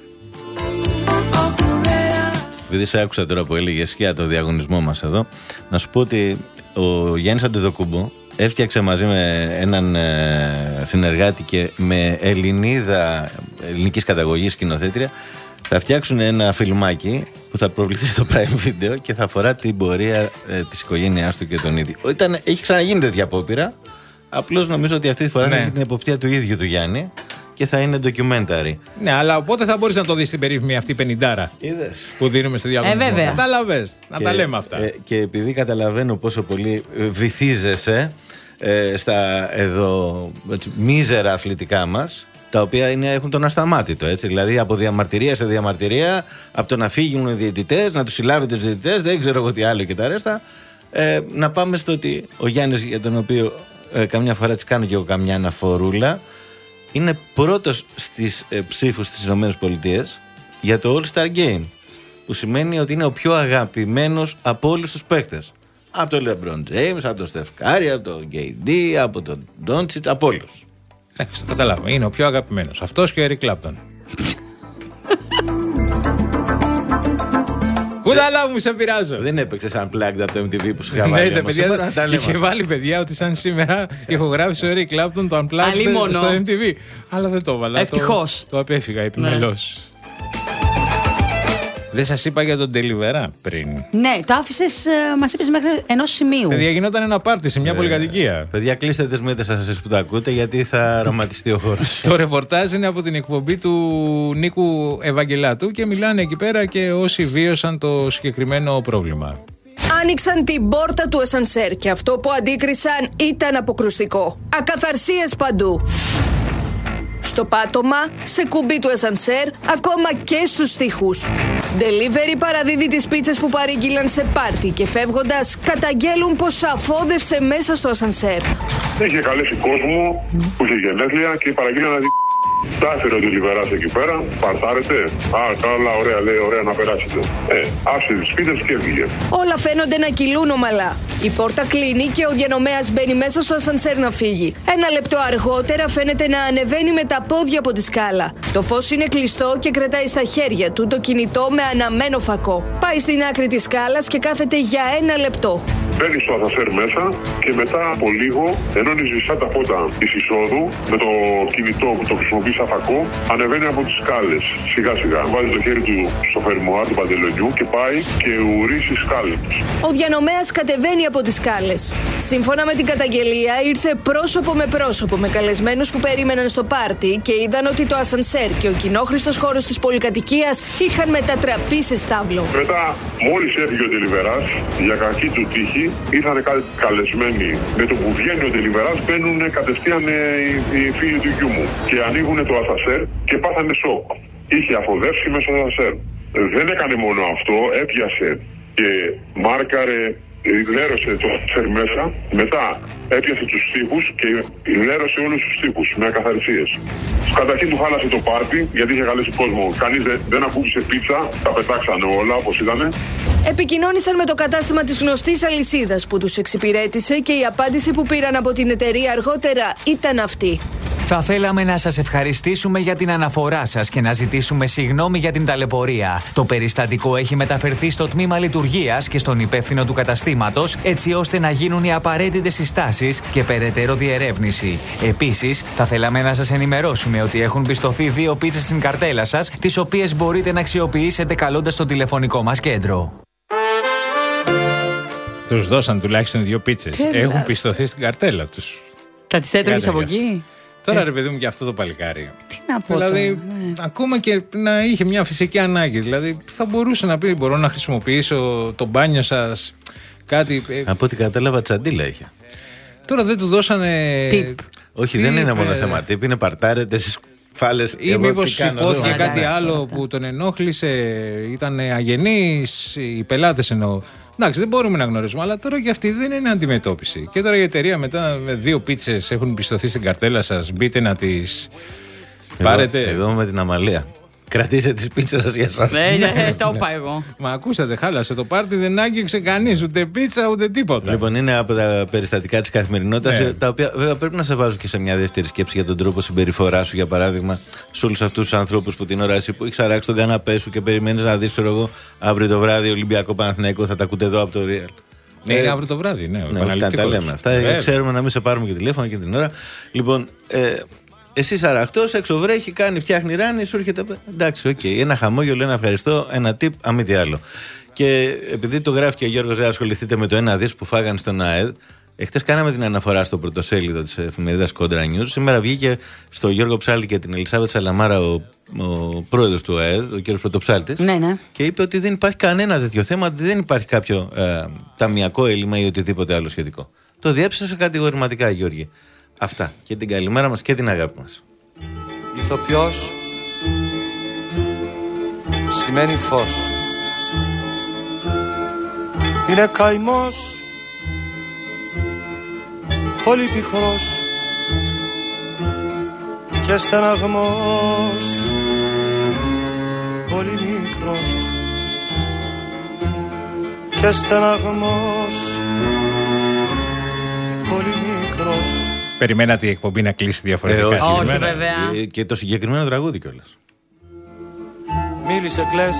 Speaker 10: Επειδή σε άκουσα τώρα που έλεγες για το διαγωνισμό μας εδώ, να σου πω ότι ο Γιάννης Αντεδοκούμπο έφτιαξε μαζί με έναν ε, συνεργάτη και με Ελληνίδα ελληνικής καταγωγής σκηνοθέτρια. Θα φτιάξουν ένα φιλμάκι που θα προβληθεί στο Prime Video και θα αφορά την πορεία ε, της οικογένειάς του και τον ίδιο. Ήταν, έχει ξαναγίνει τέτοια απόπειρα. Απλώς νομίζω ότι αυτή τη φορά ναι. θα έχει την εποπτεία του ίδιου του Γιάννη και θα είναι documentary.
Speaker 9: Ναι, αλλά οπότε θα μπορείς να το δεις την περίφημη αυτή πενηντάρα.
Speaker 10: Είδες.
Speaker 9: Που δίνουμε στο διαγωνισμό.
Speaker 7: Ε, βέβαια.
Speaker 9: Κατάλαβες. Να τα λέμε αυτά.
Speaker 10: Ε, και επειδή καταλαβαίνω πόσο πολύ βυθίζεσαι ε, στα εδώ έτσι, μίζερα αθλητικά μας, τα οποία είναι, έχουν τον ασταμάτητο, έτσι. Δηλαδή από διαμαρτυρία σε διαμαρτυρία, από το να φύγουν οι διαιτητές, να τους συλλάβετε τους διαιτητές, δεν ξέρω εγώ τι άλλο και τα ρέστα. Ε, να πάμε στο ότι ο Γιάννης, για τον οποίο ε, καμιά φορά της κάνω και εγώ καμιά αναφορούλα, είναι πρώτος στις ε, ψήφους στις ΗΠΑ για το All-Star Game. Που σημαίνει ότι είναι ο πιο αγαπημένος από όλους τους παίκτες. Από τον LeBron James, από τον Steph Curry, από τον κέι ντι, από τον Doncic, από όλους.
Speaker 9: Εντάξει, το καταλάβουμε. Είναι ο πιο αγαπημένος. Αυτός και ο Eric Clapton. Κουδαλά μου, σε πειράζω.
Speaker 10: Δεν έπαιξε σαν plug από το εμ τι βι που σου είχα βάλει.
Speaker 9: Ναι, παιδιά, είχε βάλει παιδιά ότι σαν σήμερα ηχογράφησε ο Eric Clapton το Unplugged στο εμ τι βι. Αλλά δεν το έβαλα.
Speaker 7: Ευτυχώς.
Speaker 9: Το, το απέφυγα επιμελώς. Ναι. Δεν σας είπα για τον Deliverá πριν?
Speaker 7: Ναι, το άφησες, μας είπες μέχρι ενός σημείου.
Speaker 9: Παιδιά, γινόταν ένα πάρτι σε μια ε, πολυκατοικία.
Speaker 10: Παιδιά, κλείστε τις μύτες σας εσείς που τα ακούτε, γιατί θα ρομαντιστεί ο χώρος.
Speaker 9: Το ρεπορτάζ είναι από την εκπομπή του Νίκου Ευαγγελάτου και μιλάνε εκεί πέρα και όσοι βίωσαν το συγκεκριμένο πρόβλημα.
Speaker 8: Άνοιξαν την πόρτα του ασανσέρ και αυτό που αντίκρισαν ήταν αποκρουστικό. Ακαθαρσίες παντού. Στο πάτωμα, σε κουμπί του ασανσέρ, ακόμα και στους τοίχους. Delivery παραδίδει τις πίτσες που παρήγγειλαν σε πάρτι και φεύγοντας καταγγέλουν πως αφόδευσε μέσα στο ασανσέρ.
Speaker 11: Είχε καλέσει κόσμο που είχε γενέθλια και παραγγείλαν να δει. Τα έφερε ο Deliverás εκεί πέρα, παρτάρετε. Α, καλά, ωραία, λέει, ωραία να περάσετε. Ε, άφησε τις πίτσες και έβγαινε.
Speaker 8: Όλα φαίνονται να κυλούν ομαλά. Η πόρτα κλείνει και ο διανομέας μπαίνει μέσα στο ασανσέρ να φύγει. Ένα λεπτό αργότερα φαίνεται να ανεβαίνει με τα πόδια από τη σκάλα. Το φως είναι κλειστό και κρατάει στα χέρια του το κινητό με αναμένο φακό. Πάει στην άκρη της σκάλας και κάθεται για ένα λεπτό.
Speaker 11: Μπαίνει στο ασανσέρ μέσα και μετά από λίγο, ενώ σβησά τα φώτα της εισόδου με το κινητό που το χρησιμοποιεί σαν φακό, ανεβαίνει από τις σκάλες. Σιγά σιγά βάζει το χέρι του στο φερμουάρ του παντελονιού και πάει και ουρίσει στις σκάλες.
Speaker 8: Ο διανομέας κατεβαίνει από τις σκάλες. Σύμφωνα με την καταγγελία, ήρθε πρόσωπο με πρόσωπο με καλεσμένους που περίμεναν στο πάρτι και είδαν ότι το ασανσέρ και ο κοινόχρηστος χώρος της πολυκατοικίας είχαν μετατραπεί σε στάβλο.
Speaker 11: Μετά, μόλις έφυγε ο Deliverás, για κακή του τύχη, ήρθαν καλεσμένοι. Με το που βγαίνει ο Deliverás, μπαίνουν κατευθείαν οι φίλοι του γιού μου και ανοίγουν το ασανσέρ και πάθανε σοκ. Είχε αφοδεύσει μέσα στο ασανσέρ. Δεν έκανε μόνο αυτό, έπιασε και μάρκαρε, λέρωσε το ασανσέρ μέσα, μετά έπιασε τους τοίχους και λέρωσε όλους τους τοίχους με ακαθαρισίες. Καταρχήν του χάλασε το πάρτι γιατί είχε καλέσει κόσμο. Κανείς δεν, δεν ακούγησε πίτσα, τα πετάξανε όλα όπως ήτανε.
Speaker 8: Επικοινώνησαν με το κατάστημα της γνωστής αλυσίδας που τους εξυπηρέτησε και η απάντηση που πήραν από την εταιρεία αργότερα ήταν αυτή.
Speaker 12: Θα θέλαμε να σας ευχαριστήσουμε για την αναφορά σας και να ζητήσουμε συγγνώμη για την ταλαιπωρία. Το περιστατικό έχει μεταφερθεί στο τμήμα λειτουργίας και στον υπεύθυνο του καταστήματος, έτσι ώστε να γίνουν οι απαραίτητες συστάσεις και περαιτέρω διερεύνηση. Επίσης, θα θέλαμε να σας ενημερώσουμε ότι έχουν πιστωθεί δύο πίτσες στην καρτέλα σας, τις οποίες μπορείτε να αξιοποιήσετε καλώντας το τηλεφωνικό μας κέντρο.
Speaker 9: Τους δώσαν τουλάχιστον δύο πίτσες.
Speaker 7: Τέλα.
Speaker 9: Έχουν πιστωθεί στην καρτέλα τους.
Speaker 7: Θα τις έτρωγες από εκεί.
Speaker 9: Τώρα
Speaker 7: Ε.
Speaker 9: ρε παιδί μου και αυτό το παλικάρι.
Speaker 7: Τι να πω
Speaker 9: Δηλαδή,
Speaker 7: τώρα, ναι.
Speaker 9: ακόμα και να είχε μια φυσική ανάγκη. Δηλαδή, θα μπορούσε να πει: μπορώ να χρησιμοποιήσω το μπάνιο σας, κάτι. ε,
Speaker 10: Από ό,τι κατάλαβα, τσαντίλα είχε.
Speaker 9: Τώρα δεν του δώσανε.
Speaker 7: Tip.
Speaker 10: Όχι,
Speaker 9: Tip,
Speaker 10: δεν είναι μόνο
Speaker 9: ε,
Speaker 10: θέμα tip, είναι παρτάρετε στις φάλες.
Speaker 9: Ή
Speaker 10: Εγώ τι
Speaker 9: μήπως
Speaker 10: κάνω
Speaker 9: υπόθηκε
Speaker 10: εδώ.
Speaker 9: κάτι άλλο που τον ενόχλησε, ήταν αγενής, οι πελάτες εννοώ. Εντάξει, δεν μπορούμε να γνωρίζουμε, αλλά τώρα και αυτή δεν είναι αντιμετώπιση. Και τώρα η εταιρεία μετά με δύο πίτσες έχουν πιστωθεί στην καρτέλα σας, μπείτε να τις
Speaker 10: Εγώ-
Speaker 9: πάρετε.
Speaker 10: Εγώ με την Αμαλία. Κρατήστε τις πίτσες σας για εσάς.
Speaker 7: Ε, ε, το είπα εγώ.
Speaker 9: Μα ακούσατε, χάλασε το πάρτι, δεν άγγιξε κανείς, ούτε πίτσα ούτε τίποτα.
Speaker 10: Λοιπόν, είναι από τα περιστατικά της καθημερινότητας,
Speaker 9: Ναι.
Speaker 10: τα οποία βέβαια πρέπει να σε βάζουν και σε μια δεύτερη σκέψη για τον τρόπο συμπεριφορά σου, για παράδειγμα, σε όλους αυτούς τους ανθρώπους που την ώρα εσύ που έχεις αράξει τον καναπέ σου και περιμένεις να δεις, ξέρω εγώ, αύριο το βράδυ Ολυμπιακό Παναθηναϊκό, θα τα ακούτε εδώ από το Real.
Speaker 9: Ναι, είναι αύριο το βράδυ, ναι.
Speaker 10: Ναι, όχι,
Speaker 9: επαναληπτικός.
Speaker 10: τα λέμε αυτά.
Speaker 9: Βέβαια.
Speaker 10: Ξέρουμε να μην σε πάρουμε και τηλέφωνο και την ώρα. Λοιπόν, ε, εσύ αραχτός, έξω βρέχει, κάνει, φτιάχνει ράνι, σου έρχεται. Εντάξει, οκ. Okay. Ένα χαμόγελο, ένα ευχαριστώ, ένα tip, αμή τι άλλο. Και επειδή το γράφει και ο Γιώργος, δεν ασχοληθείτε με το ένα δις που φάγανε στον ΑΕΔ. Εχθές κάναμε την αναφορά στο πρωτοσέλιδο της εφημερίδας Κόντρα News. Σήμερα βγήκε στο Γιώργο Ψάλτη και την Ελισάβετ Σαλαμάρα ο, ο πρόεδρος του ΑΕΔ, ο κ. Πρωτοψάλτης.
Speaker 7: Ναι, ναι.
Speaker 10: Και είπε ότι δεν υπάρχει κανένα τέτοιο θέμα, ότι δεν υπάρχει κάποιο ε, ταμιακό έλλειμμα ή οτιδήποτε άλλο σχετικό. Το διέψασε κατηγορηματικά, Γιώργη. Αυτά. Και την καλημέρα μας και την αγάπη μας.
Speaker 2: Ηθοποιός σημαίνει φως. Είναι καημός, πολύ πικρός και στεναγμός, πολύ μικρός και στεναγμός, πολύ μικρός.
Speaker 9: Περιμένατε η εκπομπή να κλείσει διαφορετικά.
Speaker 10: Ε, όχι.
Speaker 7: Όχι, βέβαια.
Speaker 10: Ε, και το συγκεκριμένο τραγούδι κιόλας.
Speaker 2: Μίλησε, κλαις.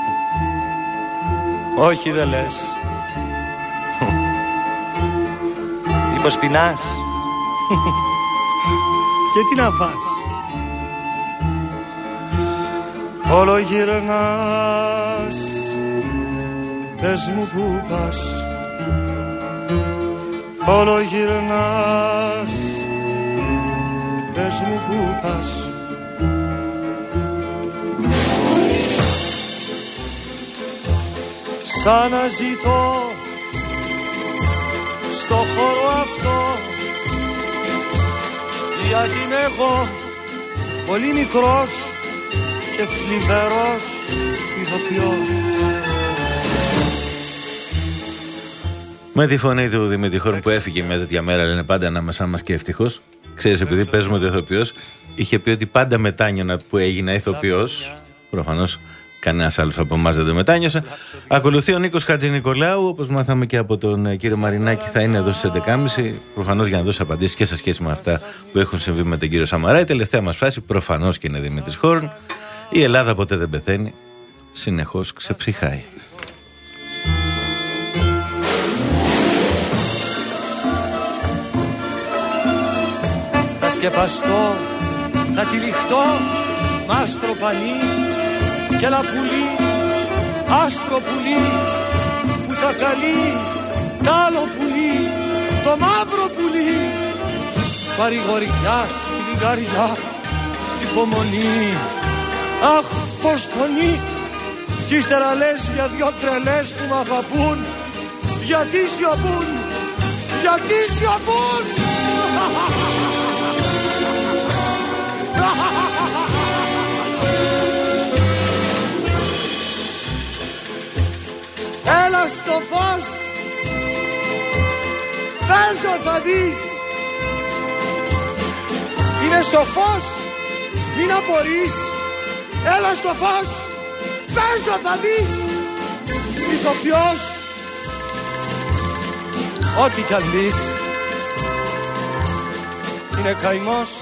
Speaker 2: Όχι, δεν λες. Είπες πεινάς. Και τι να φας. Όλο γυρνάς. Πες μου που πας. Όλο γυρνάς. Πες μου που πας. Σαν να ζητώ στο χώρο αυτό, γιατί είμαι εγώ πολύ μικρός και θλιβερός ηθοποιός.
Speaker 10: Με τη φωνή του Δημήτρη Χόρν που έφυγε μια τέτοια μέρα, λένε πάντα ανάμεσά μας και ευτυχώς. Ξέρεις, επειδή παίζουμε το ηθοποιός, είχε πει ότι πάντα μετάνιωνα που έγινα ηθοποιός. Προφανώς κανένας άλλος από εμάς δεν το μετάνιωσε. Ακολουθεί ο Νίκος Χατζηνικολάου, όπως μάθαμε και από τον ε, κύριο Μαρινάκη, θα είναι εδώ στις έντεκα και μισή. Προφανώς για να δώσει απαντήσεις και σε σχέση με αυτά που έχουν συμβεί με τον κύριο Σαμαρά. Η τελευταία μας φράση προφανώς και είναι Δημήτρης Χόρν. Η Ελλάδα ποτέ δεν πεθαίνει. Συνεχώς ξεψυχάει.
Speaker 2: Θα σκεπαστώ, θα τυλιχτώ μ' άσπρο πανί και ένα πουλί, άσπρο πουλί που θα καλεί τ' άλλο πουλί, το μαύρο πουλί. Παρηγοριά στην καρδιά, υπομονή, αχ πως πονεί. Κι ύστερα λες για δυο τρελές που μ' αγαπούν. Γιατί σιωπούν, γιατί σιωπούν. Έλα στο φως, παίζω θα δεις. Είναι σοφός, μην απορείς. Έλα στο φως, παίζω θα δεις. Ηθοποιός, ό,τι κι αν δεις. Είναι καημός,